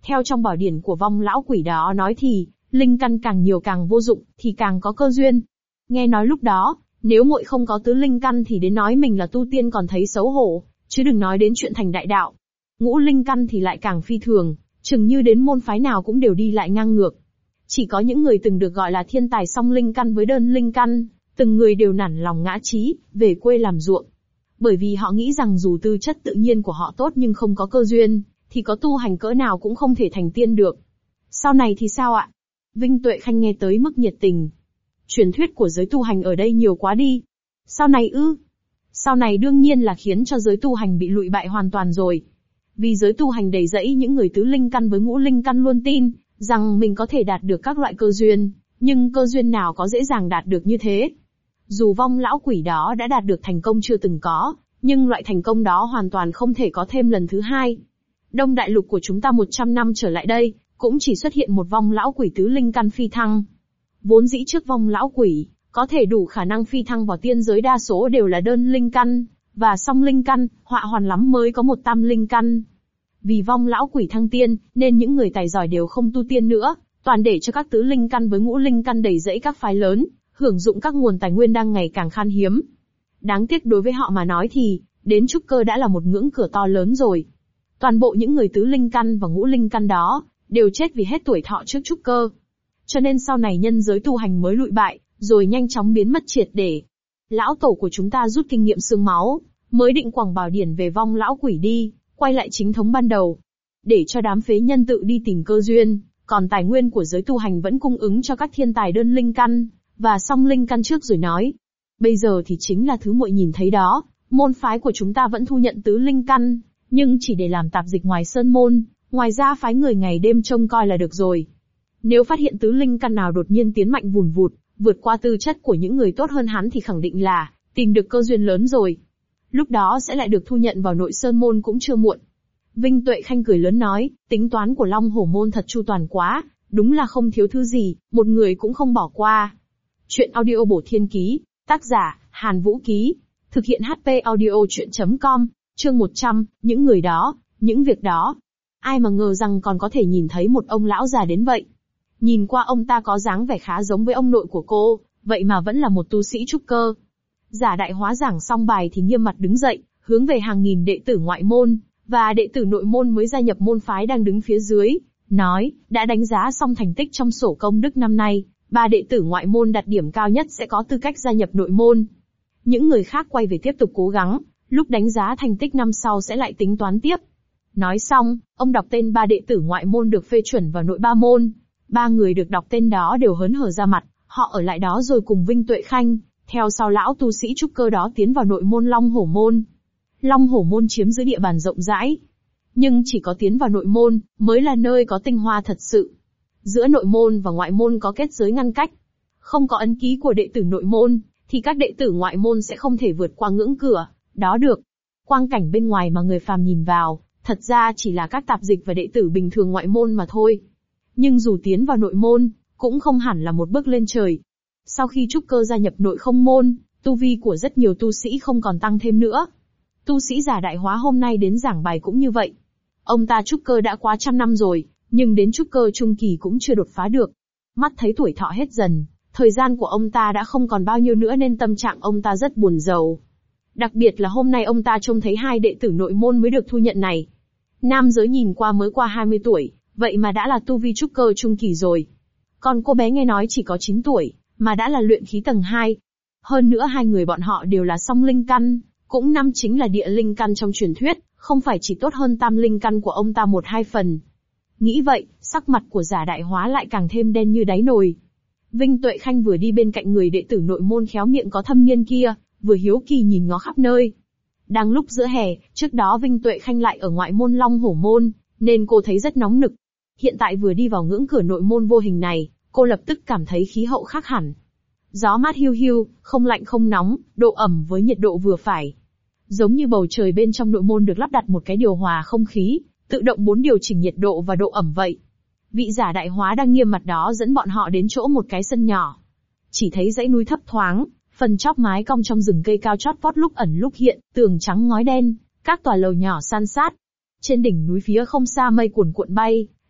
Theo trong bảo điển của vong lão quỷ đó nói thì, linh căn càng nhiều càng vô dụng, thì càng có cơ duyên. Nghe nói lúc đó, nếu muội không có tứ linh căn thì đến nói mình là tu tiên còn thấy xấu hổ, chứ đừng nói đến chuyện thành đại đạo. Ngũ linh căn thì lại càng phi thường, chừng như đến môn phái nào cũng đều đi lại ngang ngược. Chỉ có những người từng được gọi là thiên tài song linh căn với đơn linh căn, từng người đều nản lòng ngã chí, về quê làm ruộng. Bởi vì họ nghĩ rằng dù tư chất tự nhiên của họ tốt nhưng không có cơ duyên, thì có tu hành cỡ nào cũng không thể thành tiên được. Sau này thì sao ạ? Vinh Tuệ Khanh nghe tới mức nhiệt tình. Truyền thuyết của giới tu hành ở đây nhiều quá đi. Sau này ư? Sau này đương nhiên là khiến cho giới tu hành bị lụi bại hoàn toàn rồi. Vì giới tu hành đầy rẫy những người tứ linh căn với ngũ linh căn luôn tin rằng mình có thể đạt được các loại cơ duyên, nhưng cơ duyên nào có dễ dàng đạt được như thế. Dù vong lão quỷ đó đã đạt được thành công chưa từng có, nhưng loại thành công đó hoàn toàn không thể có thêm lần thứ hai. Đông đại lục của chúng ta 100 năm trở lại đây, cũng chỉ xuất hiện một vong lão quỷ tứ linh căn phi thăng. Vốn dĩ trước vong lão quỷ, có thể đủ khả năng phi thăng vào tiên giới đa số đều là đơn linh căn, và song linh căn, họa hoàn lắm mới có một tam linh căn. Vì vong lão quỷ thăng tiên, nên những người tài giỏi đều không tu tiên nữa, toàn để cho các tứ linh căn với ngũ linh căn đầy rẫy các phái lớn, hưởng dụng các nguồn tài nguyên đang ngày càng khan hiếm. Đáng tiếc đối với họ mà nói thì, đến trúc cơ đã là một ngưỡng cửa to lớn rồi. Toàn bộ những người tứ linh căn và ngũ linh căn đó, đều chết vì hết tuổi thọ trước trúc cơ. Cho nên sau này nhân giới tu hành mới lụi bại, rồi nhanh chóng biến mất triệt để. Lão tổ của chúng ta rút kinh nghiệm xương máu, mới định quẳng bảo điển về vong lão quỷ đi, quay lại chính thống ban đầu. Để cho đám phế nhân tự đi tìm cơ duyên, còn tài nguyên của giới tu hành vẫn cung ứng cho các thiên tài đơn linh căn, và song linh căn trước rồi nói. Bây giờ thì chính là thứ muội nhìn thấy đó, môn phái của chúng ta vẫn thu nhận tứ linh căn, nhưng chỉ để làm tạp dịch ngoài sơn môn, ngoài ra phái người ngày đêm trông coi là được rồi. Nếu phát hiện tứ linh căn nào đột nhiên tiến mạnh vùn vụt, vượt qua tư chất của những người tốt hơn hắn thì khẳng định là tìm được cơ duyên lớn rồi. Lúc đó sẽ lại được thu nhận vào nội sơn môn cũng chưa muộn. Vinh Tuệ Khanh cười lớn nói, tính toán của Long Hổ môn thật chu toàn quá, đúng là không thiếu thứ gì, một người cũng không bỏ qua. Chuyện audio bổ thiên ký, tác giả, Hàn Vũ Ký, thực hiện HP audio chuyện.com, chương 100, những người đó, những việc đó. Ai mà ngờ rằng còn có thể nhìn thấy một ông lão già đến vậy. Nhìn qua ông ta có dáng vẻ khá giống với ông nội của cô, vậy mà vẫn là một tu sĩ trúc cơ. Giả Đại Hóa giảng xong bài thì nghiêm mặt đứng dậy, hướng về hàng nghìn đệ tử ngoại môn, và đệ tử nội môn mới gia nhập môn phái đang đứng phía dưới, nói, đã đánh giá xong thành tích trong sổ công đức năm nay, 3 đệ tử ngoại môn đạt điểm cao nhất sẽ có tư cách gia nhập nội môn. Những người khác quay về tiếp tục cố gắng, lúc đánh giá thành tích năm sau sẽ lại tính toán tiếp. Nói xong, ông đọc tên 3 đệ tử ngoại môn được phê chuẩn vào nội ba môn. 3 người được đọc tên đó đều hớn hở ra mặt, họ ở lại đó rồi cùng Vinh Tuệ Khanh, theo sau lão tu sĩ trúc cơ đó tiến vào nội môn Long Hổ môn. Long Hổ môn chiếm giữ địa bàn rộng rãi, nhưng chỉ có tiến vào nội môn mới là nơi có tinh hoa thật sự. Giữa nội môn và ngoại môn có kết giới ngăn cách, không có ấn ký của đệ tử nội môn thì các đệ tử ngoại môn sẽ không thể vượt qua ngưỡng cửa đó được. Quang cảnh bên ngoài mà người phàm nhìn vào, thật ra chỉ là các tạp dịch và đệ tử bình thường ngoại môn mà thôi. Nhưng dù tiến vào nội môn, cũng không hẳn là một bước lên trời. Sau khi trúc cơ gia nhập nội không môn, tu vi của rất nhiều tu sĩ không còn tăng thêm nữa. Tu sĩ Giả Đại Hóa hôm nay đến giảng bài cũng như vậy. Ông ta trúc cơ đã quá 100 năm rồi, nhưng đến trúc cơ trung kỳ cũng chưa đột phá được. Mắt thấy tuổi thọ hết dần, thời gian của ông ta đã không còn bao nhiêu nữa nên tâm trạng ông ta rất buồn rầu. Đặc biệt là hôm nay ông ta trông thấy 2 đệ tử nội môn mới được thu nhận này. Nam giới nhìn qua mới qua 20 tuổi, vậy mà đã là tu vi trúc cơ trung kỳ rồi. Còn cô bé nghe nói chỉ có 9 tuổi, mà đã là luyện khí tầng 2. Hơn nữa 2 người bọn họ đều là song linh căn, cũng năm chính là địa linh căn trong truyền thuyết, không phải chỉ tốt hơn tam linh căn của ông ta 1-2 phần. Nghĩ vậy, sắc mặt của Giả Đại Hóa lại càng thêm đen như đáy nồi. Vinh Tuệ Khanh vừa đi bên cạnh người đệ tử nội môn khéo miệng có thâm niên kia, vừa hiếu kỳ nhìn ngó khắp nơi. Đang lúc giữa hè, trước đó Vinh Tuệ Khanh lại ở ngoại môn Long Hổ môn, nên cô thấy rất nóng nực. Hiện tại vừa đi vào ngưỡng cửa nội môn vô hình này, cô lập tức cảm thấy khí hậu khác hẳn. Gió mát hiu hiu, không lạnh không nóng, độ ẩm với nhiệt độ vừa phải. Giống như bầu trời bên trong nội môn được lắp đặt một cái điều hòa không khí, tự động 4 điều chỉnh nhiệt độ và độ ẩm vậy. Vị Giả Đại Hóa đang nghiêm mặt đó dẫn bọn họ đến chỗ một cái sân nhỏ. Chỉ thấy dãy núi thấp thoáng, phần chóp mái cong trong rừng cây cao chót vót lúc ẩn lúc hiện, tường trắng ngói đen, các tòa lầu nhỏ san sát. Trên đỉnh núi phía không xa mây cuồn cuộn bay,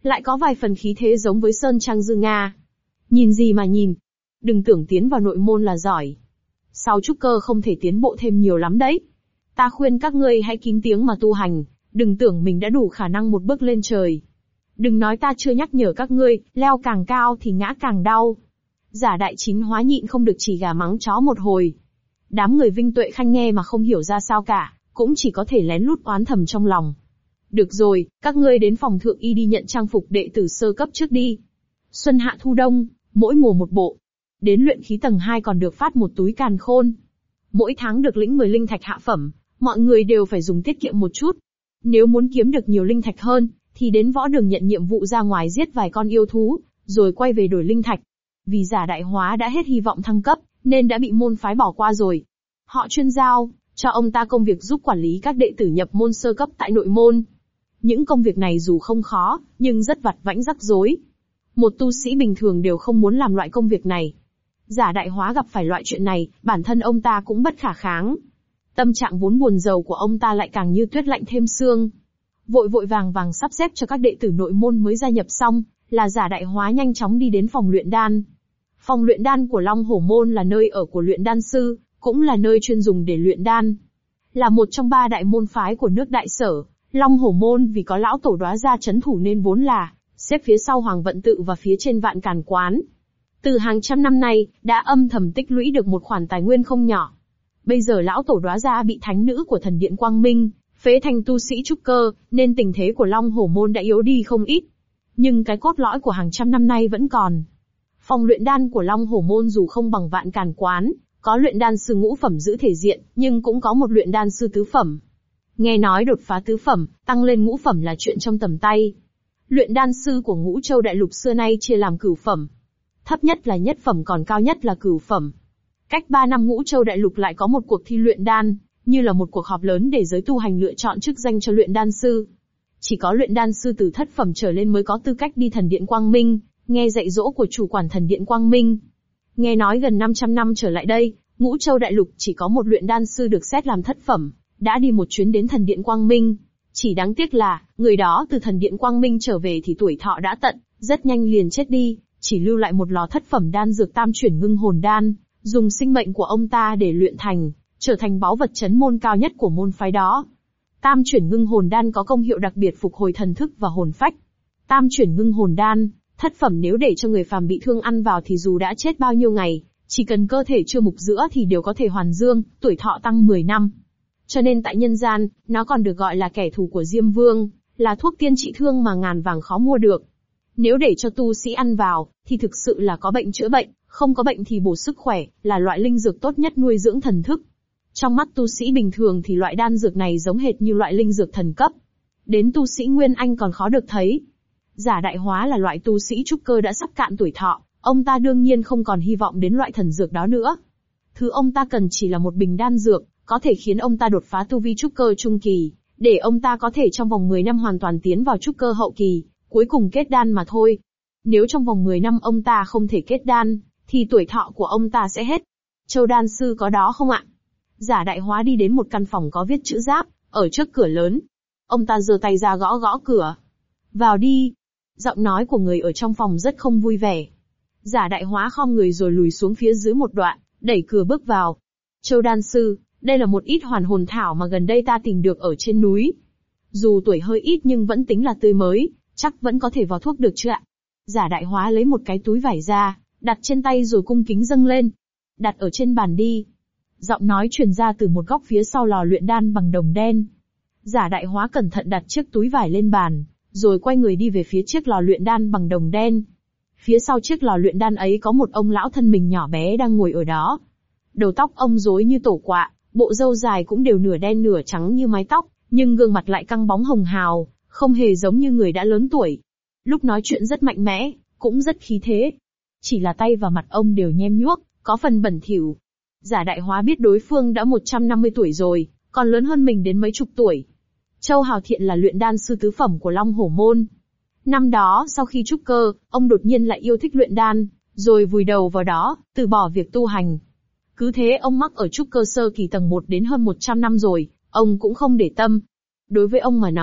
lại có vài phần khí thế giống với Sơn Trang Dương Nga. Nhìn gì mà nhìn, đừng tưởng tiến vào nội môn là giỏi. Sau trúc cơ không thể tiến bộ thêm nhiều lắm đấy. Ta khuyên các ngươi hãy kín tiếng mà tu hành, đừng tưởng mình đã đủ khả năng một bước lên trời. Đừng nói ta chưa nhắc nhở các ngươi, leo càng cao thì ngã càng đau. Giả đại chín hóa nhịn không được chỉ gà mắng chó một hồi. Đám người Vinh Tuệ Khanh nghe mà không hiểu ra sao cả, cũng chỉ có thể lén lút oán thầm trong lòng. Được rồi, các ngươi đến phòng thượng y đi nhận trang phục đệ tử sơ cấp trước đi. Xuân hạ thu đông, mỗi mùa một bộ. Đến luyện khí tầng 2 còn được phát một túi càn khôn. Mỗi tháng được lĩnh 10 linh thạch hạ phẩm, mọi người đều phải dùng tiết kiệm một chút. Nếu muốn kiếm được nhiều linh thạch hơn, thì đến võ đường nhận nhiệm vụ ra ngoài giết vài con yêu thú, rồi quay về đổi linh thạch. Vì giả đại hóa đã hết hy vọng thăng cấp, nên đã bị môn phái bỏ qua rồi. Họ chuyên giao cho ông ta công việc giúp quản lý các đệ tử nhập môn sơ cấp tại nội môn. Những công việc này dù không khó, nhưng rất vặt vãnh rắc rối. Một tu sĩ bình thường đều không muốn làm loại công việc này. Giả đại hóa gặp phải loại chuyện này, bản thân ông ta cũng bất khả kháng. Tâm trạng vốn buồn rầu của ông ta lại càng như tuyết lạnh thêm sương. Vội vội vàng vàng sắp xếp cho các đệ tử nội môn mới gia nhập xong, là giả đại hóa nhanh chóng đi đến phòng luyện đan. Phòng luyện đan của Long Hổ Môn là nơi ở của luyện đan sư, cũng là nơi chuyên dùng để luyện đan. Là một trong 3 đại môn phái của nước Đại Sở, Long Hổ Môn vì có lão tổ Đóa Gia trấn thủ nên vốn là xếp phía sau Hoàng Vận Tự và phía trên Vạn Càn Quán. Từ hàng trăm năm nay, đã âm thầm tích lũy được một khoản tài nguyên không nhỏ. Bây giờ lão tổ Đóa Gia bị thánh nữ của thần điện Quang Minh phế thành tu sĩ trúc cơ, nên tình thế của Long Hổ Môn đã yếu đi không ít. Nhưng cái cốt lõi của hàng trăm năm nay vẫn còn. Phòng luyện đan của Long Hổ Môn dù không bằng Vạn Càn Quán, có luyện đan sư ngũ phẩm giữ thể diện, nhưng cũng có một luyện đan sư tứ phẩm. Nghe nói đột phá tứ phẩm, tăng lên ngũ phẩm là chuyện trong tầm tay. Luyện đan sư của Ngũ Châu Đại Lục xưa nay chia làm cửu phẩm. Thấp nhất là nhất phẩm, còn cao nhất là cửu phẩm. Cách 3 năm Ngũ Châu Đại Lục lại có một cuộc thi luyện đan, như là một cuộc họp lớn để giới tu hành lựa chọn chức danh cho luyện đan sư. Chỉ có luyện đan sư từ thất phẩm trở lên mới có tư cách đi thần điện Quang Minh, nghe dạy dỗ của chủ quản thần điện Quang Minh. Nghe nói gần 500 năm trở lại đây, Ngũ Châu Đại Lục chỉ có một luyện đan sư được xét làm thất phẩm, đã đi một chuyến đến thần điện Quang Minh. Chỉ đáng tiếc là, người đó từ thần điện Quang Minh trở về thì tuổi thọ đã tận, rất nhanh liền chết đi, chỉ lưu lại một lò thất phẩm đan dược tam chuyển ngưng hồn đan, dùng sinh mệnh của ông ta để luyện thành, trở thành báu vật chấn môn cao nhất của môn phái đó. Tam chuyển ngưng hồn đan có công hiệu đặc biệt phục hồi thần thức và hồn phách. Tam chuyển ngưng hồn đan, thất phẩm nếu để cho người phàm bị thương ăn vào thì dù đã chết bao nhiêu ngày, chỉ cần cơ thể chưa mục giữa thì đều có thể hoàn dương, tuổi thọ tăng 10 năm. Cho nên tại nhân gian, nó còn được gọi là kẻ thù của Diêm Vương, là thuốc tiên trị thương mà ngàn vàng khó mua được. Nếu để cho tu sĩ ăn vào, thì thực sự là có bệnh chữa bệnh, không có bệnh thì bổ sức khỏe, là loại linh dược tốt nhất nuôi dưỡng thần thức. Trong mắt tu sĩ bình thường thì loại đan dược này giống hệt như loại linh dược thần cấp. Đến tu sĩ Nguyên Anh còn khó được thấy. Giả đại hóa là loại tu sĩ trúc cơ đã sắp cạn tuổi thọ, ông ta đương nhiên không còn hy vọng đến loại thần dược đó nữa. Thứ ông ta cần chỉ là một bình đan dược, có thể khiến ông ta đột phá tu vi trúc cơ trung kỳ, để ông ta có thể trong vòng 10 năm hoàn toàn tiến vào trúc cơ hậu kỳ, cuối cùng kết đan mà thôi. Nếu trong vòng 10 năm ông ta không thể kết đan, thì tuổi thọ của ông ta sẽ hết. Châu đan sư có đó không ạ? Giả đại hóa đi đến một căn phòng có viết chữ giáp, ở trước cửa lớn. Ông ta giơ tay ra gõ gõ cửa. Vào đi. Giọng nói của người ở trong phòng rất không vui vẻ. Giả đại hóa khom người rồi lùi xuống phía dưới một đoạn, đẩy cửa bước vào. Châu đan sư, đây là một ít hoàn hồn thảo mà gần đây ta tìm được ở trên núi. Dù tuổi hơi ít nhưng vẫn tính là tươi mới, chắc vẫn có thể vào thuốc được chứ ạ? Giả đại hóa lấy một cái túi vải ra, đặt trên tay rồi cung kính dâng lên. Đặt ở trên bàn đi. Giọng nói truyền ra từ một góc phía sau lò luyện đan bằng đồng đen. Giả đại hóa cẩn thận đặt chiếc túi vải lên bàn, rồi quay người đi về phía chiếc lò luyện đan bằng đồng đen. Phía sau chiếc lò luyện đan ấy có một ông lão thân mình nhỏ bé đang ngồi ở đó. Đầu tóc ông rối như tổ quạ, bộ râu dài cũng đều nửa đen nửa trắng như mái tóc, nhưng gương mặt lại căng bóng hồng hào, không hề giống như người đã lớn tuổi. Lúc nói chuyện rất mạnh mẽ, cũng rất khí thế. Chỉ là tay và mặt ông đều nhem nhuốc, có phần bẩn thỉu. Giả đại hóa biết đối phương đã 150 tuổi rồi, còn lớn hơn mình đến mấy chục tuổi. Châu Hào Thiện là luyện đan sư tứ phẩm của Long Hổ Môn. Năm đó, sau khi trúc cơ, ông đột nhiên lại yêu thích luyện đan, rồi vùi đầu vào đó, từ bỏ việc tu hành. Cứ thế ông mắc ở trúc cơ sơ kỳ tầng 1 đến hơn 100 năm rồi, ông cũng không để tâm. Đối với ông mà nói,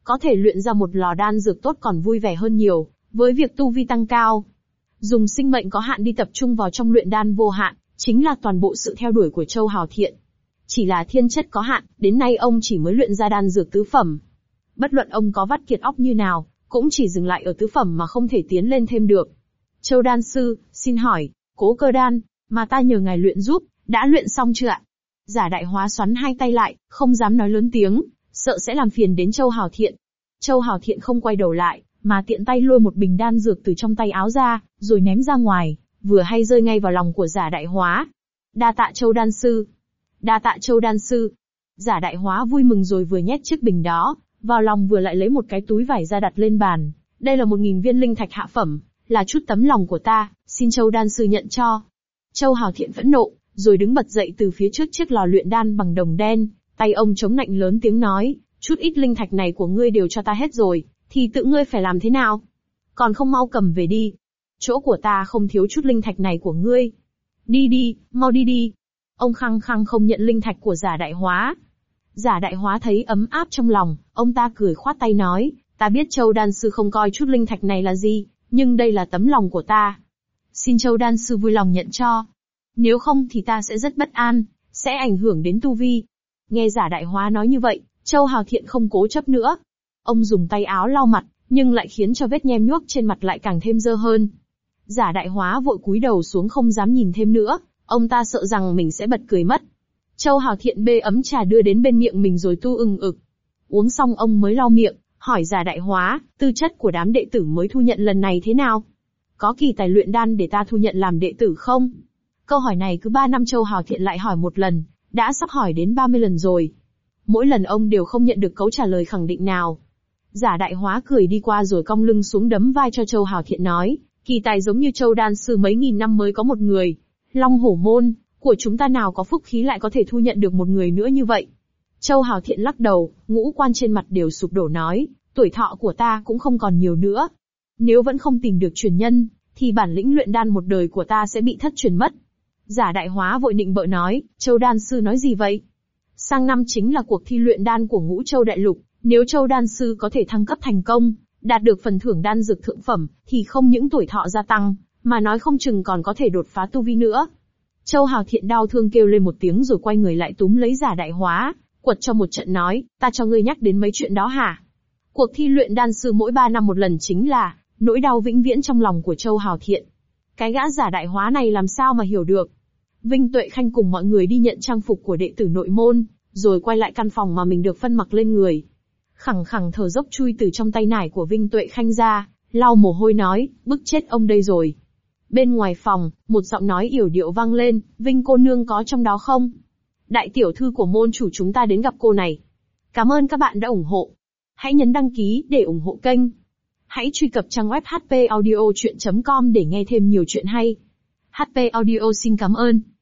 có thể luyện ra một lò đan dược tốt còn vui vẻ hơn nhiều, với việc tu vi tăng cao. Dùng sinh mệnh có hạn đi tập trung vào trong luyện đan vô hạn, chính là toàn bộ sự theo đuổi của Châu Hào Thiện. Chỉ là thiên chất có hạn, đến nay ông chỉ mới luyện ra đan dược tứ phẩm. Bất luận ông có vắt kiệt óc như nào, cũng chỉ dừng lại ở tứ phẩm mà không thể tiến lên thêm được. Châu đan sư, xin hỏi, Cố Cơ đan, mà ta nhờ ngài luyện giúp, đã luyện xong chưa ạ? Giả Đại Hóa xoắn hai tay lại, không dám nói lớn tiếng, sợ sẽ làm phiền đến Châu Hào Thiện. Châu Hào Thiện không quay đầu lại, mà tiện tay lôi một bình đan dược từ trong tay áo ra, rồi ném ra ngoài, vừa hay rơi ngay vào lòng của Giả Đại Hóa. Đa tạ Châu đan sư. Đa tạ Châu đan sư. Giả Đại Hóa vui mừng rồi vừa nhét chiếc bình đó vào lòng, vừa lại lấy một cái túi vải ra đặt lên bàn. Đây là 1000 viên linh thạch hạ phẩm, là chút tấm lòng của ta, xin Châu đan sư nhận cho. Châu Hào Thiện phẫn nộ, rồi đứng bật dậy từ phía trước chiếc lò luyện đan bằng đồng đen, tay ông chống nạnh lớn tiếng nói, chút ít linh thạch này của ngươi đều cho ta hết rồi, thì tự ngươi phải làm thế nào? Còn không mau cầm về đi. Chỗ của ta không thiếu chút linh thạch này của ngươi. Đi đi, mau đi đi. Ông khăng khăng không nhận linh thạch của Giả Đại Hóa. Giả Đại Hóa thấy ấm áp trong lòng, ông ta cười khoát tay nói, ta biết Châu đan sư không coi chút linh thạch này là gì, nhưng đây là tấm lòng của ta. Xin Châu đan sư vui lòng nhận cho. Nếu không thì ta sẽ rất bất an, sẽ ảnh hưởng đến tu vi. Nghe Giả Đại Hóa nói như vậy, Châu Hào Thiện không cố chấp nữa. Ông dùng tay áo lau mặt, nhưng lại khiến cho vết nhem nhuốc trên mặt lại càng thêm dơ hơn. Giả Đại Hóa vội cúi đầu xuống không dám nhìn thêm nữa, ông ta sợ rằng mình sẽ bật cười mất. Châu Hào Thiện bê ấm trà đưa đến bên miệng mình rồi tu ừng ực. Uống xong ông mới lau miệng, hỏi Giả Đại Hóa, tư chất của đám đệ tử mới thu nhận lần này thế nào? Có kỳ tài luyện đan để ta thu nhận làm đệ tử không? Câu hỏi này cứ 3 năm Châu Hào Thiện lại hỏi một lần, đã sắp hỏi đến 30 lần rồi. Mỗi lần ông đều không nhận được câu trả lời khẳng định nào. Giả Đại Hóa cười đi qua rồi cong lưng xuống đấm vai cho Châu Hào Thiện nói, kỳ tài giống như Châu đan sư mấy nghìn năm mới có một người. Long Hổ môn của chúng ta nào có phúc khí lại có thể thu nhận được một người nữa như vậy. Châu Hào Thiện lắc đầu, ngũ quan trên mặt đều sụp đổ nói, tuổi thọ của ta cũng không còn nhiều nữa. Nếu vẫn không tìm được truyền nhân, thì bản lĩnh luyện đan một đời của ta sẽ bị thất truyền mất. Giả Đại Hóa vội nịnh bợ nói, Châu đan sư nói gì vậy? Sang năm chính là cuộc thi luyện đan của Ngũ Châu Đại Lục, nếu Châu đan sư có thể thăng cấp thành công, đạt được phần thưởng đan dược thượng phẩm, thì không những tuổi thọ gia tăng, mà nói không chừng còn có thể đột phá tu vi nữa. Châu Hào Thiện đau thương kêu lên một tiếng rồi quay người lại túm lấy Giả Đại Hóa, quật cho một trận nói, ta cho ngươi nhắc đến mấy chuyện đó hả? Cuộc thi luyện đan sư mỗi 3 năm một lần chính là nỗi đau vĩnh viễn trong lòng của Châu Hào Thiện. Cái gã Giả Đại Hóa này làm sao mà hiểu được? Vinh Tuệ Khanh cùng mọi người đi nhận trang phục của đệ tử nội môn, rồi quay lại căn phòng mà mình được phân mặc lên người. Khẳng khẳng thở dốc chui từ trong tay nải của Vinh Tuệ Khanh ra, lau mồ hôi nói, bức chết ông đây rồi. Bên ngoài phòng, một giọng nói yểu điệu vang lên, Vinh cô nương có trong đó không? Đại tiểu thư của môn chủ chúng ta đến gặp cô này. Cảm ơn các bạn đã ủng hộ. Hãy nhấn đăng ký để ủng hộ kênh. Hãy truy cập trang web hpaudiochuyen.com để nghe thêm nhiều chuyện hay. HP Audio xin cảm ơn.